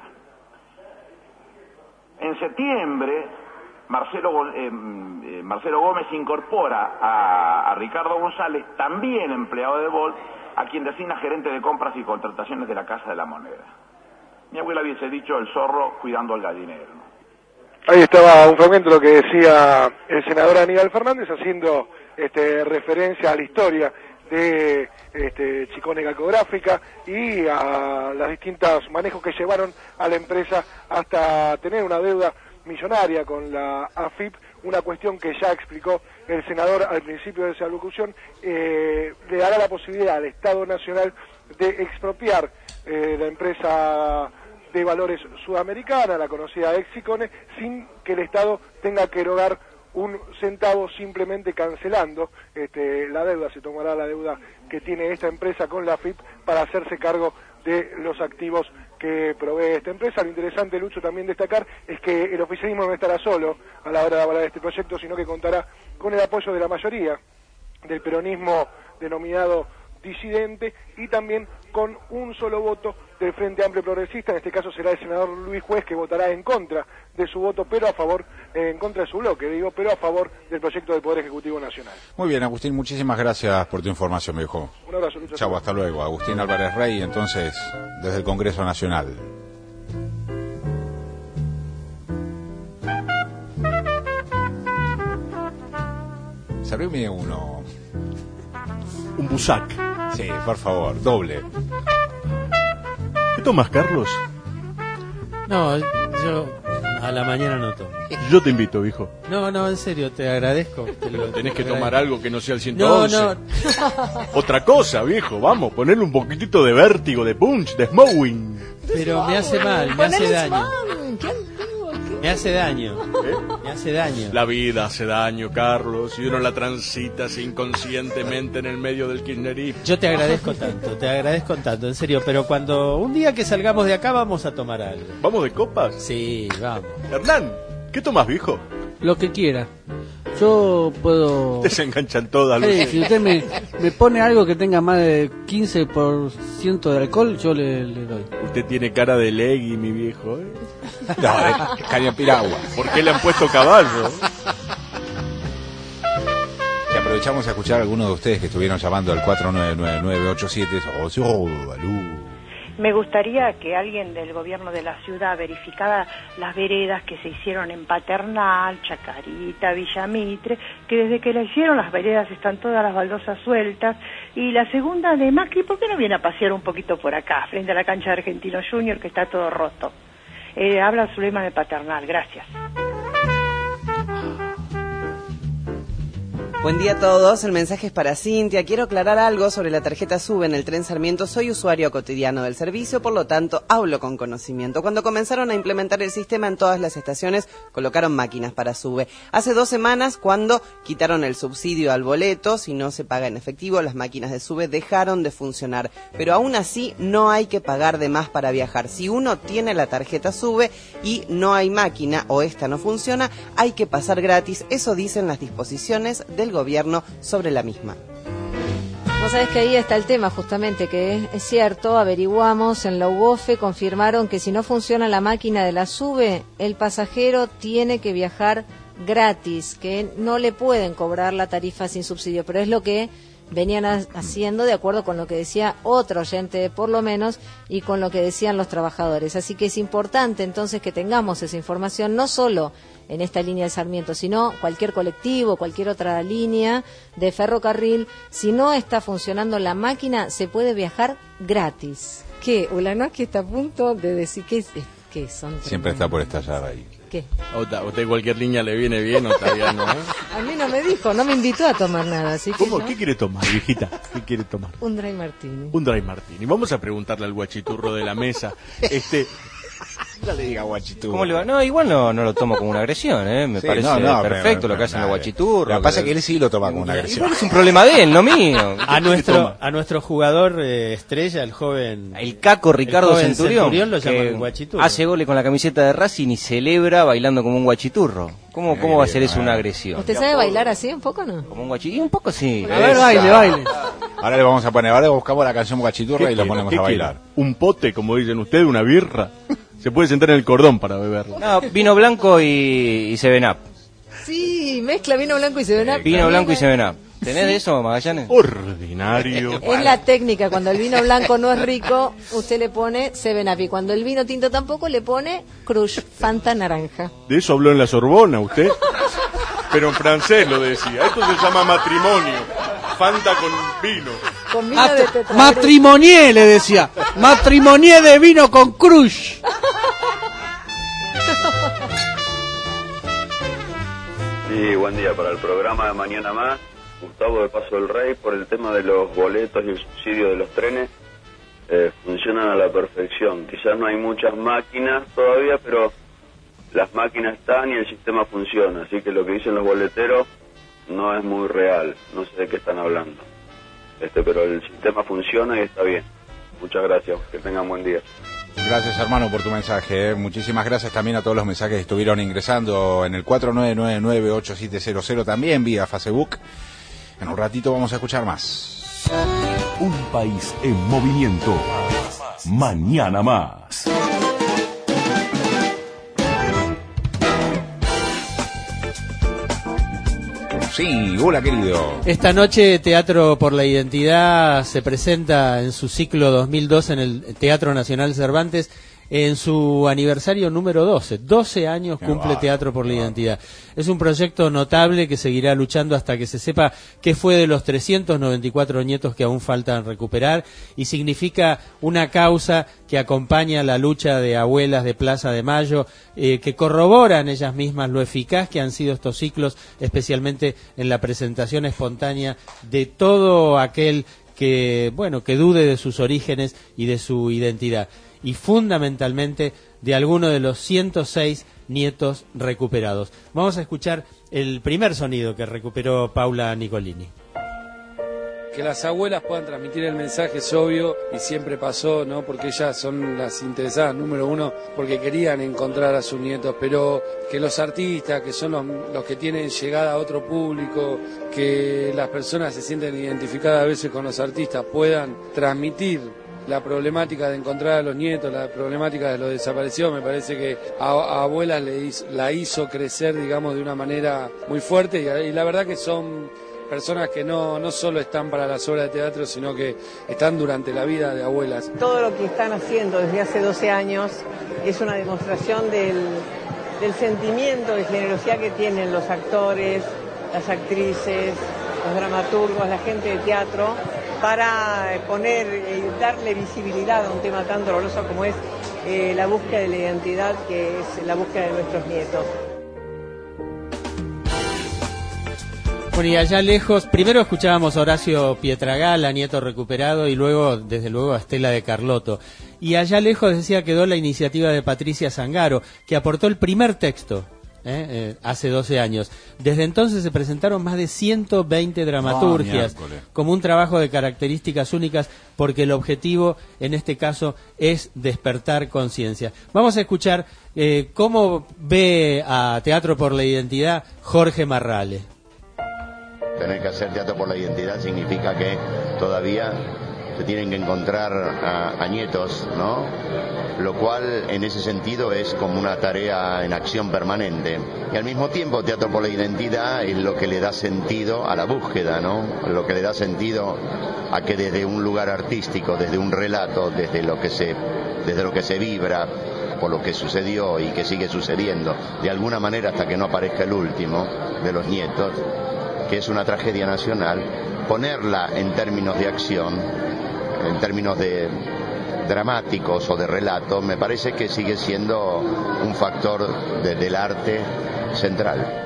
En septiembre, Marcelo Gómez incorpora a Ricardo González, también empleado de Bolt, a quien designa gerente de compras y contrataciones de la Casa de la Moneda. Mi abuela hubiese dicho el zorro cuidando al gallinero. Ahí estaba un fragmento de lo que decía el senador Aníbal Fernández, haciendo referencia a la historia de Chicone Calcográfica y a los distintos manejos que llevaron a la empresa hasta tener una deuda millonaria con la AFIP, una cuestión que ya explicó el senador al principio de esa locución. Le dará la posibilidad al Estado Nacional de expropiar la empresa de valores sudamericana, la conocida Excicone, sin que el Estado tenga que erogar un centavo, simplemente cancelando la deuda. Se tomará la deuda que tiene esta empresa con la AFIP para hacerse cargo de los activos que provee esta empresa. Lo interesante, Lucho, también destacar es que el oficialismo no estará solo a la hora de hablar de este proyecto, sino que contará con el apoyo de la mayoría del peronismo denominado disidente y también con un solo voto del Frente Amplio Progresista. En este caso será el senador Luis Juez, que votará en contra de su voto, pero a favor, en contra de su bloque, pero a favor del proyecto del Poder Ejecutivo Nacional. Muy bien, Agustín, muchísimas gracias por tu información, viejo. Un abrazo, Lucho. Chau, hasta luego. Agustín Álvarez Rey, entonces, desde el Congreso Nacional. Servime uno. Un busac. Sí, por favor, doble. ¿Qué tomas, Carlos? No, yo a la mañana no tomo. Yo te invito, viejo. No, en serio, te agradezco. Pero tenés que tomar algo que no sea el 111. No. Otra cosa, viejo, vamos, ponerle un poquitito de vértigo, de punch, de smowing. Pero me hace mal, me hace daño. Me hace daño. Me hace daño. La vida hace daño, Carlos, y uno la transita inconscientemente en el medio del kirchnerismo. Yo te agradezco tanto, en serio, pero cuando un día que salgamos de acá vamos a tomar algo. ¿Vamos de copas? Sí, vamos. Hernán, ¿qué tomas, viejo? Lo que quiera. Yo puedo... Te se enganchan todas. Si usted me pone algo que tenga más de 15% de alcohol, yo le doy. Usted tiene cara de legui, mi viejo, ¿eh? No, de caña piragua. ¿Por qué le han puesto caballo? Y aprovechamos a escuchar a algunos de ustedes que estuvieron llamando al 499987. Me gustaría que alguien del gobierno de la ciudad verificara las veredas que se hicieron en Paternal, Chacarita, Villamitre, que desde que la hicieron las veredas están todas las baldosas sueltas. Y la segunda de Macri, ¿por qué no viene a pasear un poquito por acá, frente a la cancha de Argentino Junior, que está todo roto? Habla Zulema de Paternal, gracias. Buen día a todos, el mensaje es para Cintia. Quiero aclarar algo sobre la tarjeta SUBE en el tren Sarmiento. Soy usuario cotidiano del servicio, por lo tanto hablo con conocimiento. Cuando comenzaron a implementar el sistema en todas las estaciones, colocaron máquinas para SUBE. Hace 2 semanas, cuando quitaron el subsidio al boleto, si no se paga en efectivo, las máquinas de SUBE dejaron de funcionar. Pero aún así no hay que pagar de más para viajar. Si uno tiene la tarjeta SUBE y no hay máquina o esta no funciona, hay que pasar gratis. Eso dicen las disposiciones del gobierno sobre la misma. Vos sabés que ahí está el tema, justamente, que es cierto, averiguamos en la UOFE, confirmaron que si no funciona la máquina de la SUBE, el pasajero tiene que viajar gratis, que no le pueden cobrar la tarifa sin subsidio, pero es lo que venían haciendo de acuerdo con lo que decía otro oyente, por lo menos, y con lo que decían los trabajadores. Así que es importante entonces que tengamos esa información, no solo en esta línea de Sarmiento, sino cualquier colectivo, cualquier otra línea de ferrocarril. Si no está funcionando la máquina, se puede viajar gratis. ¿Qué? Ulanowski está a punto de decir que son... Siempre está por estallar ahí. ¿Qué? ¿A usted cualquier línea le viene bien o todavía no? A mí no me dijo, no me invitó a tomar nada, así que ¿Cómo? yo... ¿Qué quiere tomar, viejita? ¿Qué quiere tomar? Un dry martini. Un dry martini. Vamos a preguntarle al guachiturro de la mesa. No le diga guachiturro. ¿Cómo le va? No, igual no lo tomo como una agresión, Me Sí, parece perfecto lo que hacen los guachiturros. Lo que pasa es que él sí lo toma como una agresión. Igual es un problema de él, no mío. A nuestro jugador estrella, el joven... El caco Ricardo Centurión lo llaman que un guachiturro. hace goles con la camiseta de Racing y celebra bailando como un guachiturro. ¿Cómo va a ser eso una agresión? ¿Usted sabe bailar así un poco, no? Como un guachiturro, un poco sí. A ver, baile. Ahora le vamos a poner, ahora buscamos la canción guachiturra y lo ponemos a bailar. Un pote, como dicen ustedes, una birra. Se puede sentar en el cordón para beberlo. No, vino blanco y 7-Up. Sí, mezcla vino blanco y 7-Up. Vino blanco y 7-Up. ¿Tenés de eso, Magallanes? Ordinario. Es la técnica, cuando el vino blanco no es rico, usted le pone 7-Up, y cuando el vino tinto tampoco, le pone Crush, Fanta naranja. De eso habló en la Sorbona usted. Pero en francés lo decía. Esto se llama matrimonio. Fanta con vino. Con vino de tetrabric. Matrimonié, le decía. Matrimonié de vino con Crush. Sí, buen día para el programa de Mañana Más. Gustavo de Paso del Rey. Por el tema de los boletos y el subsidio de los trenes, funcionan a la perfección. Quizás no hay muchas máquinas todavía, pero las máquinas están y el sistema funciona. Así que lo que dicen los boleteros no es muy real. No sé de qué están hablando. Pero el sistema funciona y está bien. Muchas gracias. Que tengan buen día. Gracias, hermano, por tu mensaje. Muchísimas gracias también a todos los mensajes que estuvieron ingresando en el 49998700, también vía Facebook. En un ratito vamos a escuchar más. Un país en movimiento. Mañana Más. Sí, hola, querido. Esta noche Teatro por la Identidad se presenta en su ciclo 2002 en el Teatro Nacional Cervantes en su aniversario número 12. 12 años cumple Teatro por la Identidad. Es un proyecto notable que seguirá luchando hasta que se sepa qué fue de los 394 nietos que aún faltan recuperar, y significa una causa que acompaña la lucha de abuelas de Plaza de Mayo, que corroboran ellas mismas lo eficaz que han sido estos ciclos, especialmente en la presentación espontánea de todo aquel que dude de sus orígenes y de su identidad, y fundamentalmente de alguno de los 106 nietos recuperados. Vamos a escuchar el primer sonido que recuperó Paula Nicolini. Que las abuelas puedan transmitir el mensaje es obvio y siempre pasó, ¿no? Porque ellas son las interesadas, número uno, porque querían encontrar a sus nietos, pero que los artistas, que son los que tienen llegada a otro público, que las personas se sienten identificadas a veces con los artistas, puedan transmitir la problemática de encontrar a los nietos, la problemática de los desaparecidos. Me parece que a abuelas la hizo crecer, digamos, de una manera muy fuerte, y la verdad que son personas que no solo están para las obras de teatro, sino que están durante la vida de abuelas. Todo lo que están haciendo desde hace 12 años es una demostración del sentimiento de generosidad que tienen los actores, las actrices, los dramaturgos, la gente de teatro, para darle visibilidad a un tema tan doloroso como es la búsqueda de la identidad, que es la búsqueda de nuestros nietos. Bueno, y allá lejos, primero escuchábamos a Horacio Pietragala, nieto recuperado, y luego, desde luego, a Estela de Carlotto. Y allá lejos, decía, quedó la iniciativa de Patricia Zangaro, que aportó el primer texto hace 12 años. Desde entonces se presentaron más de 120 dramaturgias, como un trabajo de características únicas, porque el objetivo, en este caso, es despertar conciencia. Vamos a escuchar cómo ve a Teatro por la Identidad Jorge Marrale. Tener que hacer teatro por la identidad significa que todavía se tienen que encontrar a nietos, ¿no? Lo cual en ese sentido es como una tarea en acción permanente. Y al mismo tiempo Teatro por la Identidad es lo que le da sentido a la búsqueda, ¿no? Lo que le da sentido a que desde un lugar artístico, desde un relato, desde lo que se vibra por lo que sucedió y que sigue sucediendo, de alguna manera hasta que no aparezca el último de los nietos, que es una tragedia nacional, ponerla en términos de acción, en términos de dramáticos o de relato, me parece que sigue siendo un factor del arte central.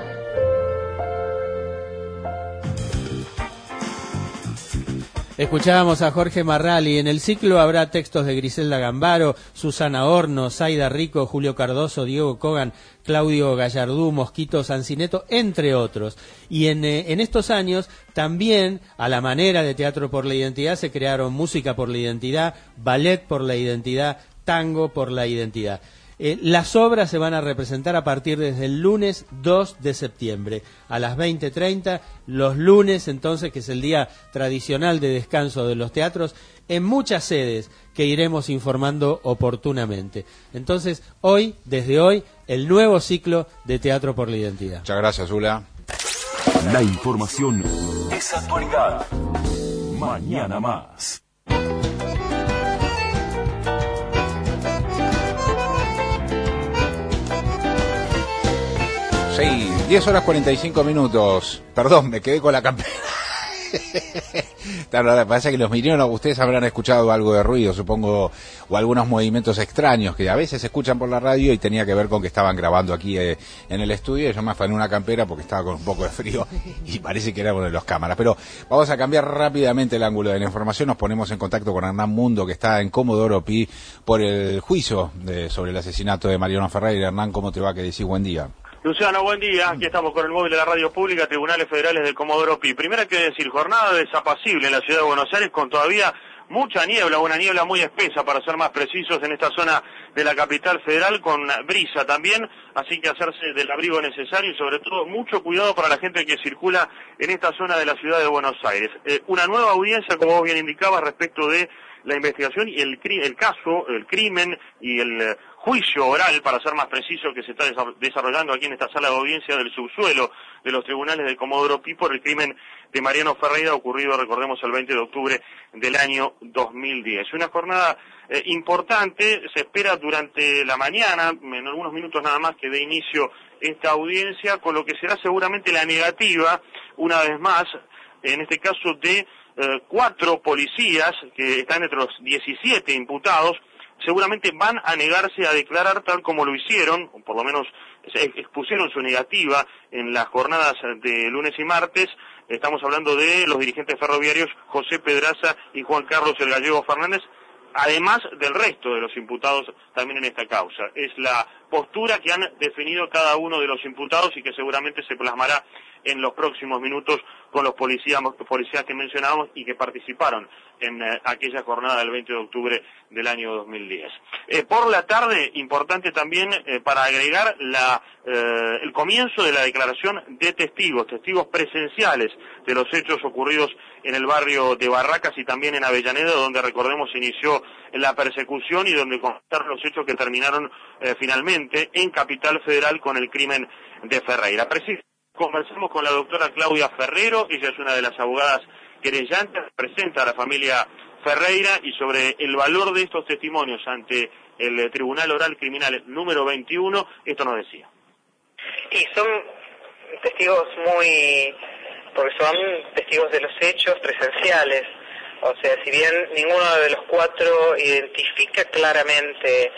Escuchábamos a Jorge Marrali. En el ciclo habrá textos de Griselda Gambaro, Susana Horno, Zaida Rico, Julio Cardoso, Diego Kogan, Claudio Gallardú, Mosquito Sancineto, entre otros. Y en estos años también, a la manera de Teatro por la Identidad, se crearon Música por la Identidad, Ballet por la Identidad, Tango por la Identidad. Las obras se van a representar a partir desde el lunes 2 de septiembre a las 20:30, los lunes entonces, que es el día tradicional de descanso de los teatros, en muchas sedes que iremos informando oportunamente. Entonces, desde hoy, el nuevo ciclo de Teatro por la Identidad. Muchas gracias, Zula. La información es actualidad. Mañana más. 10:45. Perdón, me quedé con la campera. Claro, lo que pasa es que los millones, ustedes habrán escuchado algo de ruido, supongo, o algunos movimientos extraños que a veces se escuchan por la radio, y tenía que ver con que estaban grabando aquí en el estudio. Yo me afané una campera porque estaba con un poco de frío y parece que era uno de los cámaras. Pero vamos a cambiar rápidamente el ángulo de la información. Nos ponemos en contacto con Hernán Mundo, que está en Comodoro Pi por el juicio sobre el asesinato de Mariano Ferreira. Hernán, ¿cómo te va? Que decís buen día. Luciano, buen día. Aquí estamos con el móvil de la radio pública, Tribunales Federales del Comodoro Pi. Primero hay que decir, jornada desapacible en la ciudad de Buenos Aires, con todavía mucha niebla, una niebla muy espesa, para ser más precisos, en esta zona de la capital federal, con brisa también, así que hacerse del abrigo necesario y sobre todo mucho cuidado para la gente que circula en esta zona de la ciudad de Buenos Aires. Una nueva audiencia, como vos bien indicabas, respecto de la investigación y el caso, el crimen y el juicio oral, para ser más preciso, que se está desarrollando aquí en esta sala de audiencia del subsuelo de los tribunales de Comodoro Pi por el crimen de Mariano Ferreira, ocurrido, recordemos, el 20 de octubre del año 2010. Una jornada importante, se espera durante la mañana, en algunos minutos nada más, que dé inicio esta audiencia, con lo que será seguramente la negativa, una vez más, en este caso de 4 policías que están entre los 17 imputados. Seguramente van a negarse a declarar tal como lo hicieron, o por lo menos expusieron su negativa en las jornadas de lunes y martes. Estamos hablando de los dirigentes ferroviarios José Pedraza y Juan Carlos el Gallego Fernández, además del resto de los imputados también en esta causa. Es la postura que han definido cada uno de los imputados y que seguramente se plasmará en los próximos minutos con los policías que mencionábamos y que participaron en aquella jornada del 20 de octubre del año 2010. Por la tarde, importante también para agregar el comienzo de la declaración de testigos presenciales de los hechos ocurridos en el barrio de Barracas y también en Avellaneda, donde, recordemos, inició la persecución y donde constaron los hechos que terminaron finalmente en Capital Federal con el crimen de Ferreira. Conversamos con la doctora Claudia Ferrero, ella es una de las abogadas querellantes, representa a la familia Ferreira, y sobre el valor de estos testimonios ante el Tribunal Oral Criminal número 21, esto nos decía. Y son testigos porque son testigos de los hechos presenciales, o sea, si bien ninguno de los 4 identifica claramente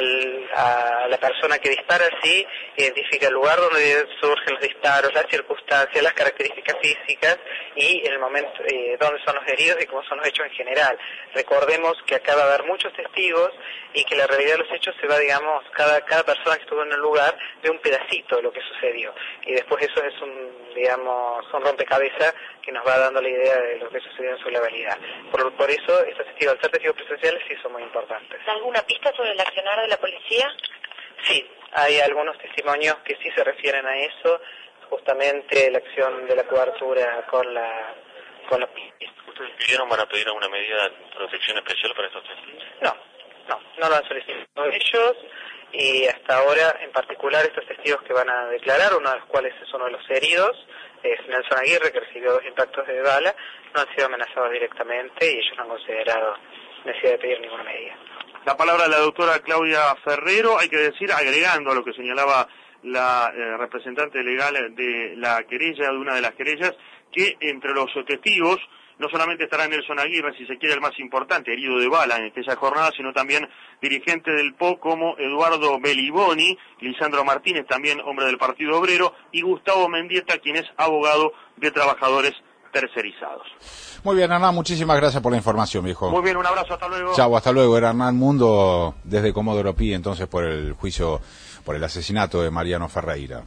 a la persona que dispara, sí identifica el lugar donde surgen los disparos, las circunstancias, las características físicas y el momento donde son los heridos y cómo son los hechos en general. Recordemos que acá va a haber muchos testigos y que la realidad de los hechos se va, digamos, cada persona que estuvo en el lugar ve un pedacito de lo que sucedió, y después eso es un rompecabezas que nos va dando la idea de lo que sucedió en su legalidad. Por eso estos testigos, al ser testigos presenciales, sí son muy importantes. ¿Alguna pista sobre el accionar de la policía? Sí, hay algunos testimonios que sí se refieren a eso, justamente la acción de la cobertura con la ustedes pidieron van a pedir alguna medida de protección especial para estos testigos? No lo han solicitado ellos, y hasta ahora, en particular, estos testigos que van a declarar, uno de los cuales es uno de los heridos, es Nelson Aguirre, que recibió 2 impactos de bala, no han sido amenazados directamente y ellos no han considerado necesidad de pedir ninguna medida. La palabra de la doctora Claudia Ferrero, hay que decir, agregando a lo que señalaba la representante legal de la querella, de una de las querellas, que entre los testigos no solamente estará Nelson Aguirre, si se quiere el más importante, herido de bala en aquella jornada, sino también dirigentes del PO como Eduardo Beliboni, Lisandro Martínez, también hombre del Partido Obrero, y Gustavo Mendieta, quien es abogado de trabajadores tercerizados. Muy bien, Hernán, muchísimas gracias por la información, viejo. Muy bien, un abrazo, hasta luego. Chau, hasta luego. Era Hernán Mundo desde Comodoro Pi, entonces por el juicio, por el asesinato de Mariano Ferreira.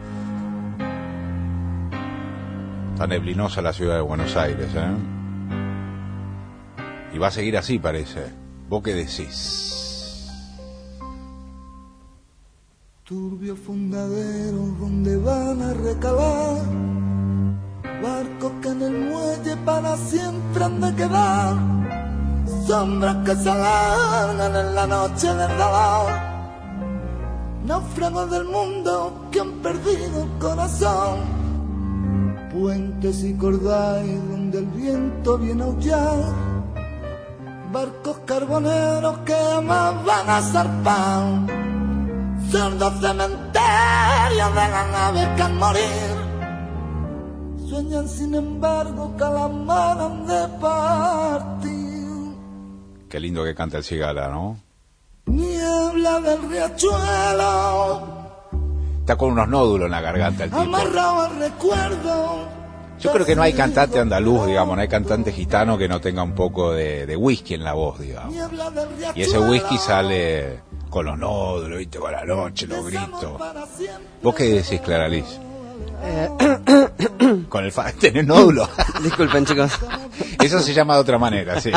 Está neblinosa la ciudad de Buenos Aires, ¿eh? Y va a seguir así, parece. ¿Vos qué decís? Turbio fundadero donde van a recalar barcos que en el muelle para siempre han de quedar, sombras que se alargan en la noche del dolor, náufragos del mundo que han perdido el corazón, puentes y cordales donde el viento viene a aullar, barcos carboneros que jamás van a zarpar, cerdos cementerios de las naves que al morir sueñan sin embargo que la han de partir. Qué lindo que canta el Cigala, ¿no? Niebla del riachuelo, está con unos nódulos en la garganta el tipo. Amarrado al recuerdo. Yo creo que no hay cantante andaluz, digamos, no hay cantante gitano que no tenga un poco de whisky en la voz, digamos. Y ese whisky sale con los nódulos, ¿viste? Con la noche, los gritos. ¿Vos qué decís, Clara Liz? Con el ¿tenés nódulos? Disculpen, chicos. Eso se llama de otra manera, sí.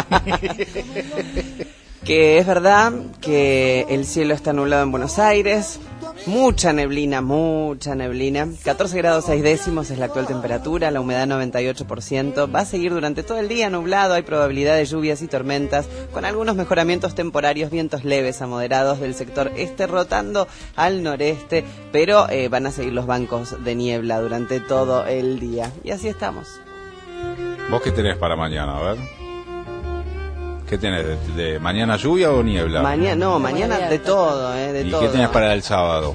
Que es verdad que el cielo está nublado en Buenos Aires, mucha neblina, 14 grados 6 décimos es la actual temperatura, la humedad 98%, va a seguir durante todo el día nublado, hay probabilidad de lluvias y tormentas, con algunos mejoramientos temporarios, vientos leves a moderados del sector este rotando al noreste, pero van a seguir los bancos de niebla durante todo el día, y así estamos. ¿Vos qué tenés para mañana? A ver. ¿Qué tenés? ¿De mañana lluvia o niebla? Mañana de todo, de ¿Y todo. qué tenés para el sábado?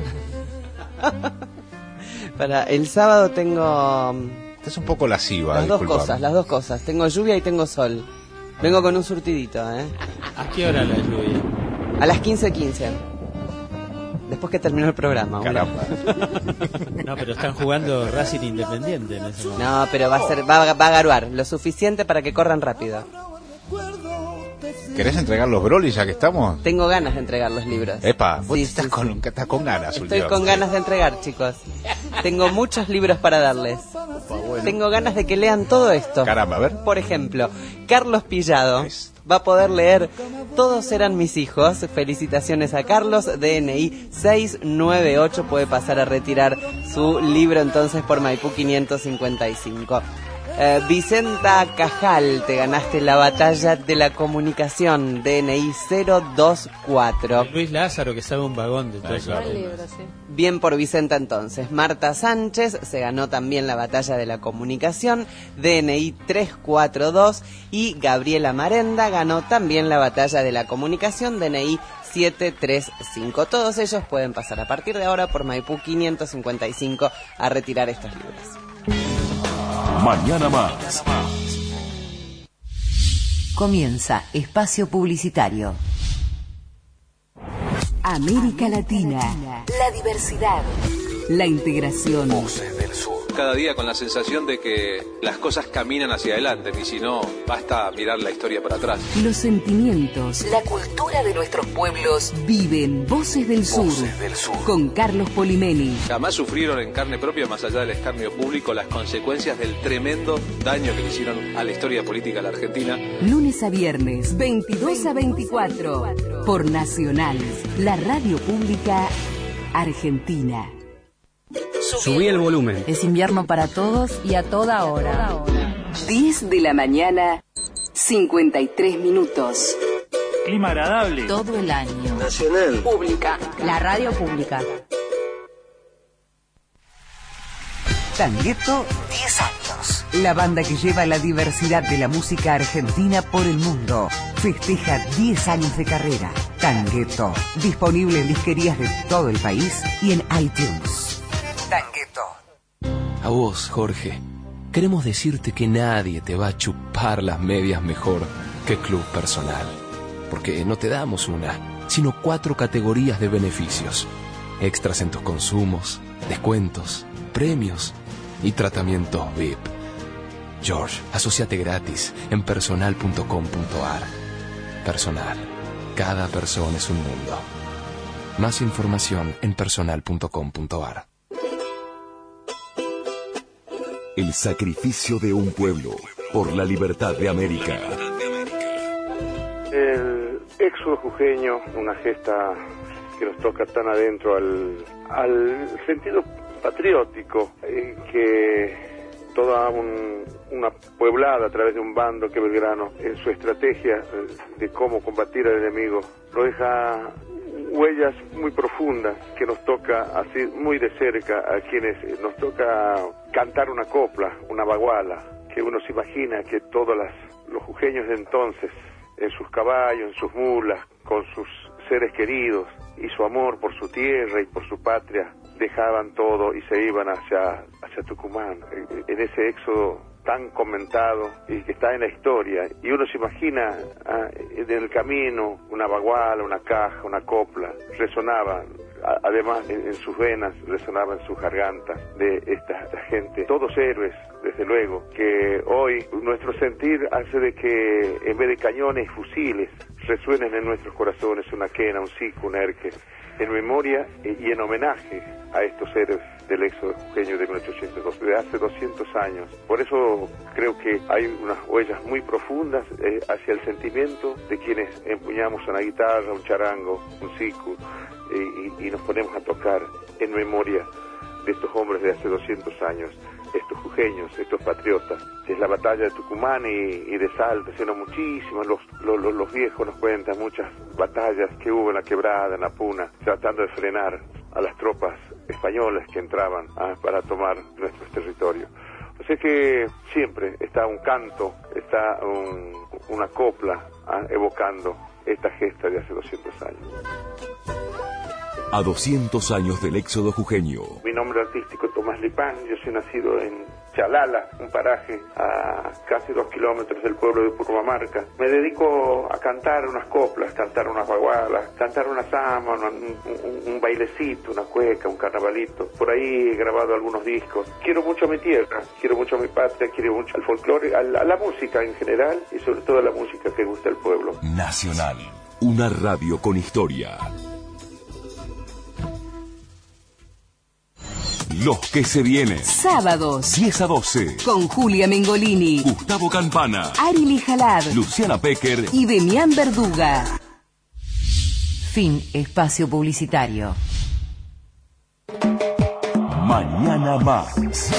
Para el sábado tengo... Estás un poco lasciva, las dos cosas. Tengo lluvia y tengo sol. Vengo con un surtidito, ¿eh? ¿A qué hora la lluvia? A las 15:15. Después que terminó el programa. Caramba. No, pero están jugando Racing Independiente en ese momento. No, pero va a garuar lo suficiente para que corran rápido. ¿Querés entregar los brolis ya que estamos? Tengo ganas de entregar los libros. Epa, vos Sí, estás con ganas. Estoy con ganas de entregar, chicos. Tengo muchos libros para darles. Tengo ganas de que lean todo esto. Caramba, a ver. Por ejemplo, Carlos Pillado va a poder leer Todos eran mis hijos. Felicitaciones a Carlos. DNI 698. Puede pasar a retirar su libro entonces por Maipú 555. Vicenta Cajal, te ganaste la batalla de la comunicación, DNI 024. Luis Lázaro, que sabe un vagón de todo eso. Bien por Vicenta entonces. Marta Sánchez se ganó también la batalla de la comunicación, DNI 342. Y Gabriela Marenda ganó también la batalla de la comunicación, DNI 735. Todos ellos pueden pasar a partir de ahora por Maipú 555 a retirar estos libros. Mañana más. Comienza Espacio Publicitario. América Latina. La diversidad. La integración. Voces del Sur. Cada día con la sensación de que las cosas caminan hacia adelante, y si no, basta mirar la historia para atrás. Los sentimientos. La cultura de nuestros pueblos. Viven Voces del Sur. Voces del Sur. Con Carlos Polimeni. Jamás sufrieron en carne propia, más allá del escarnio público, las consecuencias del tremendo daño que le hicieron a la historia política de la Argentina. Lunes a viernes, 22 a 24. Por Nacional, la radio pública argentina. Subí el volumen. Es invierno para todos y a toda hora. 10 de la mañana. 53 minutos. Clima agradable. Todo el año. Nacional. Pública. La radio pública. Tangueto, 10 años. La banda que lleva la diversidad de la música argentina por el mundo. Festeja 10 años de carrera. Tangueto, disponible en disquerías de todo el país y en iTunes. Tangueto. A vos, Jorge, queremos decirte que nadie te va a chupar las medias mejor que Club Personal. Porque no te damos una, sino 4 categorías de beneficios. Extras en tus consumos, descuentos, premios y tratamientos VIP. George, asociate gratis en personal.com.ar. Personal. Cada persona es un mundo. Más información en personal.com.ar. El sacrificio de un pueblo por la libertad de América. El éxodo jujeño, una gesta que nos toca tan adentro al sentido patriótico, que toda una pueblada a través de un bando que Belgrano, en su estrategia de cómo combatir al enemigo, lo deja huellas muy profundas que nos toca así muy de cerca a quienes nos toca cantar una copla, una baguala, que uno se imagina que todos los jujeños de entonces, en sus caballos, en sus mulas, con sus seres queridos y su amor por su tierra y por su patria, dejaban todo y se iban hacia Tucumán, en ese éxodo tan comentado y que está en la historia, y uno se imagina en el camino una baguala, una caja, una copla, resonaba, además en sus venas, resonaba en sus gargantas de esta gente, todos héroes, desde luego, que hoy nuestro sentir hace de que en vez de cañones y fusiles resuenen en nuestros corazones una quena, un sico, un erque, en memoria y en homenaje a estos héroes del éxodo jujeño de 1812, de hace 200 años. Por eso creo que hay unas huellas muy profundas hacia el sentimiento de quienes empuñamos una guitarra, un charango, un siku, y nos ponemos a tocar en memoria de estos hombres de hace 200 años, estos jujeños, estos patriotas. Es la batalla de Tucumán y de Salta, sino muchísimas, los viejos nos cuentan muchas batallas que hubo en la Quebrada, en la Puna, tratando de frenar a las tropas españolas que entraban para tomar nuestros territorios. O sea que siempre está un canto, está una copla evocando esta gesta de hace 200 años. A 200 años del éxodo jujeño. Mi nombre artístico es Tomás Lipán, yo soy nacido en Chalala, un paraje a casi 2 kilómetros del pueblo de Purmamarca. Me dedico a cantar unas coplas, cantar unas bagualas, cantar una samba, un bailecito, una cueca, un carnavalito. Por ahí he grabado algunos discos. Quiero mucho a mi tierra, quiero mucho a mi patria, quiero mucho al folclore, a la música en general y sobre todo a la música que gusta al pueblo. Nacional, una radio con historia. Los que se vienen. Sábados. 10 a 12. Con Julia Mengolini, Gustavo Campana, Ari Lijalad, Luciana Pecker y Demián Verduga. Fin espacio publicitario. Mañana más.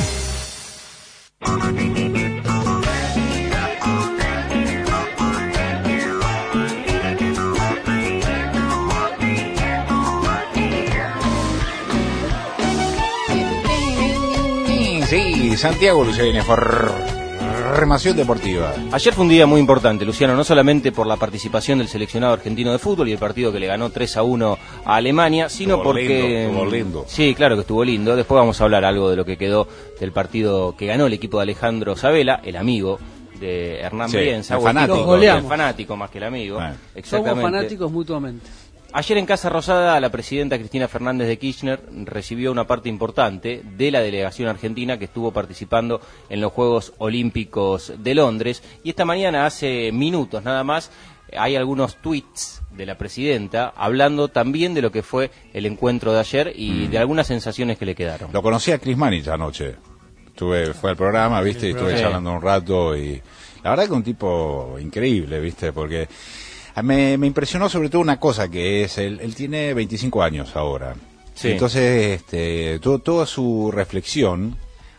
Sí, Santiago Luciani, Formación Deportiva. Ayer fue un día muy importante, Luciano, no solamente por la participación del seleccionado argentino de fútbol y el partido que le ganó 3-1 a Alemania, sino estuvo porque... lindo. Sí, claro que estuvo lindo. Después vamos a hablar algo de lo que quedó del partido que ganó el equipo de Alejandro Sabela, el amigo de Hernán Brienza. El fanático más que el amigo. Bueno. Exactamente. Somos fanáticos mutuamente. Ayer en Casa Rosada, la presidenta Cristina Fernández de Kirchner recibió una parte importante de la delegación argentina que estuvo participando en los Juegos Olímpicos de Londres. Y esta mañana, hace minutos nada más, hay algunos tweets de la presidenta hablando también de lo que fue el encuentro de ayer y de algunas sensaciones que le quedaron. Lo conocí a Chris Manich anoche. Fue al programa, ¿viste? Y estuve charlando un rato y la verdad que un tipo increíble, ¿viste? Porque... Me impresionó sobre todo una cosa que es, él tiene 25 años ahora. Sí. Entonces, toda su reflexión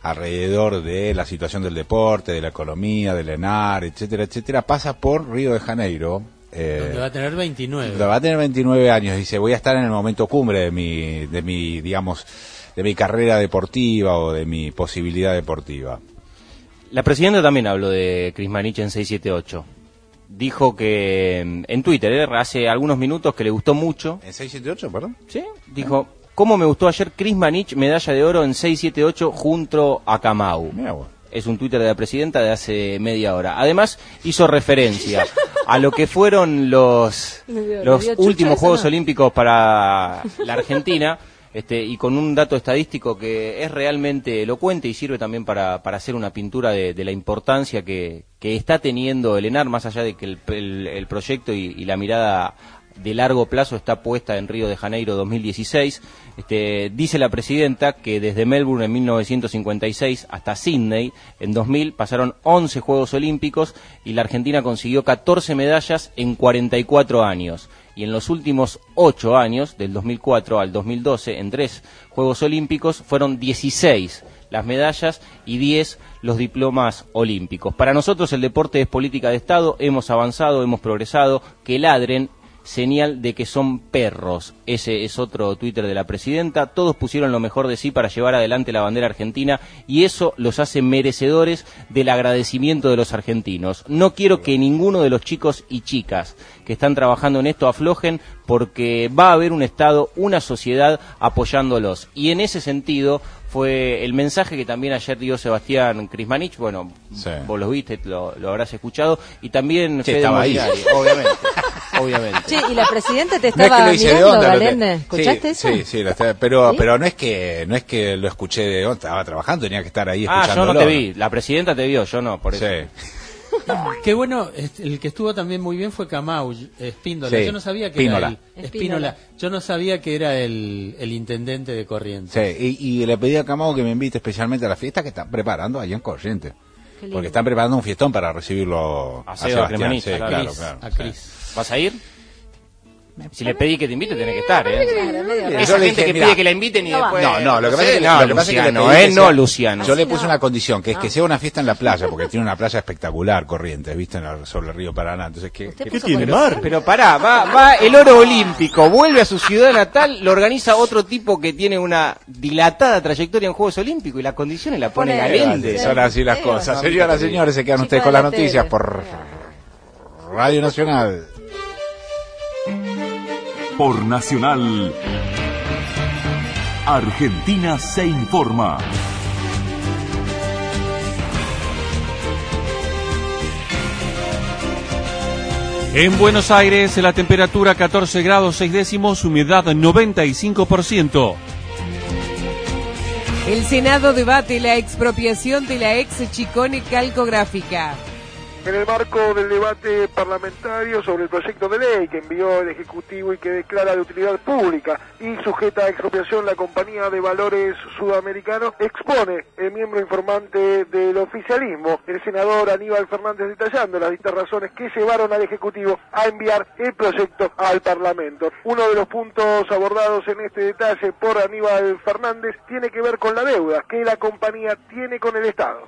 alrededor de la situación del deporte, de la economía, del ENAR, etcétera, etcétera, pasa por Río de Janeiro. Donde va a tener 29. Va a tener 29 años. Dice, voy a estar en el momento cumbre de mi, digamos, de mi carrera deportiva o de mi posibilidad deportiva. La presidenta también habló de Krismanich en 678. Dijo que en Twitter, hace algunos minutos, que le gustó mucho. ¿En 678, perdón? Sí, dijo, ¿cómo me gustó ayer Krismanich, medalla de oro en 678 junto a Kamau? Es un Twitter de la presidenta de hace media hora. Además, hizo referencia a lo que fueron los últimos Juegos Olímpicos para la Argentina, y con un dato estadístico que es realmente elocuente y sirve también para hacer una pintura de la importancia que está teniendo el ENAR, más allá de que el proyecto y la mirada de largo plazo está puesta en Río de Janeiro 2016. Dice la presidenta que desde Melbourne en 1956 hasta Sydney en 2000 pasaron 11 Juegos Olímpicos y la Argentina consiguió 14 medallas en 44 años. Y en los últimos 8 años, del 2004 al 2012, en 3 Juegos Olímpicos, fueron 16 las medallas y 10 los diplomas olímpicos. Para nosotros el deporte es política de Estado, hemos avanzado, hemos progresado, que ladren, señal de que son perros. Ese es otro Twitter de la presidenta. Todos pusieron lo mejor de sí para llevar adelante la bandera argentina y eso los hace merecedores del agradecimiento de los argentinos. No quiero que ninguno de los chicos y chicas que están trabajando en esto aflojen, porque va a haber un Estado, una sociedad apoyándolos. Y en ese sentido fue el mensaje que también ayer dio Sebastián Krismanich. Bueno, sí, vos lo viste, lo habrás escuchado. Y también Fede Molinari, obviamente. Che, y la presidenta te estaba mirando, Galende. ¿Escuchaste eso? Sí, pero no es que lo escuché de onda, estaba trabajando, tenía que estar ahí escuchándolo. Yo no te vi, la presidenta te vio, yo no, por eso. Qué bueno, el que estuvo también muy bien fue Kamau Espíndola. Sí. Yo no sabía que era Espínola. Yo no sabía que era el intendente de Corrientes. Sí, y le pedí a Kamau que me invite especialmente a la fiesta que están preparando allá en Corrientes. Porque están preparando un fiestón para recibirlo a Sebastián. Sí, claro. A Cris. ¿Vas a ir? Si le pedí que te invite, tenés que estar, Esa gente que pide que la inviten y después... No, lo que pasa es que Luciano. Yo le puse una condición, que es que sea una fiesta en la playa, porque tiene una playa espectacular, Corrientes, ¿viste? sobre el río Paraná. Entonces, ¿qué tiene mar? Pero pará, va el oro olímpico, vuelve a su ciudad natal, lo organiza otro tipo que tiene una dilatada trayectoria en Juegos Olímpicos y las condiciones la pone Galende. Son así las cosas. Señoras, señores, se quedan ustedes con las noticias por Radio Nacional. Por Nacional, Argentina se informa. En Buenos Aires, la temperatura 14 grados 6 décimos, humedad 95%. El Senado debate la expropiación de la ex Chicone Calcográfica. En el marco del debate parlamentario sobre el proyecto de ley que envió el Ejecutivo y que declara de utilidad pública y sujeta a expropiación la Compañía de Valores Sudamericano, expone el miembro informante del oficialismo, el senador Aníbal Fernández, detallando las distintas razones que llevaron al Ejecutivo a enviar el proyecto al Parlamento. Uno de los puntos abordados en este detalle por Aníbal Fernández tiene que ver con la deuda que la compañía tiene con el Estado.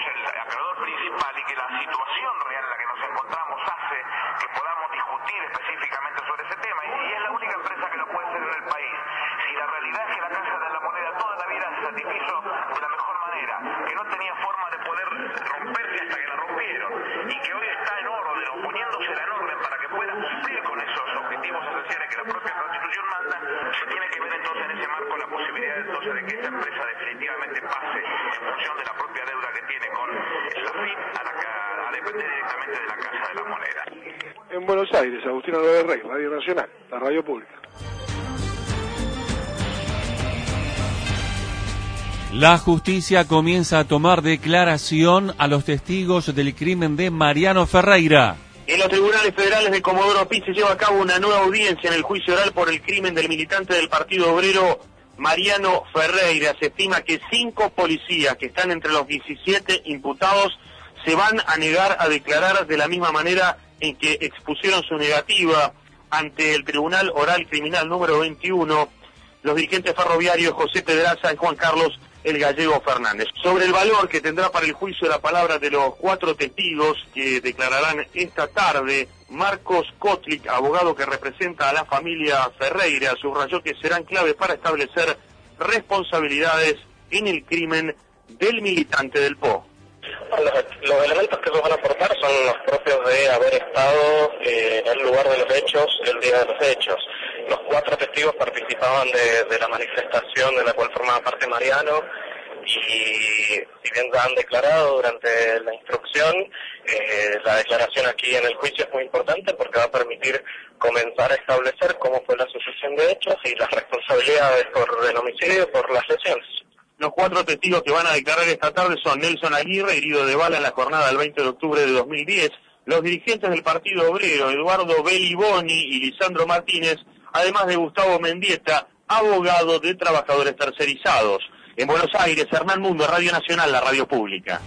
En Buenos Aires, Agustín Álvarez Rey, Radio Nacional, la radio pública. La justicia comienza a tomar declaración a los testigos del crimen de Mariano Ferreira. En los tribunales federales de Comodoro Pi se lleva a cabo una nueva audiencia en el juicio oral por el crimen del militante del Partido Obrero Mariano Ferreira. Se estima que 5 policías que están entre los 17 imputados se van a negar a declarar de la misma manera en que expusieron su negativa ante el Tribunal Oral Criminal número 21, los dirigentes ferroviarios José Pedraza y Juan Carlos el gallego Fernández. Sobre el valor que tendrá para el juicio la palabra de los 4 testigos que declararán esta tarde, Marcos Kotlik, abogado que representa a la familia Ferreira, subrayó que serán clave para establecer responsabilidades en el crimen del militante del PO. Los elementos que ellos van a aportar son los propios de haber estado en el lugar de los hechos el día de los hechos. Los 4 testigos participaban de la manifestación de la cual formaba parte Mariano, y si bien ya han declarado durante la instrucción, la declaración aquí en el juicio es muy importante porque va a permitir comenzar a establecer cómo fue la sucesión de hechos y las responsabilidades por el homicidio y por las lesiones. Los 4 testigos que van a declarar esta tarde son Nelson Aguirre, herido de bala en la jornada del 20 de octubre de 2010, los dirigentes del Partido Obrero, Eduardo Beliboni y Lisandro Martínez, además de Gustavo Mendieta, abogado de trabajadores tercerizados. En Buenos Aires, Hernán Mundo, Radio Nacional, la radio pública.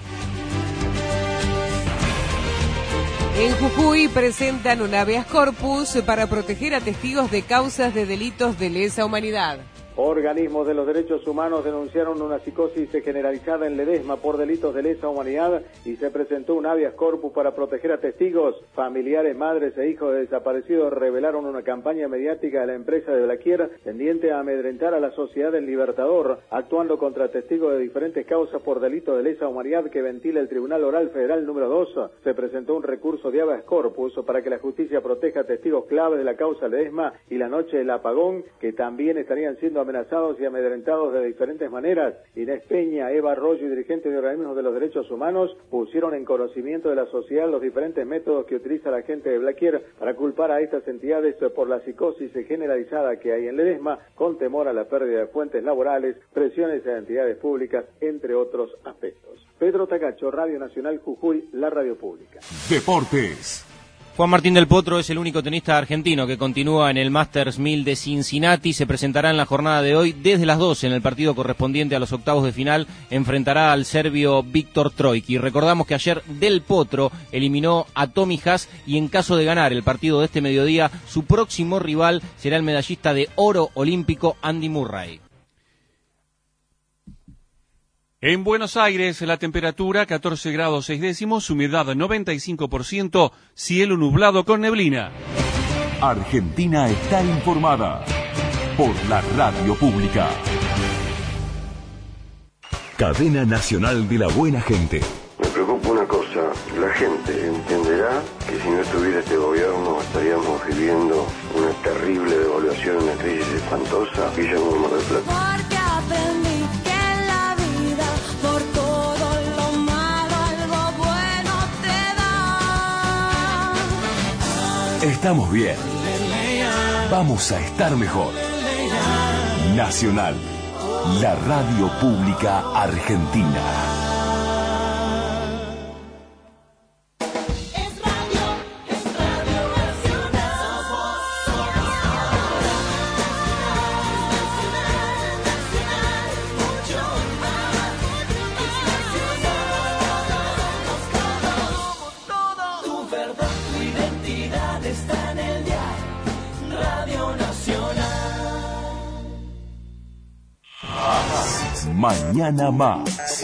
En Jujuy presentan un habeas corpus para proteger a testigos de causas de delitos de lesa humanidad. Organismos de los derechos humanos denunciaron una psicosis generalizada en Ledesma por delitos de lesa humanidad y se presentó un habeas corpus para proteger a testigos. Familiares, madres e hijos de desaparecidos revelaron una campaña mediática de la empresa de Blaquier tendiente a amedrentar a la sociedad del Libertador, actuando contra testigos de diferentes causas por delitos de lesa humanidad que ventila el Tribunal Oral Federal número 2. Se presentó un recurso de habeas corpus para que la justicia proteja a testigos claves de la causa Ledesma y la noche del apagón, que también estarían siendo amenazados y amedrentados de diferentes maneras. Inés Peña, Eva Arroyo y dirigentes de organismos de los derechos humanos pusieron en conocimiento de la sociedad los diferentes métodos que utiliza la gente de Blaquier para culpar a estas entidades por la psicosis generalizada que hay en Ledesma, con temor a la pérdida de fuentes laborales, presiones a entidades públicas, entre otros aspectos. Pedro Tacacho, Radio Nacional Jujuy, la radio pública. Deportes. Juan Martín del Potro es el único tenista argentino que continúa en el Masters 1000 de Cincinnati. Se presentará en la jornada de hoy desde las 12 en el partido correspondiente a los octavos de final. Enfrentará al serbio Viktor Trojki. Recordamos que ayer Del Potro eliminó a Tommy Haas y en caso de ganar el partido de este mediodía, su próximo rival será el medallista de oro olímpico Andy Murray. En Buenos Aires, la temperatura 14 grados 6 décimos, humedad 95%, cielo nublado con neblina. Argentina está informada por la radio pública. Cadena Nacional de la Buena Gente. Me preocupa una cosa, la gente entenderá que si no estuviera este gobierno estaríamos viviendo una terrible devaluación, una crisis espantosa, Guillermo Mar del Plata. Porque aprendí que en la vida, por todo lo malo, algo bueno te da. Estamos bien. Vamos a estar mejor. Nacional, la radio pública argentina. Mañana más.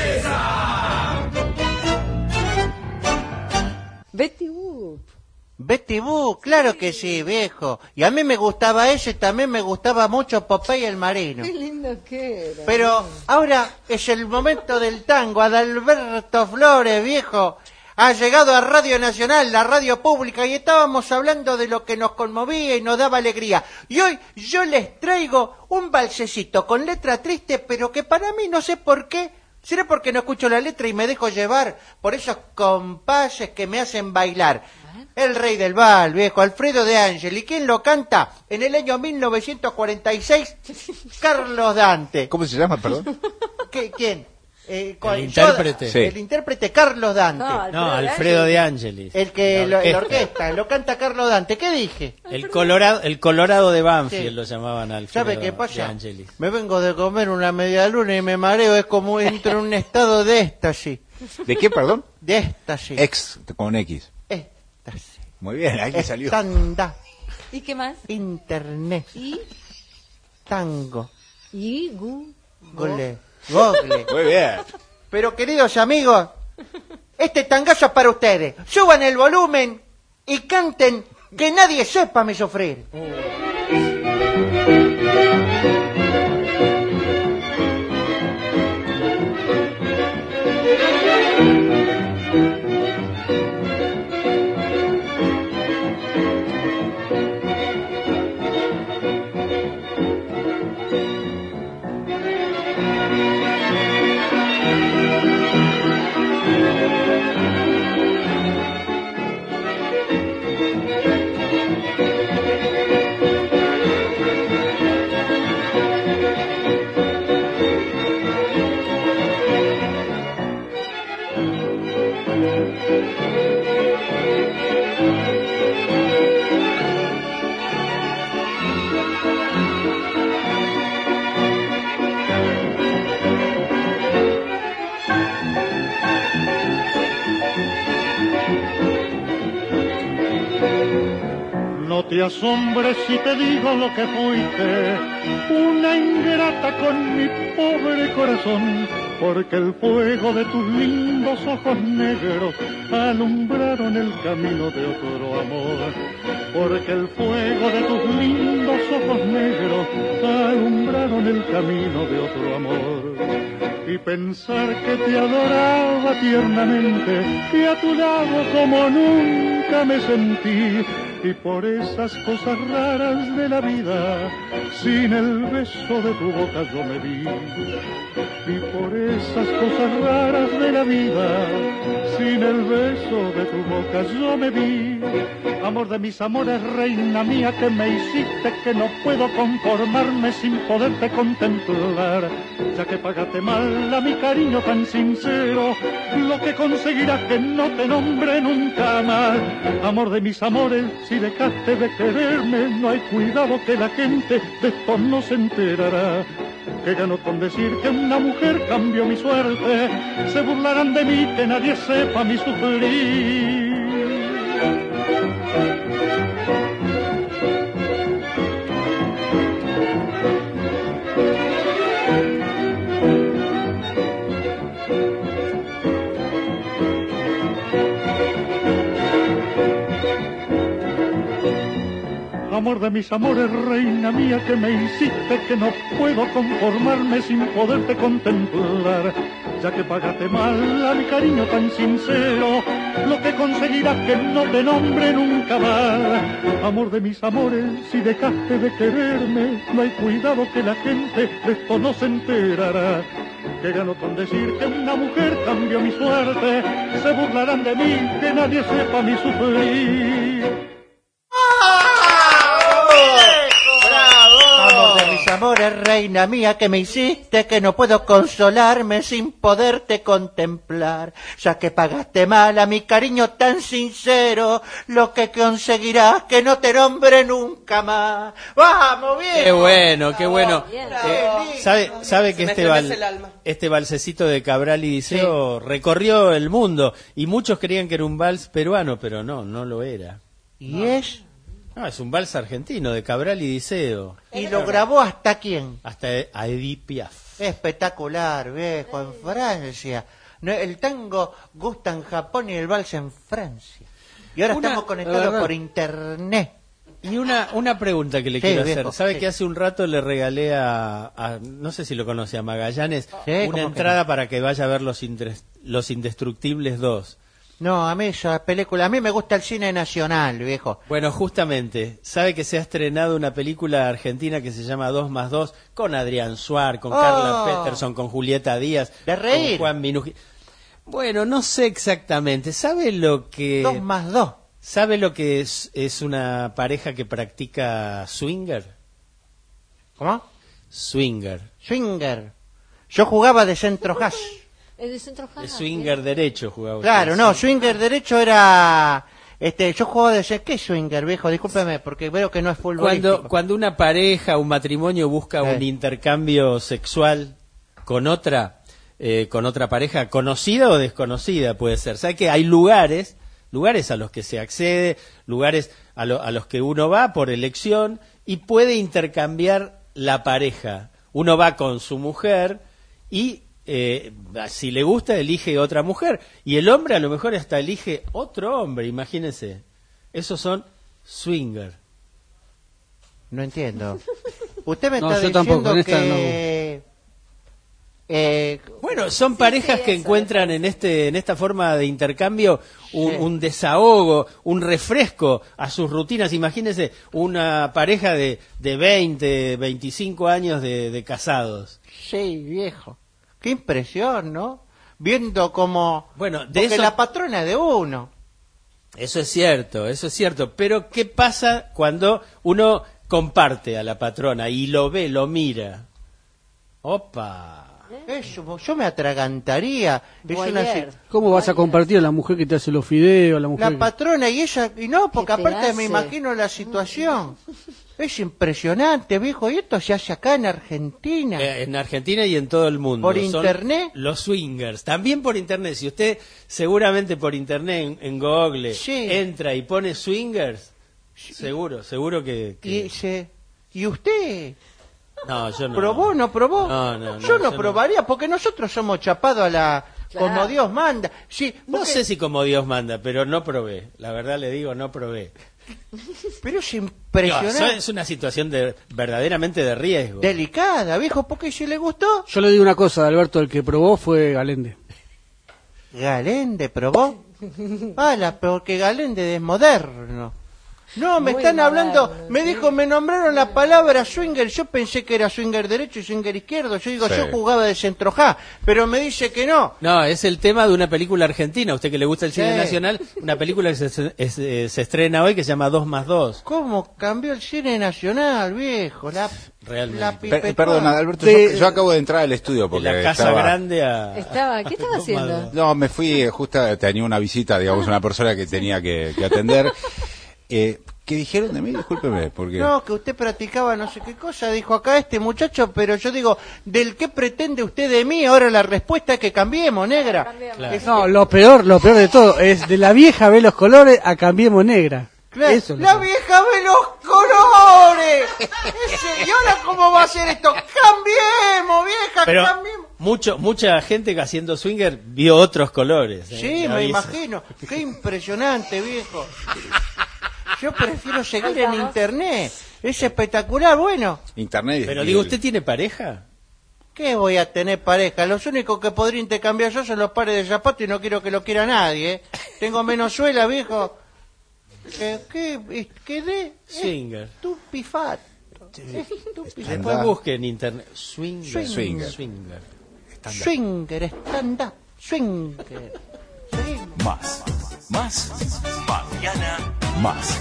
Betty Boop. Betty Boop, claro que sí, viejo. Y a mí me gustaba ese, también me gustaba mucho Popeye el Marino. Qué lindo que era. Pero ahora es el momento del tango. Adalberto Flores, viejo, ha llegado a Radio Nacional, la radio pública, y estábamos hablando de lo que nos conmovía y nos daba alegría. Y hoy yo les traigo un valsecito con letra triste, pero que para mí no sé por qué. ¿Será porque no escucho la letra y me dejo llevar por esos compases que me hacen bailar? El rey del vals, viejo, Alfredo De Angeli. ¿Quién lo canta? En el año 1946, Carlos Dante. ¿Cómo se llama, perdón? ¿Quién? El intérprete. Sí. El intérprete Carlos Dante. No, Alfredo De Angelis. El que la orquesta lo canta Carlos Dante. ¿Qué dije? El Colorado de Banfield, sí. Lo llamaban Alfredo. ¿Sabe qué pasa? De Angelis. Me vengo de comer una media luna y me mareo, es como entro en un estado de éxtasis. ¿De qué, perdón? De éxtasis. Con X. Éxtasis. Muy bien, aquí salió. Tanda. ¿Y qué más? Internet. ¿Y? Tango. ¿Y? Gole. Google. Muy bien. Pero queridos amigos, este tangazo es para ustedes. Suban el volumen y canten Que nadie sepa me sufrir. No te asombres si te digo lo que fuiste, una ingrata con mi pobre corazón, porque el fuego de tus lindos ojos negros alumbraron el camino de otro amor. Porque el fuego de tus lindos ojos negros alumbraron el camino de otro amor. Y pensar que te adoraba tiernamente, que a tu lado como nunca me sentí, y por esas cosas raras de la vida, sin el beso de tu boca yo me vi. Y por esas cosas raras de la vida, sin el beso de tu boca yo me vi. Amor de mis amores, reina mía, que me hiciste que no puedo conformarme sin poderte contemplar. Ya que pagaste mal a mi cariño tan sincero, lo que conseguirás que no te nombre nunca más. Amor de mis amores, si dejaste de quererme, no hay cuidado que la gente de esto no se enterará. Que ganó con decir que una mujer cambió mi suerte, se burlarán de mí, que nadie sepa mi sufrir. Amor de mis amores, reina mía, que me hiciste que no puedo conformarme sin poderte contemplar. Ya que pagaste mal a mi cariño tan sincero, lo que conseguirás que no te nombre nunca más. Amor de mis amores, si dejaste de quererme, no hay cuidado que la gente de esto no se enterará. Que ganó con decir que una mujer cambió mi suerte, se burlarán de mí, que nadie sepa mi sufrir. Amores, reina mía, que me hiciste que no puedo consolarme sin poderte contemplar. Ya que pagaste mal a mi cariño tan sincero, lo que conseguirás que no te nombre nunca más. ¡Vamos, bien! ¡Qué bueno, qué bueno! ¿Sabe que este valsecito de Cabral y Diceo recorrió el mundo? Y muchos creían que era un vals peruano, pero no lo era. ¿Y es? No, es un vals argentino de Cabral y Diceo. ¿Y lo grabó hasta quién? Hasta a Edith Piaf. Espectacular, viejo, en Francia. No, el tango gusta en Japón y el vals en Francia. Y ahora estamos conectados por internet. Y una pregunta que le quiero hacer. ¿Sabe que hace un rato le regalé a no sé si lo conoce, a Magallanes, una entrada para que vaya a ver Los Indestructibles 2? No, a mí esa película, a mí me gusta el cine nacional, viejo. Bueno, justamente, sabe que se ha estrenado una película argentina que se llama 2+2, con Adrián Suar, con Carla Peterson, con Julieta Díaz, de reír, con Juan Minuji. Bueno, no sé exactamente. ¿Sabe lo que 2+2? ¿Sabe lo que es una pareja que practica swinger? ¿Cómo? Swinger. Yo jugaba de centro hash. De swinger derecho jugaba. Claro, usted, no, swinger derecho era... yo jugaba de... ¿Qué swinger, viejo? Discúlpeme, porque veo que no es futbolístico. Cuando una pareja, un matrimonio busca un intercambio sexual con otra pareja, conocida o desconocida puede ser. ¿Sabe que hay lugares a los que se accede, lugares a los que uno va por elección y puede intercambiar la pareja? Uno va con su mujer y si le gusta elige otra mujer, y el hombre a lo mejor hasta elige otro hombre, imagínense. Esos son swinger. No entiendo. Usted me No, está yo diciendo tampoco, en esta que... Bueno, son parejas que encuentran en esta forma de intercambio un desahogo, un refresco a sus rutinas. Imagínense una pareja de 20, 25 años de casados. Sí, viejo. Qué impresión, ¿no? Viendo como... Bueno, porque eso... la patrona es de uno. Eso es cierto, pero ¿qué pasa cuando uno comparte a la patrona y lo ve, lo mira? ¡Opa! Eso, yo me atragantaría. ¿Cómo vas a compartir a la mujer que te hace los fideos? La patrona y ella, y no, porque aparte me imagino la situación. Es impresionante, viejo, y esto se hace acá en Argentina. En Argentina y en todo el mundo. ¿Por Son internet? Los swingers, también por internet. Si usted seguramente por internet en Google entra y pone swingers, seguro que... ¿Y usted? No, yo no. ¿Probó? ¿No probó? No, yo no probaría, porque nosotros somos chapados a la... como Dios manda. Sí, no sé si como Dios manda, pero no probé. La verdad le digo, no probé. Pero es impresionante. No, es una situación verdaderamente de riesgo. Delicada, viejo, porque si le gustó. Yo le digo una cosa, Alberto, el que probó fue Galende. ¿Galende probó? Porque Galende es moderno. No, me Muy están hablando, moderno, me nombraron la palabra swinger, yo pensé que era swinger derecho y swinger izquierdo, yo digo, yo jugaba de centrojá, pero me dice que no. No, es el tema de una película argentina, a usted que le gusta el cine nacional, una película que se estrena hoy que se llama 2+2. ¿Cómo cambió el cine nacional, viejo? Realmente. Perdona, Alberto, yo acabo de entrar al estudio porque la Casa Grande ¿Qué estaba haciendo? No, me fui, justo tenía una visita, digamos, una persona que tenía que atender. ¿Qué dijeron de mí? Discúlpeme, porque... No, que usted practicaba no sé qué cosa, dijo acá este muchacho, pero yo digo, ¿del qué pretende usted de mí? Ahora la respuesta es que cambiemos, negra. Claro. No, lo peor de todo, es de la vieja ve los colores a cambiemos negra. Claro, Eso la vieja ve los colores. ¿Y ahora cómo va a ser esto? Cambiemos, vieja, pero cambiemos. Mucha gente haciendo swinger vio otros colores. Sí, me imagino. Qué impresionante, viejo. Yo prefiero seguir en internet. Es espectacular, bueno. Internet. Pero digo, ¿usted tiene pareja? ¿Qué voy a tener pareja? Los únicos que podría intercambiar yo son los pares de zapatos y no quiero que lo quiera nadie. Tengo menos suela, viejo. ¿Qué de? Swinger. Estupifato. Después busque en internet. Swinger. Swinger, stand-up. Swinger. Más. Mañana más.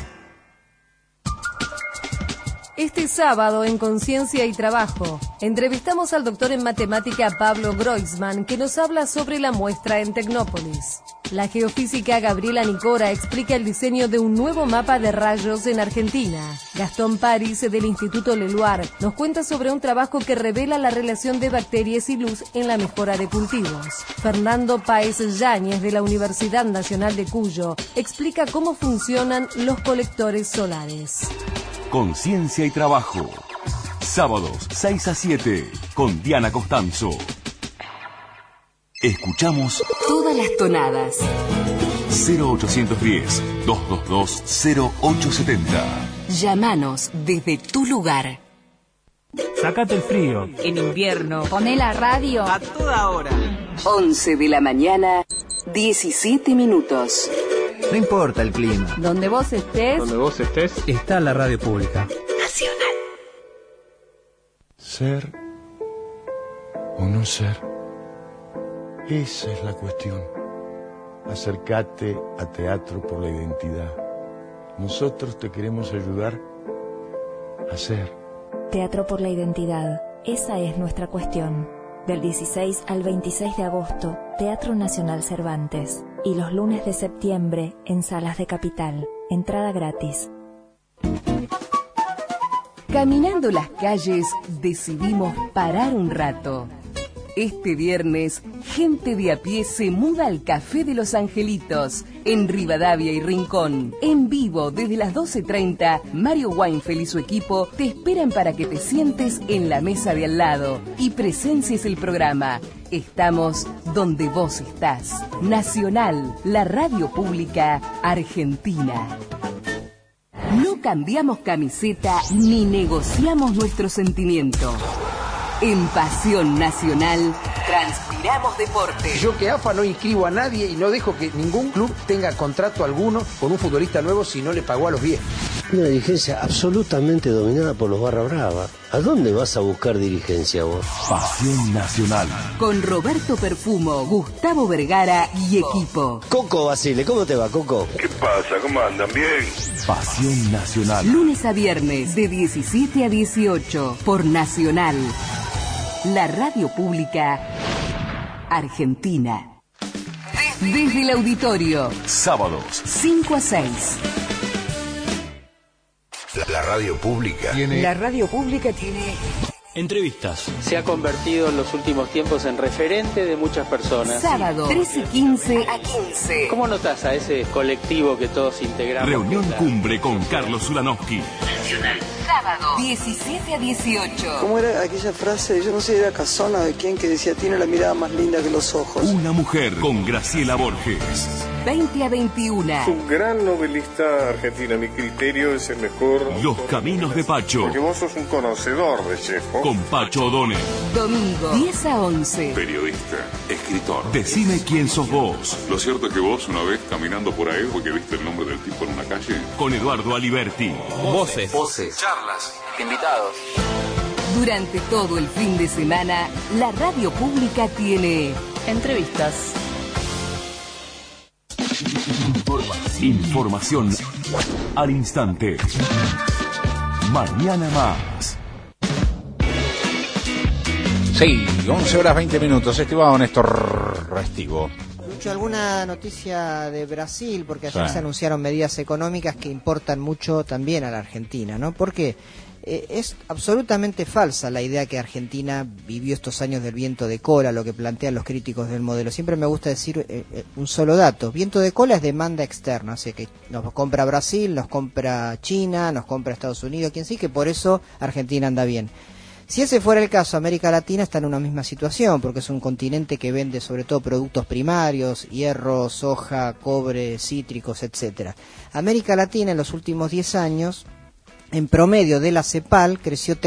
Este sábado en Conciencia y Trabajo, entrevistamos al doctor en matemática Pablo Groisman, que nos habla sobre la muestra en Tecnópolis. La geofísica Gabriela Nicora explica el diseño de un nuevo mapa de rayos en Argentina. Gastón París, del Instituto Leluar, nos cuenta sobre un trabajo que revela la relación de bacterias y luz en la mejora de cultivos. Fernando Páez Yáñez, de la Universidad Nacional de Cuyo, explica cómo funcionan los colectores solares. Conciencia y Trabajo. Sábados 6 a 7 con Diana Costanzo. Escuchamos todas las tonadas. 0810-222-0870. Llámanos desde tu lugar. Sácate el frío. En invierno. Poné la radio a toda hora. 11 de la mañana, 17 minutos. No importa el clima. Donde vos estés, está la radio pública. Nacional. Ser o no ser. Esa es la cuestión. Acércate a Teatro por la Identidad. Nosotros te queremos ayudar a ser. Teatro por la Identidad. Esa es nuestra cuestión. Del 16 al 26 de agosto, Teatro Nacional Cervantes. Y los lunes de septiembre, en Salas de Capital. Entrada gratis. Caminando las calles, decidimos parar un rato. Este viernes, gente de a pie se muda al Café de los Angelitos, en Rivadavia y Rincón. En vivo desde las 12:30, Mario Weinfeld y su equipo te esperan para que te sientes en la mesa de al lado y presencies el programa. Estamos donde vos estás. Nacional, la radio pública argentina. No cambiamos camiseta ni negociamos nuestro sentimiento. En Pasión Nacional, transpiramos deporte. Yo que AFA no inscribo a nadie y no dejo que ningún club tenga contrato alguno con un futbolista nuevo si no le pagó a los viejos. Una dirigencia absolutamente dominada por los barra brava. ¿A dónde vas a buscar dirigencia vos? Pasión Nacional. Con Roberto Perfumo, Gustavo Vergara y equipo. Coco Basile, ¿cómo te va, Coco? ¿Qué pasa? ¿Cómo andan? ¿Bien? Pasión Nacional. Lunes a viernes de 17 a 18 por Nacional. La radio pública argentina. Desde el auditorio. Sábados. 5 a 6. La radio pública La radio pública tiene... Entrevistas. Se ha convertido en los últimos tiempos en referente de muchas personas. Sábado, 13:15 a 15. ¿Cómo notas a ese colectivo que todos integramos? Reunión cumbre con Carlos Zulanowski. Nacional. Sábado, 17 a 18. ¿Cómo era aquella frase? Yo no sé, era Casona de quién, que decía, tiene la mirada más linda que los ojos. Una mujer con Graciela Borges. 20 a 21. Es un gran novelista argentino. Mi criterio es el mejor. Los caminos de Pacho. Porque vos sos un conocedor de Chejo. Con Pacho O'Donnell. Domingo, 10 a 11. Periodista, escritor. Decime quién sos vos. Lo cierto es que vos una vez caminando por ahí, porque viste el nombre del tipo en una calle. Con Eduardo Aliberti. Voces. Charlas. Invitados. Durante todo el fin de semana, la radio pública tiene entrevistas. Información al instante. Mañana más. Sí, 11 horas 20 minutos. Estimado Néstor Restivo. Lucho, ¿alguna noticia de Brasil? Porque ayer Sí. se anunciaron medidas económicas que importan mucho también a la Argentina, ¿no? Porque es absolutamente falsa la idea que Argentina vivió estos años del viento de cola, lo que plantean los críticos del modelo. Siempre me gusta decir un solo dato. Viento de cola es demanda externa, así que nos compra Brasil, nos compra China, nos compra Estados Unidos, quien sí, que por eso Argentina anda bien. Si ese fuera el caso, América Latina está en una misma situación, porque es un continente que vende sobre todo productos primarios, hierro, soja, cobre, cítricos, etcétera. América Latina en los últimos 10 años, en promedio de la CEPAL, creció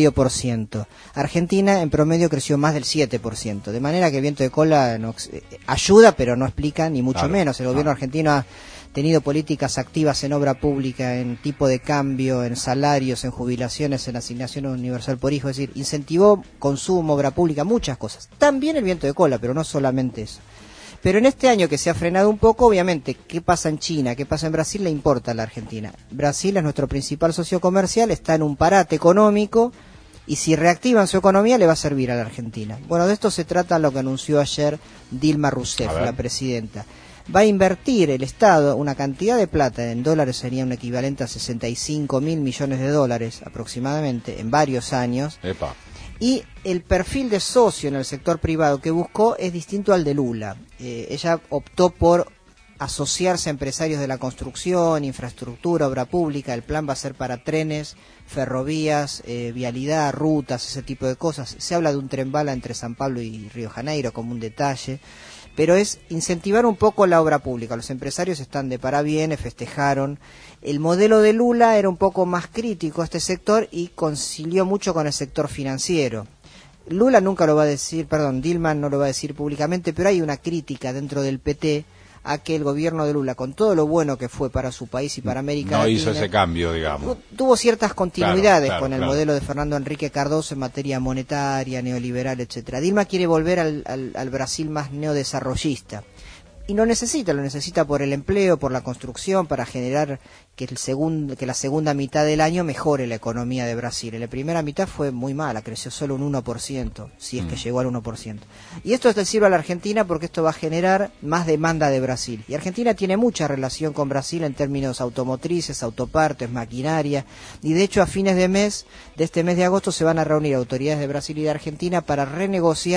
3,5%. Argentina en promedio creció más del 7%. De manera que el viento de cola no, ayuda, pero no explica, ni mucho menos. El gobierno argentino ha tenido políticas activas en obra pública, en tipo de cambio, en salarios, en jubilaciones, en asignación universal por hijo, es decir, incentivó consumo, obra pública, muchas cosas. También el viento de cola, pero no solamente eso. Pero en este año que se ha frenado un poco, obviamente, ¿qué pasa en China? ¿Qué pasa en Brasil? Le importa a la Argentina. Brasil es nuestro principal socio comercial, está en un parate económico, y si reactivan su economía le va a servir a la Argentina. Bueno, de esto se trata lo que anunció ayer Dilma Rousseff, la presidenta. Va a invertir el Estado una cantidad de plata, en dólares sería un equivalente a 65.000 millones de dólares aproximadamente, en varios años. Epa. Y el perfil de socio en el sector privado que buscó es distinto al de Lula. Ella optó por asociarse a empresarios de la construcción, infraestructura, obra pública. El plan va a ser para trenes, ferrovías, vialidad, rutas, ese tipo de cosas. Se habla de un tren bala entre San Pablo y Río Janeiro como un detalle. Pero es incentivar un poco la obra pública. Los empresarios están de parabienes, festejaron. El modelo de Lula era un poco más crítico a este sector y concilió mucho con el sector financiero. Lula nunca lo va a decir, Dilma no lo va a decir públicamente, pero hay una crítica dentro del PT a que el gobierno de Lula, con todo lo bueno que fue para su país y para América Latina, no hizo ese cambio, digamos. Tuvo ciertas continuidades Claro, con el modelo de Fernando Enrique Cardoso en materia monetaria, neoliberal, etcétera. Dilma quiere volver al Brasil más neodesarrollista. Y lo necesita por el empleo, por la construcción, para generar que la segunda mitad del año mejore la economía de Brasil. En la primera mitad fue muy mala, creció solo un 1%, si es que llegó al 1%. Y esto le sirve a la Argentina porque esto va a generar más demanda de Brasil. Y Argentina tiene mucha relación con Brasil en términos automotrices, autopartes, maquinaria. Y de hecho a fines de este mes de agosto, se van a reunir autoridades de Brasil y de Argentina para renegociar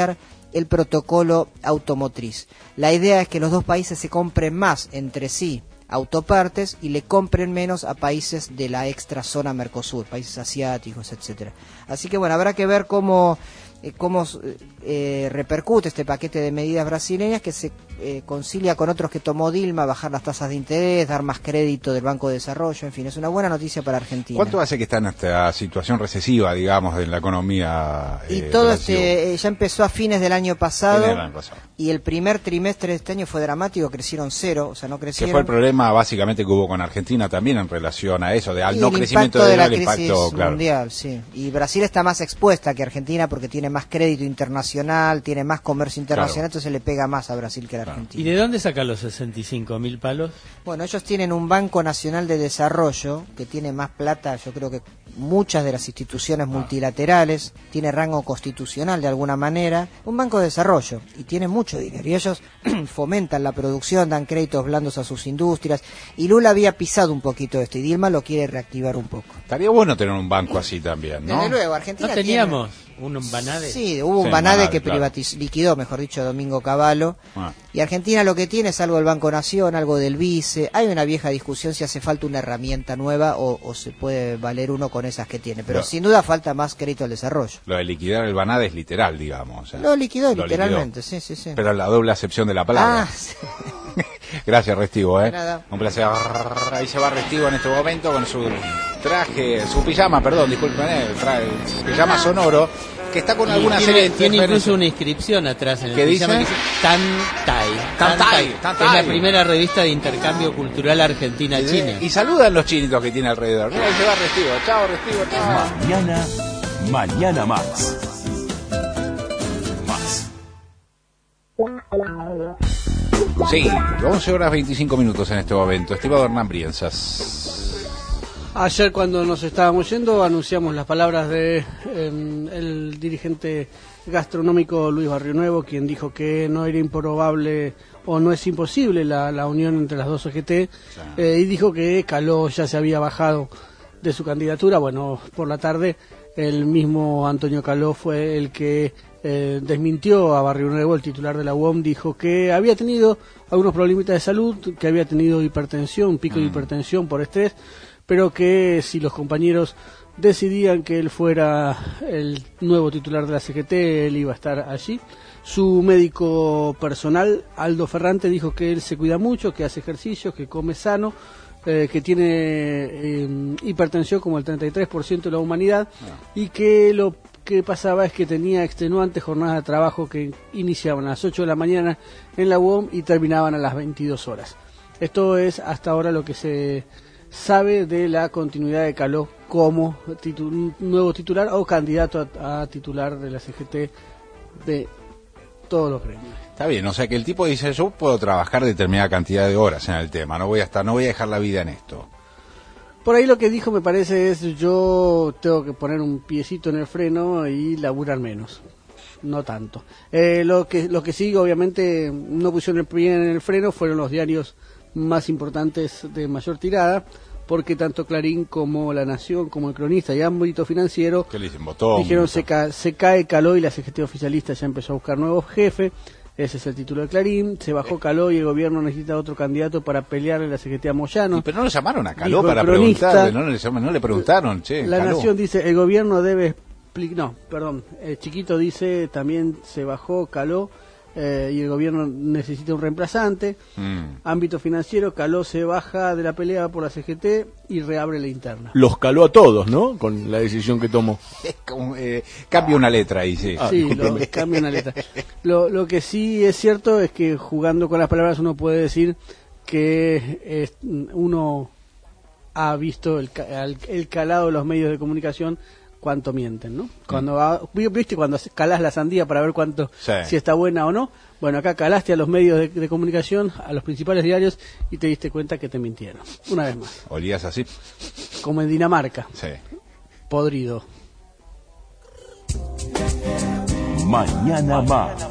el protocolo automotriz. La idea es que los dos países se compren más entre sí autopartes y le compren menos a países de la extra zona Mercosur, países asiáticos, etcétera. Así que bueno, habrá que ver cómo repercute este paquete de medidas brasileñas que se concilia con otros que tomó Dilma, bajar las tasas de interés, dar más crédito del Banco de Desarrollo, en fin, es una buena noticia para Argentina. ¿Cuánto hace que está en esta situación recesiva, digamos, de la economía? Y todo ya empezó a fines del año pasado, y el primer trimestre de este año fue dramático, crecieron 0, o sea, no crecieron. Que fue el problema básicamente que hubo con Argentina también en relación a eso, al no crecimiento de la crisis mundial, sí. Y Brasil está más expuesta que Argentina porque tiene más crédito internacional, tiene más comercio internacional, entonces le pega más a Brasil que a la Argentina. ¿Y de dónde sacan los 65.000 palos? Bueno, ellos tienen un Banco Nacional de Desarrollo que tiene más plata, yo creo que muchas de las instituciones multilaterales, tiene rango constitucional de alguna manera, un banco de desarrollo, y tiene mucho dinero, y ellos fomentan la producción, dan créditos blandos a sus industrias, y Lula había pisado un poquito esto, y Dilma lo quiere reactivar un poco. Estaría bueno tener un banco así también, ¿no? Desde luego, Argentina ¿No teníamos un Banade? Sí, hubo un Banade que liquidó, mejor dicho, Domingo Cavallo. Y Argentina lo que tiene es algo del Banco Nación, algo del Vice. Hay una vieja discusión si hace falta una herramienta nueva o se puede valer uno con esas que tiene. Pero sin duda falta más crédito al desarrollo. Lo de liquidar el Banade es literal, digamos. O sea, lo liquidó literalmente, sí. Pero la doble acepción de la palabra. Sí. Gracias, Restivo, Nada. Un placer. Ahí se va Restivo en este momento con su traje, su pijama, disculpen, pijama sonoro, que está con alguna serie de... Tiene incluso una inscripción atrás en el pijama que dice Tantai. Es la primera revista de intercambio cultural Argentina-China. Y saludan los chinitos que tiene alrededor. Mira, ahí se va Restivo. Chao, Restivo, chao. Mañana más. Sí, 11 horas 25 minutos en este momento. Estimado Hernán Brienzas. Ayer cuando nos estábamos yendo anunciamos las palabras de el dirigente gastronómico Luis Barrionuevo, quien dijo que no era improbable o no es imposible la unión entre las dos CGT, y dijo que Caló ya se había bajado de su candidatura. Bueno, por la tarde el mismo Antonio Caló fue el que desmintió a Barrionuevo, el titular de la UOM, dijo que había tenido algunos problemitas de salud, que había tenido hipertensión, un pico de hipertensión por estrés, pero que si los compañeros decidían que él fuera el nuevo titular de la CGT, él iba a estar allí. Su médico personal, Aldo Ferrante, dijo que él se cuida mucho, que hace ejercicios, que come sano, que tiene hipertensión como el 33% de la humanidad, y que lo que pasaba es que tenía extenuantes jornadas de trabajo que iniciaban a las 8 de la mañana en la UOM y terminaban a las 22 horas. Esto es hasta ahora lo que se sabe de la continuidad de Caló como nuevo titular o candidato a titular de la CGT de todos los gremios. Está bien, o sea que el tipo dice, yo puedo trabajar determinada cantidad de horas en el tema, no voy a dejar la vida en esto. Por ahí lo que dijo me parece es, yo tengo que poner un piecito en el freno y laburar menos, no tanto. Lo que sí, obviamente, no pusieron el pie en el freno fueron los diarios más importantes de mayor tirada, porque tanto Clarín como La Nación, como El Cronista y Ámbito Financiero ¿qué le dicen? Botón, dijeron se cae Caló y la CGT oficialista ya empezó a buscar nuevos jefes. Ese es el título de Clarín. Se bajó Caló y el gobierno necesita otro candidato para pelearle la CGT a Moyano. Pero no lo llamaron a Caló para preguntarle, no le preguntaron, che, La Caló. Nación dice, el gobierno debe Chiquito dice, también se bajó Caló y el gobierno necesita un reemplazante. Ámbito Financiero, Caló se baja de la pelea por la CGT y reabre la interna. Los caló a todos, ¿no? Con la decisión que tomó. Cambia una letra ahí, sí. Cambia una letra. Lo que sí es cierto es que jugando con las palabras uno puede decir que uno ha visto el calado de los medios de comunicación, cuánto mienten, ¿no? ¿Viste cuando calás la sandía para ver si está buena o no? Bueno, acá calaste a los medios de comunicación, a los principales diarios, y te diste cuenta que te mintieron. Una vez más. ¿Olías así? Como en Dinamarca. Sí. Podrido. Mañana más.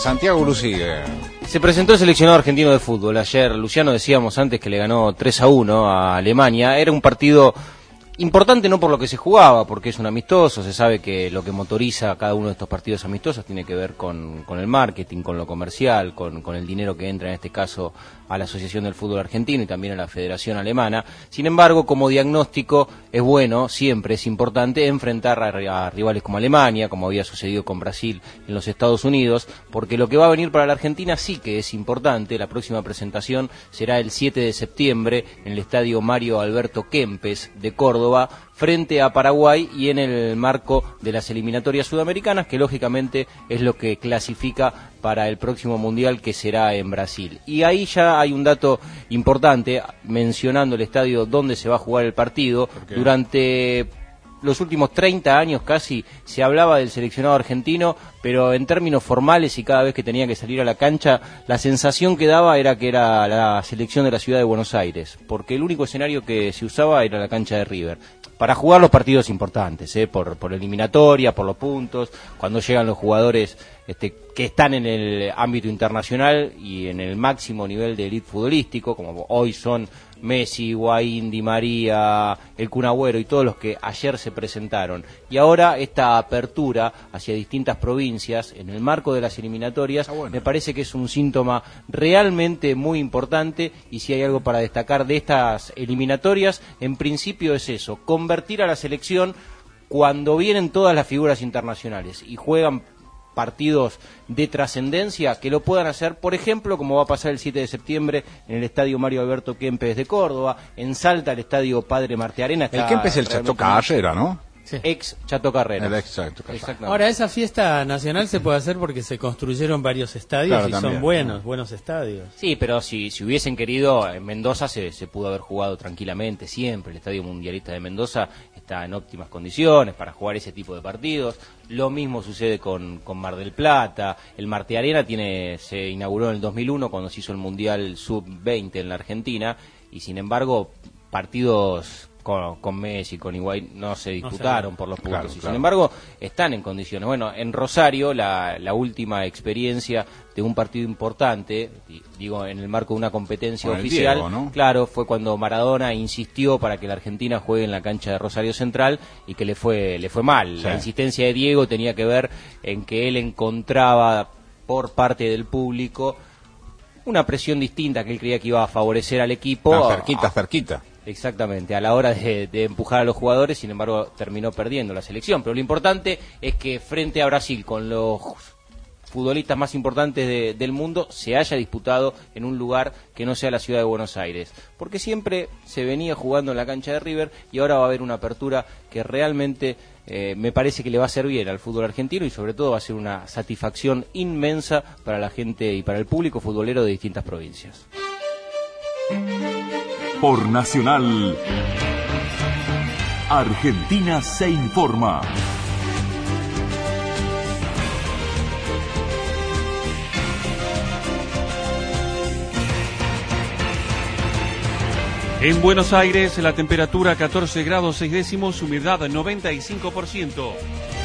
Santiago Lucigue. Se presentó el seleccionado argentino de fútbol. Ayer, Luciano, decíamos antes que le ganó 3-1 a Alemania. Era un partido importante no por lo que se jugaba, porque es un amistoso. Se sabe que lo que motoriza cada uno de estos partidos amistosos tiene que ver con el marketing, con lo comercial, con el dinero que entra en este caso a la Asociación del Fútbol Argentino y también a la Federación Alemana. Sin embargo, como diagnóstico es bueno, siempre es importante enfrentar a rivales como Alemania, como había sucedido con Brasil en los Estados Unidos, porque lo que va a venir para la Argentina sí que es importante. La próxima presentación será el 7 de septiembre en el Estadio Mario Alberto Kempes de Córdoba, frente a Paraguay, y en el marco de las eliminatorias sudamericanas, que lógicamente es lo que clasifica para el próximo Mundial, que será en Brasil. Y ahí ya hay un dato importante, mencionando el estadio donde se va a jugar el partido. Durante los últimos 30 años casi se hablaba del seleccionado argentino, pero en términos formales, y cada vez que tenía que salir a la cancha, la sensación que daba era que era la selección de la ciudad de Buenos Aires, porque el único escenario que se usaba era la cancha de River, para jugar los partidos importantes, por eliminatoria, por los puntos, cuando llegan los jugadores que están en el ámbito internacional y en el máximo nivel de elite futbolístico, como hoy son Messi, Higuaín, Di María, el Kun Agüero y todos los que ayer se presentaron. Y ahora esta apertura hacia distintas provincias en el marco de las eliminatorias, me parece que es un síntoma realmente muy importante, y si hay algo para destacar de estas eliminatorias, en principio es eso, convertir a la selección cuando vienen todas las figuras internacionales y juegan partidos de trascendencia, que lo puedan hacer, por ejemplo, como va a pasar el 7 de septiembre en el Estadio Mario Alberto Kempes de Córdoba, en Salta el Estadio Padre Martiarena. El Kempes es el Chato Carrera, ¿no? Sí. Ex Chato Carrera. Ahora, esa fiesta nacional se puede hacer porque se construyeron varios estadios, claro, y también son buenos estadios. Sí, pero si hubiesen querido, en Mendoza se pudo haber jugado tranquilamente siempre. El Estadio Mundialista de Mendoza está en óptimas condiciones para jugar ese tipo de partidos. Lo mismo sucede con Mar del Plata. El Martiarena se inauguró en el 2001 cuando se hizo el Mundial Sub-20 en la Argentina, y sin embargo partidos con Messi, con Higuaín, no se disputaron por los puntos. Claro, sin embargo, están en condiciones. Bueno, en Rosario, la última experiencia de un partido importante, digo, en el marco de una competencia oficial, Diego, ¿no? Claro, fue cuando Maradona insistió para que la Argentina juegue en la cancha de Rosario Central, y que le fue mal. Sí. La insistencia de Diego tenía que ver en que él encontraba por parte del público una presión distinta, que él creía que iba a favorecer al equipo. Cerquita. Exactamente, a la hora de empujar a los jugadores. Sin embargo, terminó perdiendo la selección. Pero lo importante es que frente a Brasil, con los futbolistas más importantes del mundo, se haya disputado en un lugar que no sea la ciudad de Buenos Aires, porque siempre se venía jugando en la cancha de River, y ahora va a haber una apertura que realmente me parece que le va a hacer bien al fútbol argentino, y sobre todo va a ser una satisfacción inmensa para la gente y para el público futbolero de distintas provincias. Por Nacional, Argentina se informa. En Buenos Aires, la temperatura 14 grados 6 décimos, humedad 95%.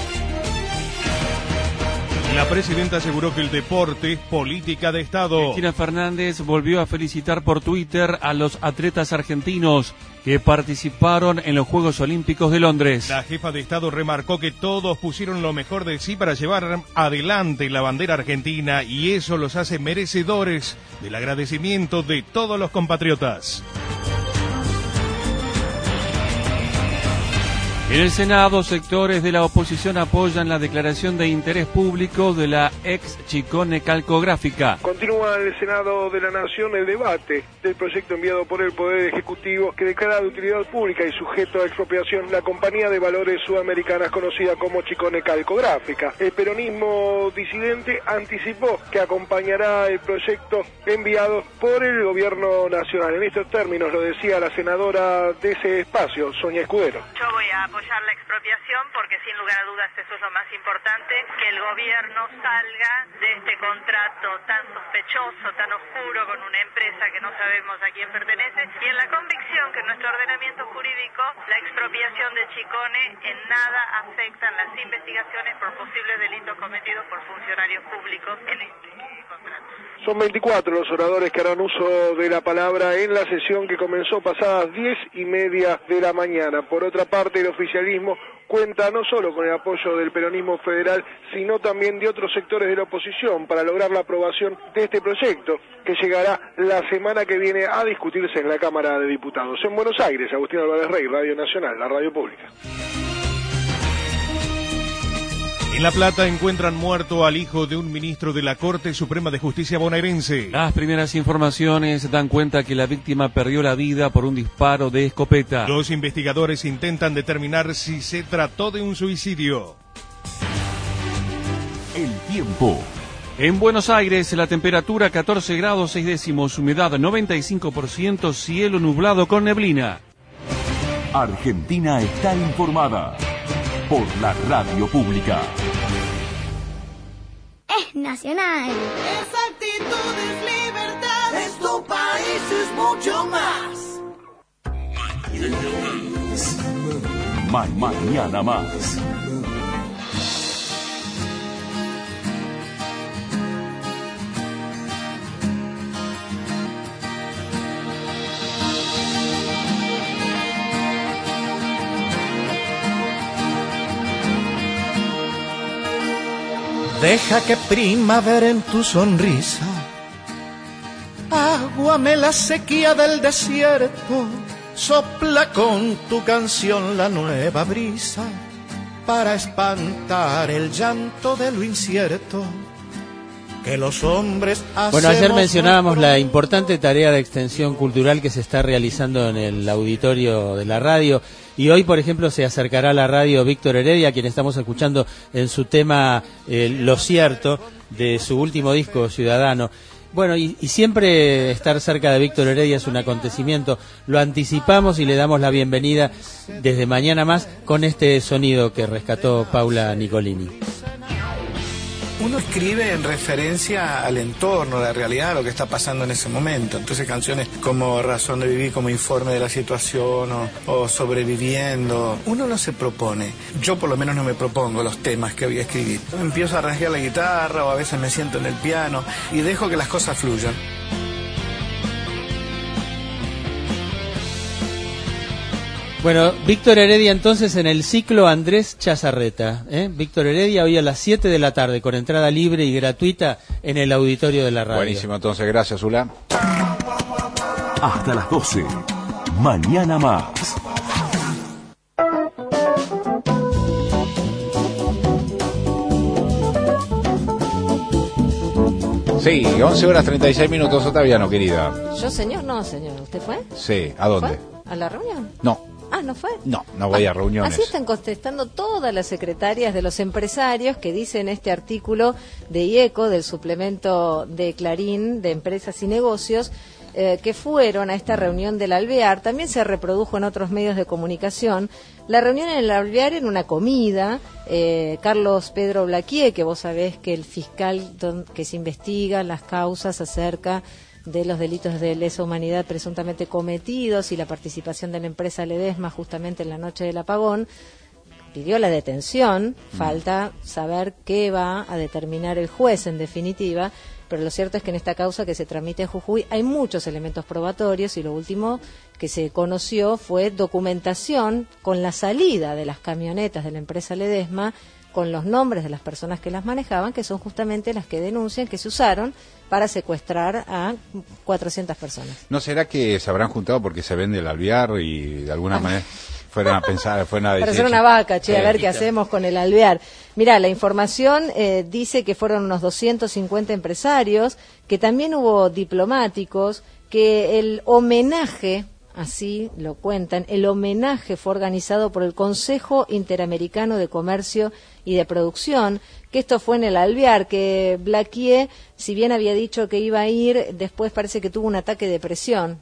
La presidenta aseguró que el deporte es política de Estado. Cristina Fernández volvió a felicitar por Twitter a los atletas argentinos que participaron en los Juegos Olímpicos de Londres. La jefa de Estado remarcó que todos pusieron lo mejor de sí para llevar adelante la bandera argentina, y eso los hace merecedores del agradecimiento de todos los compatriotas. En el Senado, sectores de la oposición apoyan la declaración de interés público de la ex Chicone Calcográfica. Continúa en el Senado de la Nación el debate del proyecto enviado por el Poder Ejecutivo que declara de utilidad pública y sujeto a expropiación la compañía de valores sudamericanas conocida como Chicone Calcográfica. El peronismo disidente anticipó que acompañará el proyecto enviado por el Gobierno Nacional. En estos términos lo decía la senadora de ese espacio, Sonia Escudero. Yo voy a apoyar la expropiación, porque sin lugar a dudas eso es lo más importante, que el gobierno salga de este contrato tan sospechoso, tan oscuro, con una empresa que no sabemos a quién pertenece, y en la convicción que en nuestro ordenamiento jurídico la expropiación de Chicone en nada afecta las investigaciones por posibles delitos cometidos por funcionarios públicos en este contrato. Son 24 los oradores que harán uso de la palabra en la sesión que comenzó pasadas 10:30 de la mañana. Por otra parte, el oficialismo cuenta no solo con el apoyo del peronismo federal, sino también de otros sectores de la oposición para lograr la aprobación de este proyecto, que llegará la semana que viene a discutirse en la Cámara de Diputados. En Buenos Aires, Agustín Álvarez Rey, Radio Nacional, la radio pública. En La Plata encuentran muerto al hijo de un ministro de la Corte Suprema de Justicia bonaerense. Las primeras informaciones dan cuenta que la víctima perdió la vida por un disparo de escopeta. Los investigadores intentan determinar si se trató de un suicidio. El tiempo. En Buenos Aires, la temperatura 14 grados 6 décimos, humedad 95%, cielo nublado con neblina. Argentina está informada por la radio pública. Es nacional. Esa actitud es libertad. Es tu país, es mucho más. Mañana más. Deja que primavera en tu sonrisa aguame la sequía del desierto, sopla con tu canción la nueva brisa para espantar el llanto de lo incierto que los hombres hacemos. Bueno, ayer mencionábamos la importante tarea de extensión cultural que se está realizando en el auditorio de la radio. Y hoy, por ejemplo, se acercará a la radio Víctor Heredia, quien estamos escuchando en su tema Lo Cierto, de su último disco, Ciudadano. Bueno, y siempre estar cerca de Víctor Heredia es un acontecimiento. Lo anticipamos y le damos la bienvenida desde mañana más con este sonido que rescató Paula Nicolini. Uno escribe en referencia al entorno, a la realidad, a lo que está pasando en ese momento. Entonces canciones como Razón de Vivir, como Informe de la Situación o Sobreviviendo. Uno no se propone, yo por lo menos no me propongo los temas que voy a escribir. Empiezo a arrancar la guitarra o a veces me siento en el piano y dejo que las cosas fluyan. Bueno, Víctor Heredia entonces en el ciclo Andrés Chazarreta. Víctor Heredia hoy a las 7 de la tarde con entrada libre y gratuita en el auditorio de la radio. Buenísimo, entonces gracias, Zula. Hasta las 12. Mañana más. Sí, 11 horas 36 minutos, Otaviano, querida. Yo, señor, no, señor. ¿Usted fue? Sí, ¿a dónde? ¿Fue? ¿A la reunión? No. Ah, ¿no fue? No voy a reuniones. Así están contestando todas las secretarias de los empresarios que dicen este artículo de IECO, del suplemento de Clarín, de Empresas y Negocios, que fueron a esta reunión del Alvear. También se reprodujo en otros medios de comunicación. La reunión en el Alvear era una comida. Carlos Pedro Blaquier, que vos sabés que el fiscal que se investiga las causas acerca de los delitos de lesa humanidad presuntamente cometidos y la participación de la empresa Ledesma justamente en la noche del apagón, pidió la detención. Falta saber qué va a determinar el juez en definitiva, pero lo cierto es que en esta causa que se tramite en Jujuy hay muchos elementos probatorios y lo último que se conoció fue documentación con la salida de las camionetas de la empresa Ledesma, con los nombres de las personas que las manejaban, que son justamente las que denuncian que se usaron para secuestrar a 400 personas. ¿No será que se habrán juntado porque se vende el Alvear y de alguna manera fueron a pensar, fueron a decir... Para hacer una vaca, a ver qué hacemos con el Alvear. Mirá, la información dice que fueron unos 250 empresarios, que también hubo diplomáticos, que el homenaje... Así lo cuentan, el homenaje fue organizado por el Consejo Interamericano de Comercio y de Producción, que esto fue en el Alvear, que Blaquier, si bien había dicho que iba a ir, después parece que tuvo un ataque de depresión. Bueno,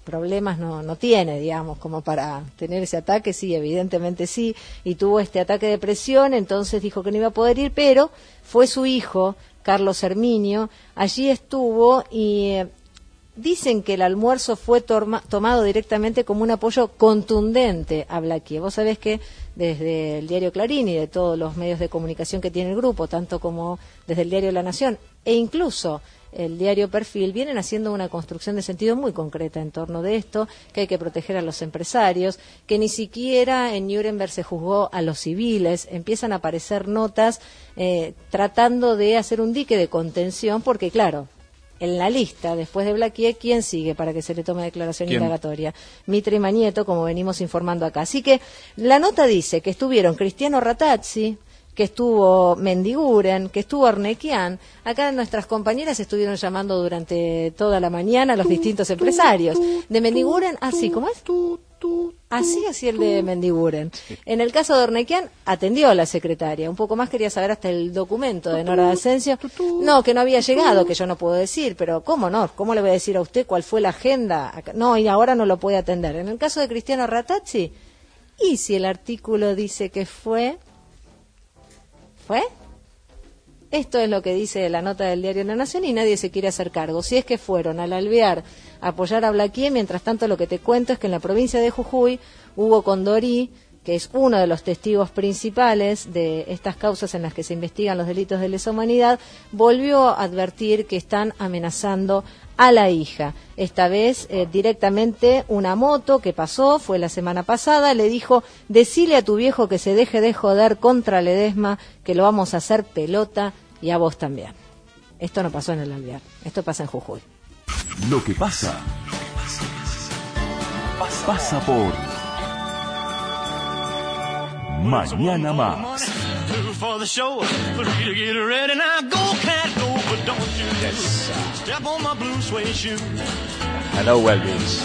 problemas no tiene, digamos, como para tener ese ataque. Sí, evidentemente sí, y tuvo este ataque de presión, entonces dijo que no iba a poder ir, pero fue su hijo, Carlos Herminio, allí estuvo y dicen que el almuerzo fue tomado directamente como un apoyo contundente a Blaquier. Vos sabés que desde el diario Clarín y de todos los medios de comunicación que tiene el grupo, tanto como desde el diario La Nación e incluso el diario Perfil, vienen haciendo una construcción de sentido muy concreta en torno de esto, que hay que proteger a los empresarios, que ni siquiera en Nuremberg se juzgó a los civiles. Empiezan a aparecer notas tratando de hacer un dique de contención, porque claro, en la lista, después de Blaquier, ¿quién sigue para que se le tome declaración indagatoria? Mitre y Mañeto, como venimos informando acá. Así que la nota dice que estuvieron Cristiano Ratazzi, que estuvo Mendiguren, que estuvo Arnequian. Acá nuestras compañeras estuvieron llamando durante toda la mañana a los distintos empresarios. De Mendiguren, así, ¿cómo es? Así el de Mendiguren. En el caso de Arnequian, atendió a la secretaria. Un poco más quería saber hasta el documento de Nora Asensio. No, que no había llegado, que yo no puedo decir, pero ¿cómo no? ¿Cómo le voy a decir a usted cuál fue la agenda? No, y ahora no lo puede atender. En el caso de Cristiano Ratazzi, ¿y si el artículo dice que fue? Esto es lo que dice la nota del diario La Nación y nadie se quiere hacer cargo. Si es que fueron al Alvear a apoyar a Blaquier, mientras tanto lo que te cuento es que en la provincia de Jujuy, Hugo Condorí, que es uno de los testigos principales de estas causas en las que se investigan los delitos de lesa humanidad, volvió a advertir que están amenazando a la hija. Esta vez directamente una moto que pasó, fue la semana pasada, le dijo: decile a tu viejo que se deje de joder contra Ledesma, que lo vamos a hacer pelota, y a vos también. Esto no pasó en el Alvear, esto pasa en Jujuy. Lo que pasa pasa por Mañana Más. Hello, Elvis.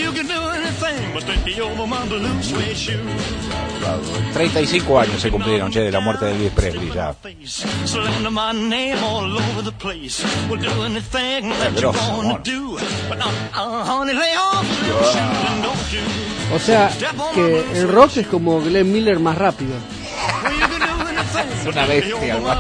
35 años se cumplieron, de la muerte de Elvis Presley ya. O sea, que el rock es como Glenn Miller más rápido. Es una bestia, hermano.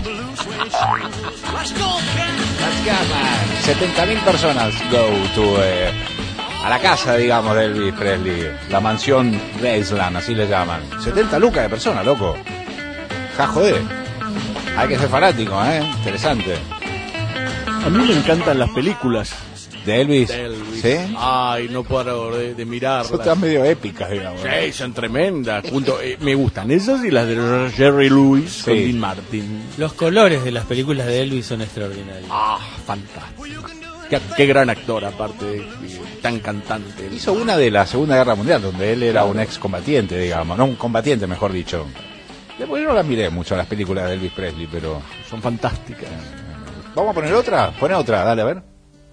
70.000 personas go to a la casa, digamos, de Elvis Presley, la mansión Graceland, así le llaman. 70 lucas de personas, loco. Ja, joder. Hay que ser fanático, interesante. A mí me encantan las películas de Elvis. ¿Sí? Ay, no paro de mirarlas. Son todas medio épicas, digamos. Sí, son tremendas. Me gustan esas y las de Jerry Lewis con Dean Martin. Los colores de las películas de Elvis son extraordinarios. Fantástico. Qué gran actor, aparte, tan cantante. Hizo una de la Segunda Guerra Mundial, donde él era un excombatiente, digamos. No, un combatiente, mejor dicho. Después no las miré mucho, las películas de Elvis Presley, pero son fantásticas. ¿Vamos a poner otra? Pone otra, dale, a ver.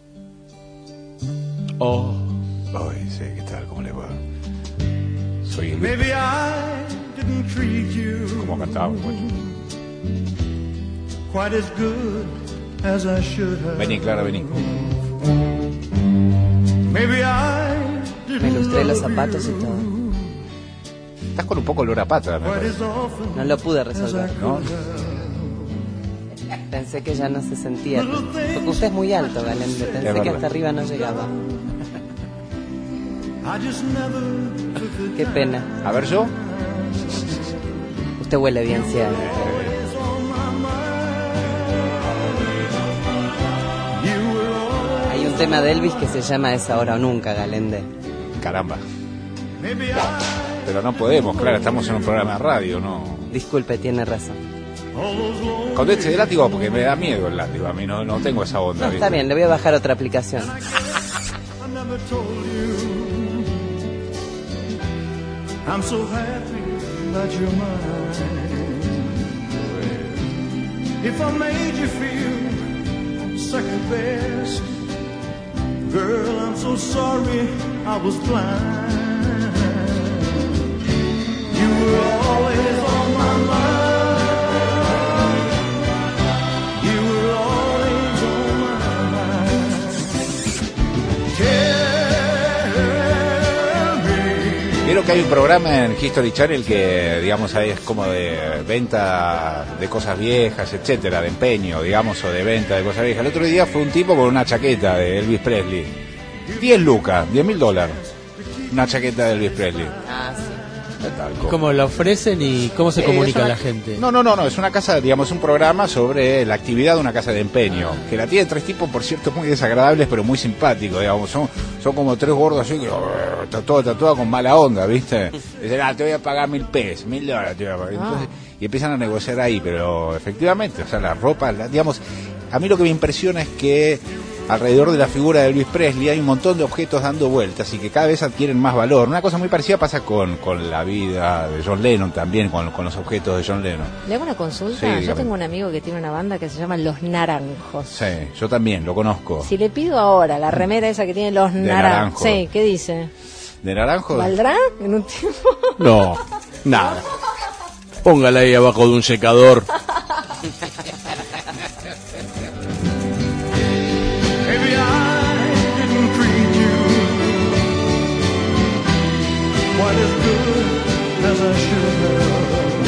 Oh. Ay, sí, ¿qué tal? ¿Cómo le va? Soy Elvis. Maybe I didn't treat you ¿Cómo cantaba? quite as good as I should have. Vení, Clara, vení. Maybe I didn't Me lustré los zapatos y todo. Estás con un poco olor a pata, me parece. No lo pude resolver. ¿No? Pensé que ya no se sentía. Porque usted es muy alto, Galende. Pensé que hasta arriba no llegaba. Qué pena. A ver, yo. Usted huele bien, cierto. Hay un tema de Elvis que se llama Es ahora o nunca, Galende. Caramba. Pero no podemos, claro, estamos en un programa de radio, ¿no? Disculpe, tiene razón. Con este látigo, porque me da miedo el látigo, a mí no tengo esa onda. No, está bien, le voy a bajar otra aplicación. I'm so happy that you're mine. If I made you feel second best, girl, I'm so sorry I was blind. You were always on my mind. You were always on my mind. Tell que hay un programa en History Channel que, digamos, ahí es como de venta de cosas viejas, etcétera, de empeño, digamos, o de venta de cosas viejas. El otro día fue un tipo con una chaqueta de Elvis Presley. 10 lucas, $10.000. Una chaqueta de Elvis Presley. Ah, sí. ¿Cómo la ofrecen y cómo se comunica la gente? No, es una casa, digamos, un programa sobre la actividad de una casa de empeño, que la tienen 3 tipos, por cierto, muy desagradables, pero muy simpáticos, digamos, son como 3 gordos así, que todo tatuado con mala onda, ¿viste? Dicen, te voy a pagar $1.000, $1.000 te voy a pagar. Entonces, y empiezan a negociar ahí, pero efectivamente, o sea, la ropa, digamos, a mí lo que me impresiona es que alrededor de la figura de Elvis Presley hay un montón de objetos dando vueltas y que cada vez adquieren más valor. Una cosa muy parecida pasa con la vida de John Lennon también, con los objetos de John Lennon. ¿Le hago una consulta? Sí, yo tengo un amigo que tiene una banda que se llama Los Naranjos. Sí, yo también, lo conozco. Si le pido ahora la remera esa que tiene Los Naranjos. Sí, ¿qué dice? ¿De naranjo? ¿Valdrá en un tiempo? No, nada. Póngala ahí abajo de un secador. Maybe I didn't treat you quite as good as I should have.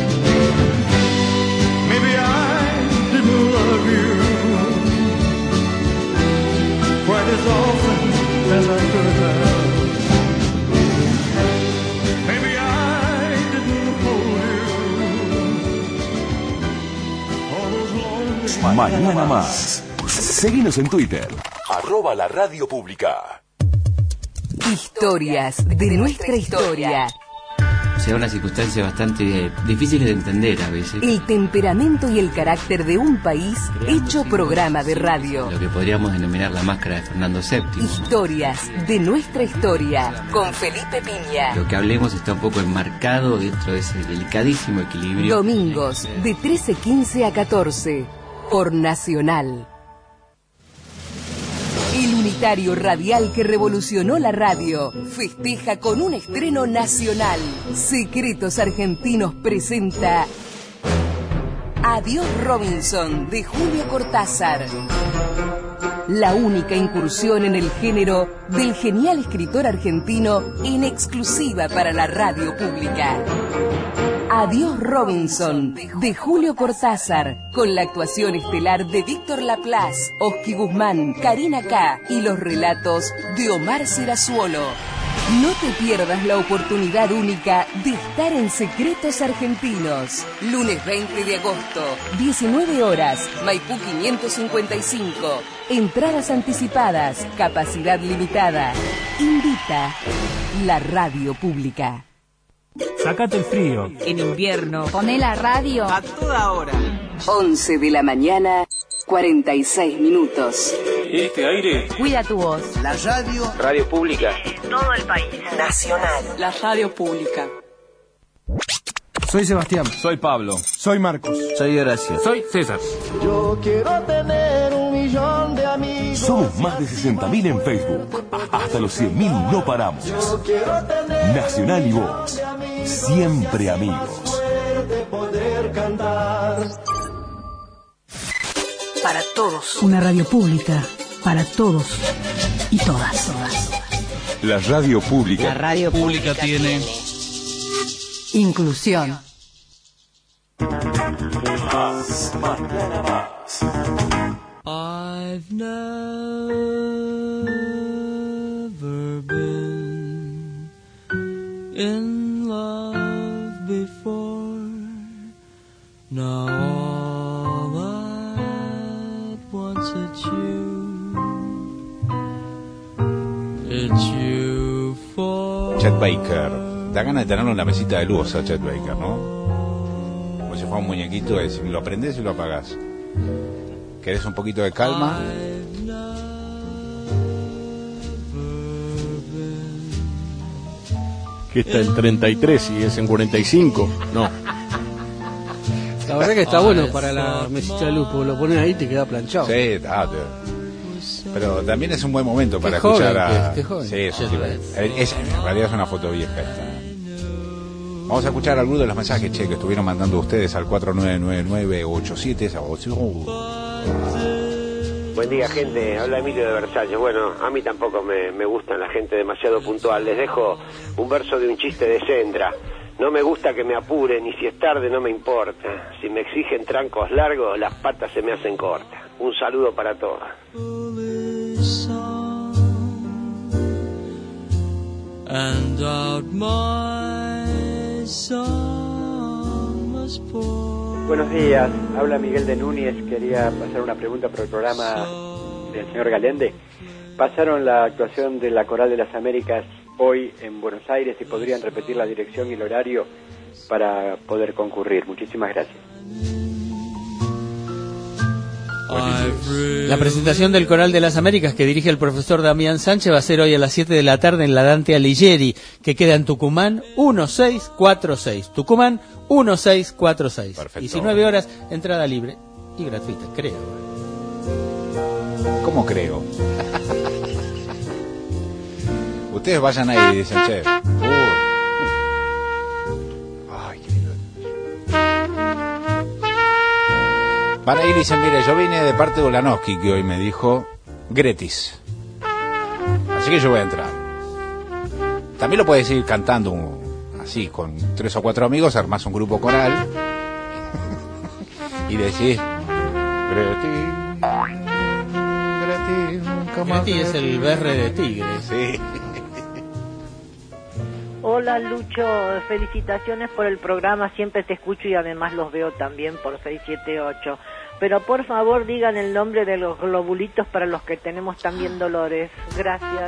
Maybe I didn't love you quite as often as I could have. Maybe I didn't hold you all those lonely Mañana más. Seguinos en Twitter, @LaRadioPública. Historias de nuestra historia. Se da una circunstancia bastante difícil de entender a veces. El temperamento y el carácter de un país hecho programa de radio. Lo que podríamos denominar la máscara de Fernando VII. Historias de nuestra historia con Felipe Piña. Lo que hablemos está un poco enmarcado dentro de ese delicadísimo equilibrio. Domingos de 13:15 a 14 por Nacional. El unitario radial que revolucionó la radio festeja con un estreno nacional. Secretos Argentinos presenta Adiós Robinson, de Julio Cortázar. La única incursión en el género del genial escritor argentino en exclusiva para la radio pública. Adiós Robinson, de Julio Cortázar, con la actuación estelar de Víctor Laplace, Oski Guzmán, Karina K. y los relatos de Omar Serazuolo. No te pierdas la oportunidad única de estar en Secretos Argentinos. Lunes 20 de agosto, 19 horas, Maipú 555. Entradas anticipadas, capacidad limitada. Invita la radio pública. Sácate el frío. En invierno, poné la radio a toda hora. 11 de la mañana, 46 minutos. Este aire cuida tu voz. La radio. Radio Pública. En todo el país. Nacional. La radio pública. Soy Sebastián. Soy Pablo. Soy Marcos. Soy Horacio. Soy César. Yo quiero tener 1.000.000 de amigos. Somos más de 60.000 en Facebook. Hasta los 100.000 no paramos. Yo quiero tener Nacional y vos. Siempre amigos. poder cantar. Para todos. Una radio pública. Para todos. Y todas. La radio pública. La radio pública tiene inclusión. Mañana más. I've never been in love before. Now all at once it's you for. Chet Baker. Da ganas de tenerlo en la mesita de luz a Chet Baker, ¿no? Como si fuera un muñequito, lo prendés y lo apagás. ¿Querés un poquito de calma? Que está en 33 y es en 45. No. La verdad que está bueno para la mesita de luz, porque lo pones ahí y te queda planchado. Sí, pero también es un buen momento para qué escuchar joven, a... qué joven. Sí, eso sí. En realidad es una foto vieja esta. Vamos a escuchar algunos de los mensajes, que estuvieron mandando ustedes al 499987. Buen día, gente. Habla Emilio de Versalles. Bueno, a mí tampoco me gustan la gente demasiado puntual. Les dejo un verso de un chiste de Sendra. No me gusta que me apuren y si es tarde no me importa. Si me exigen trancos largos, las patas se me hacen cortas. Un saludo para todos. And out my song must pour. Buenos días, habla Miguel de Núñez. Quería pasar una pregunta para el programa del señor Galende. Pasaron la actuación de la Coral de las Américas hoy en Buenos Aires y podrían repetir la dirección y el horario para poder concurrir. Muchísimas gracias. La presentación del Coral de las Américas que dirige el profesor Damián Sánchez va a ser hoy a las 7 de la tarde en la Dante Alighieri, que queda en Tucumán 1646. Tucumán 1646. Perfecto. 19 horas, entrada libre y gratuita, creo. ¿Cómo creo? Ustedes vayan ahí y dicen, che. Ay, qué lindo. Van a ir y dicen, mire, yo vine de parte de Olanowski, que hoy me dijo Gretis. Así que yo voy a entrar. También lo puedes ir cantando así, con 3 o 4 amigos, armás un grupo coral y decís, Gretis es el berre de tigre. Sí. Hola Lucho, felicitaciones por el programa, siempre te escucho y además los veo también por 678. Pero por favor digan el nombre de los globulitos para los que tenemos también dolores. Gracias.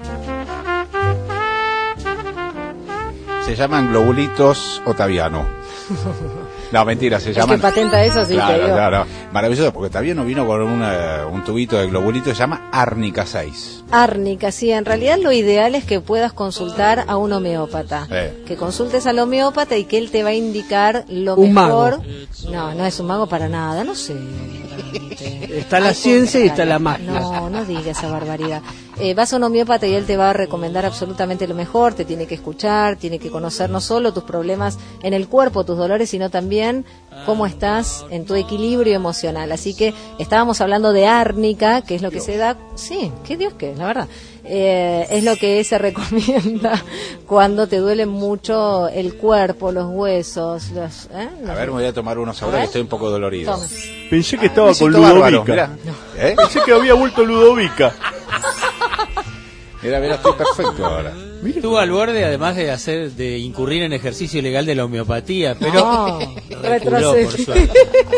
Se llaman globulitos Otaviano. No, mentira, se llaman... El que patenta eso, sí, claro, te digo. claro. Maravilloso, porque Otaviano vino con un tubito de globulito, se llama Árnica 6. Árnica, sí, en realidad lo ideal es que puedas consultar a un homeópata. Que consultes al homeópata y que él te va a indicar lo Un mejor. mago. No, no es un mago para nada, no sé. Está la ciencia y está la magia. No diga esa barbaridad. Vas a un homeópata y él te va a recomendar absolutamente lo mejor, te tiene que escuchar, tiene que conocer no solo tus problemas en el cuerpo, tus dolores, sino también cómo estás en tu equilibrio emocional. Así que estábamos hablando de árnica, que es lo que se da... Sí, qué Dios que, la verdad. Es lo que se recomienda cuando te duele mucho el cuerpo, los huesos. A ver, me voy a tomar unos ahora que estoy un poco dolorido. Tome. Pensé que estaba me con siento bárbaro, Ludovica. mirá. Pensé que había vuelto Ludovica. Mira, estoy perfecto ahora. Estuvo al borde, además de incurrir en ejercicio ilegal de la homeopatía, pero No, reculó, por suerte.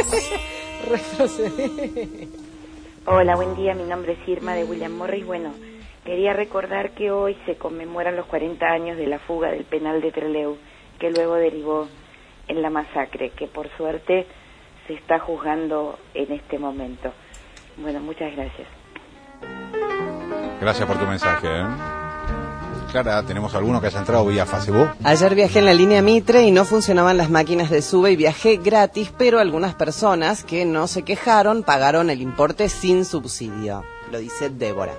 Retrocedí. Hola, buen día, mi nombre es Irma de William Morris. Bueno, quería recordar que hoy se conmemoran los 40 años de la fuga del penal de Trelew, que luego derivó en la masacre, que por suerte se está juzgando en este momento. Bueno, muchas gracias. Gracias por tu mensaje, ¿eh? Clara, ¿tenemos alguno que haya entrado vía Facebook? Ayer viajé en la línea Mitre y no funcionaban las máquinas de sube y viajé gratis, pero algunas personas que no se quejaron pagaron el importe sin subsidio. Lo dice Débora.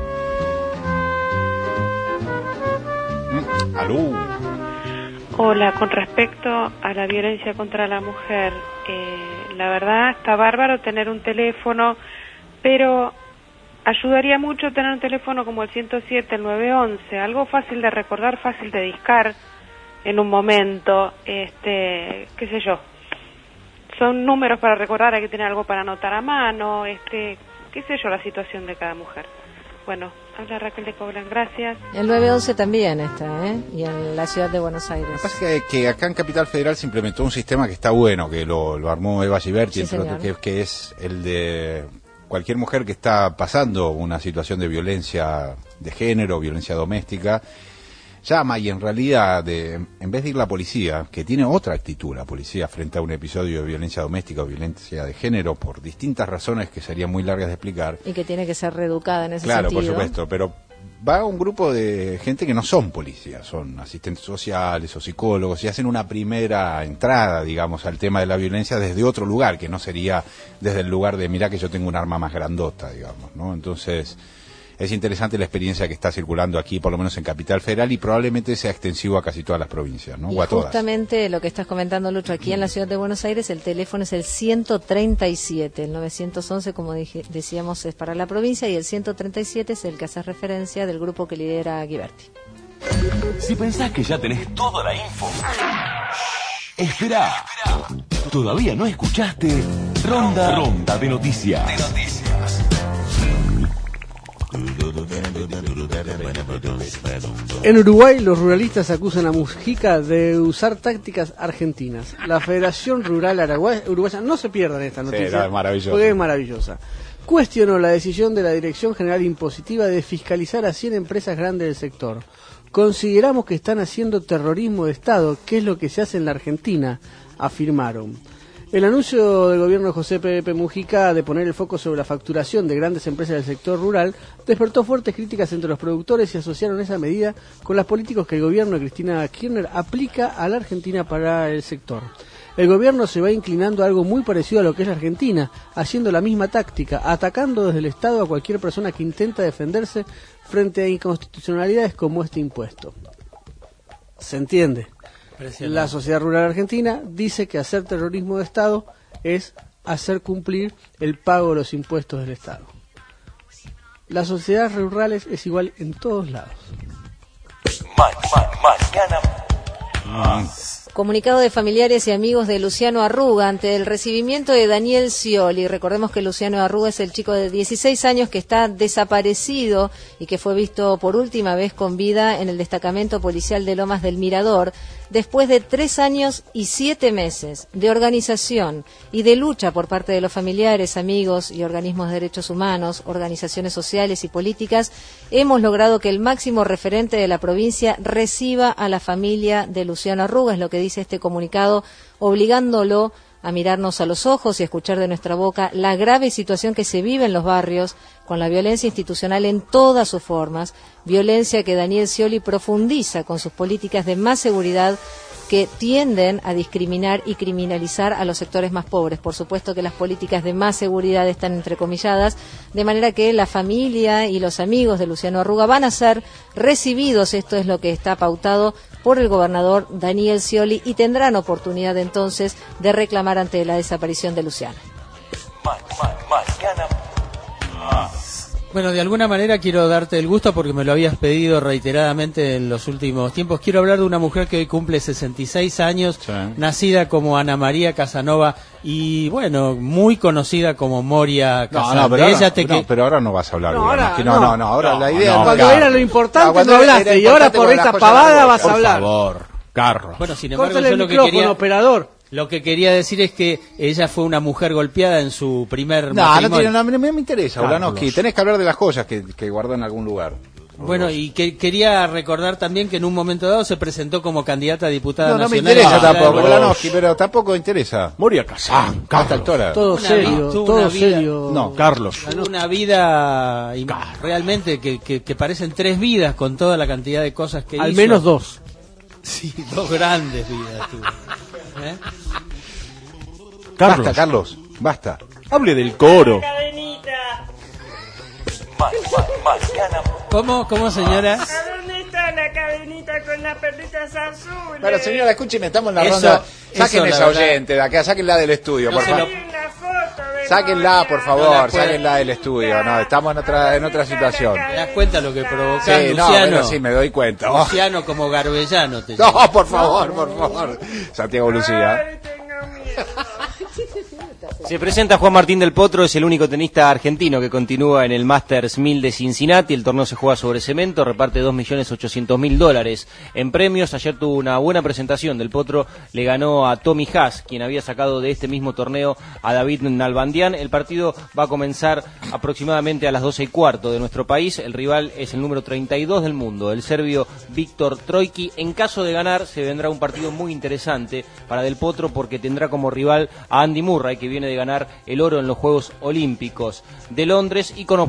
Aló. Hola, con respecto a la violencia contra la mujer, la verdad está bárbaro tener un teléfono, pero ayudaría mucho tener un teléfono como el 107, el 911, algo fácil de recordar, fácil de discar en un momento, qué sé yo. Son números para recordar, hay que tener algo para anotar a mano, qué sé yo, la situación de cada mujer. Bueno, habla Raquel de Coblan, gracias. El 911 también está, y en la ciudad de Buenos Aires. Lo que pasa es que acá en Capital Federal se implementó un sistema que está bueno, que lo armó Eva Giberti, Sí, que es el de cualquier mujer que está pasando una situación de violencia de género, violencia doméstica, llama y en realidad, en vez de ir la policía, que tiene otra actitud la policía frente a un episodio de violencia doméstica o violencia de género, por distintas razones que serían muy largas de explicar. Y que tiene que ser reeducada en ese Claro, sentido. por supuesto, pero va un grupo de gente que no son policías, son asistentes sociales o psicólogos y hacen una primera entrada, digamos, al tema de la violencia desde otro lugar, que no sería desde el lugar de, mirá que yo tengo un arma más grandota, digamos, ¿no? Entonces, es interesante la experiencia que está circulando aquí, por lo menos en Capital Federal, y probablemente sea extensivo a casi todas las provincias, ¿no? Y O a todas. justamente lo que estás comentando, Lucho, aquí en la ciudad de Buenos Aires el teléfono es el 137, el 911, como decíamos, es para la provincia, y el 137 es el que hace referencia del grupo que lidera Ghiberti. Si pensás que ya tenés toda la info, espera. ¿Todavía no escuchaste? Ronda de noticias. En Uruguay, los ruralistas acusan a Mujica de usar tácticas argentinas. La Federación Rural Uruguaya, no se pierdan esta noticia, Sí, no, es maravillosa. porque es maravillosa. Cuestionó la decisión de la Dirección General Impositiva de fiscalizar a 100 empresas grandes del sector. Consideramos que están haciendo terrorismo de Estado, que es lo que se hace en la Argentina, afirmaron. El anuncio del gobierno de José Pepe Mujica de poner el foco sobre la facturación de grandes empresas del sector rural despertó fuertes críticas entre los productores y asociaron esa medida con las políticas que el gobierno de Cristina Kirchner aplica a la Argentina para el sector. El gobierno se va inclinando a algo muy parecido a lo que es la Argentina, haciendo la misma táctica, atacando desde el Estado a cualquier persona que intenta defenderse frente a inconstitucionalidades como este impuesto. ¿Se entiende? La sociedad rural argentina dice que hacer terrorismo de Estado es hacer cumplir el pago de los impuestos del Estado. Las sociedades rurales es igual en todos lados. Mañana. Comunicado de familiares y amigos de Luciano Arruga ante el recibimiento de Daniel Scioli. Recordemos que Luciano Arruga es el chico de 16 años que está desaparecido y que fue visto por última vez con vida en el destacamento policial de Lomas del Mirador, después de 3 años y 7 meses de organización y de lucha por parte de los familiares, amigos y organismos de derechos humanos, organizaciones sociales y políticas. Hemos logrado que el máximo referente de la provincia reciba a la familia de Luciano Arruga, es lo que dice este comunicado, obligándolo a mirarnos a los ojos y a escuchar de nuestra boca la grave situación que se vive en los barrios con la violencia institucional en todas sus formas, violencia que Daniel Scioli profundiza con sus políticas de más seguridad que tienden a discriminar y criminalizar a los sectores más pobres. Por supuesto que las políticas de más seguridad están entrecomilladas, de manera que la familia y los amigos de Luciano Arruga van a ser recibidos, esto es lo que está pautado por el gobernador Daniel Scioli, y tendrán oportunidad entonces de reclamar ante la desaparición de Luciano. Bueno, de alguna manera quiero darte el gusto porque me lo habías pedido reiteradamente en los últimos tiempos. Quiero hablar de una mujer que hoy cumple 66 años, sí, nacida como Ana María Casanova y, bueno, muy conocida como Moria Casanova. Pero ahora no vas a hablar. Ahora la idea... Cuando era lo importante no hablaste y ahora por esta pavada vas a hablar. Por favor, Carlos. Bueno, sin embargo, córtale yo el lo que micrófono, quería... operador. Lo que quería decir es que ella fue una mujer golpeada en su primer matrimonio. No me interesa, Ulanowski. Tenés que hablar de las joyas que guardó en algún lugar. Bueno, y que quería recordar también que en un momento dado se presentó como candidata a diputada nacional. No me interesa tampoco, Ulanowski, pero tampoco interesa. Moria Casanova. Todo serio. No, Carlos. Una vida realmente que parecen 3 vidas con toda la cantidad de cosas que hizo. Al menos 2. Sí, 2 grandes vidas tuvo. Carlos. Basta, Carlos, basta. Hable del coro. ¿Cómo, señora? ¿A dónde está la cadenita con las perlitas azules? Pero, señora, escúcheme, estamos en la ronda. Saquen esa oyente de acá, sáquenla del estudio, por favor. Sáquenla, por favor, sáquenla del estudio. No, estamos en otra situación. ¿Te das cuenta lo que provocás, sí, Luciano? Sí, me doy cuenta. Luciano como Garbellano. No, por favor. Santiago Lucía. Se presenta Juan Martín del Potro, es el único tenista argentino que continúa en el Masters 1000 de Cincinnati. El torneo se juega sobre cemento, reparte $2.800.000 en premios. Ayer tuvo una buena presentación. Del Potro le ganó a Tommy Haas, quien había sacado de este mismo torneo a David Nalbandian. El partido va a comenzar aproximadamente a las 12:15 de nuestro país. El rival es el número 32 del mundo, el serbio Viktor Trojki. En caso de ganar, se vendrá un partido muy interesante para Del Potro porque tendrá como rival a Andy Murray, que viene de ganar el oro en los Juegos Olímpicos de Londres y con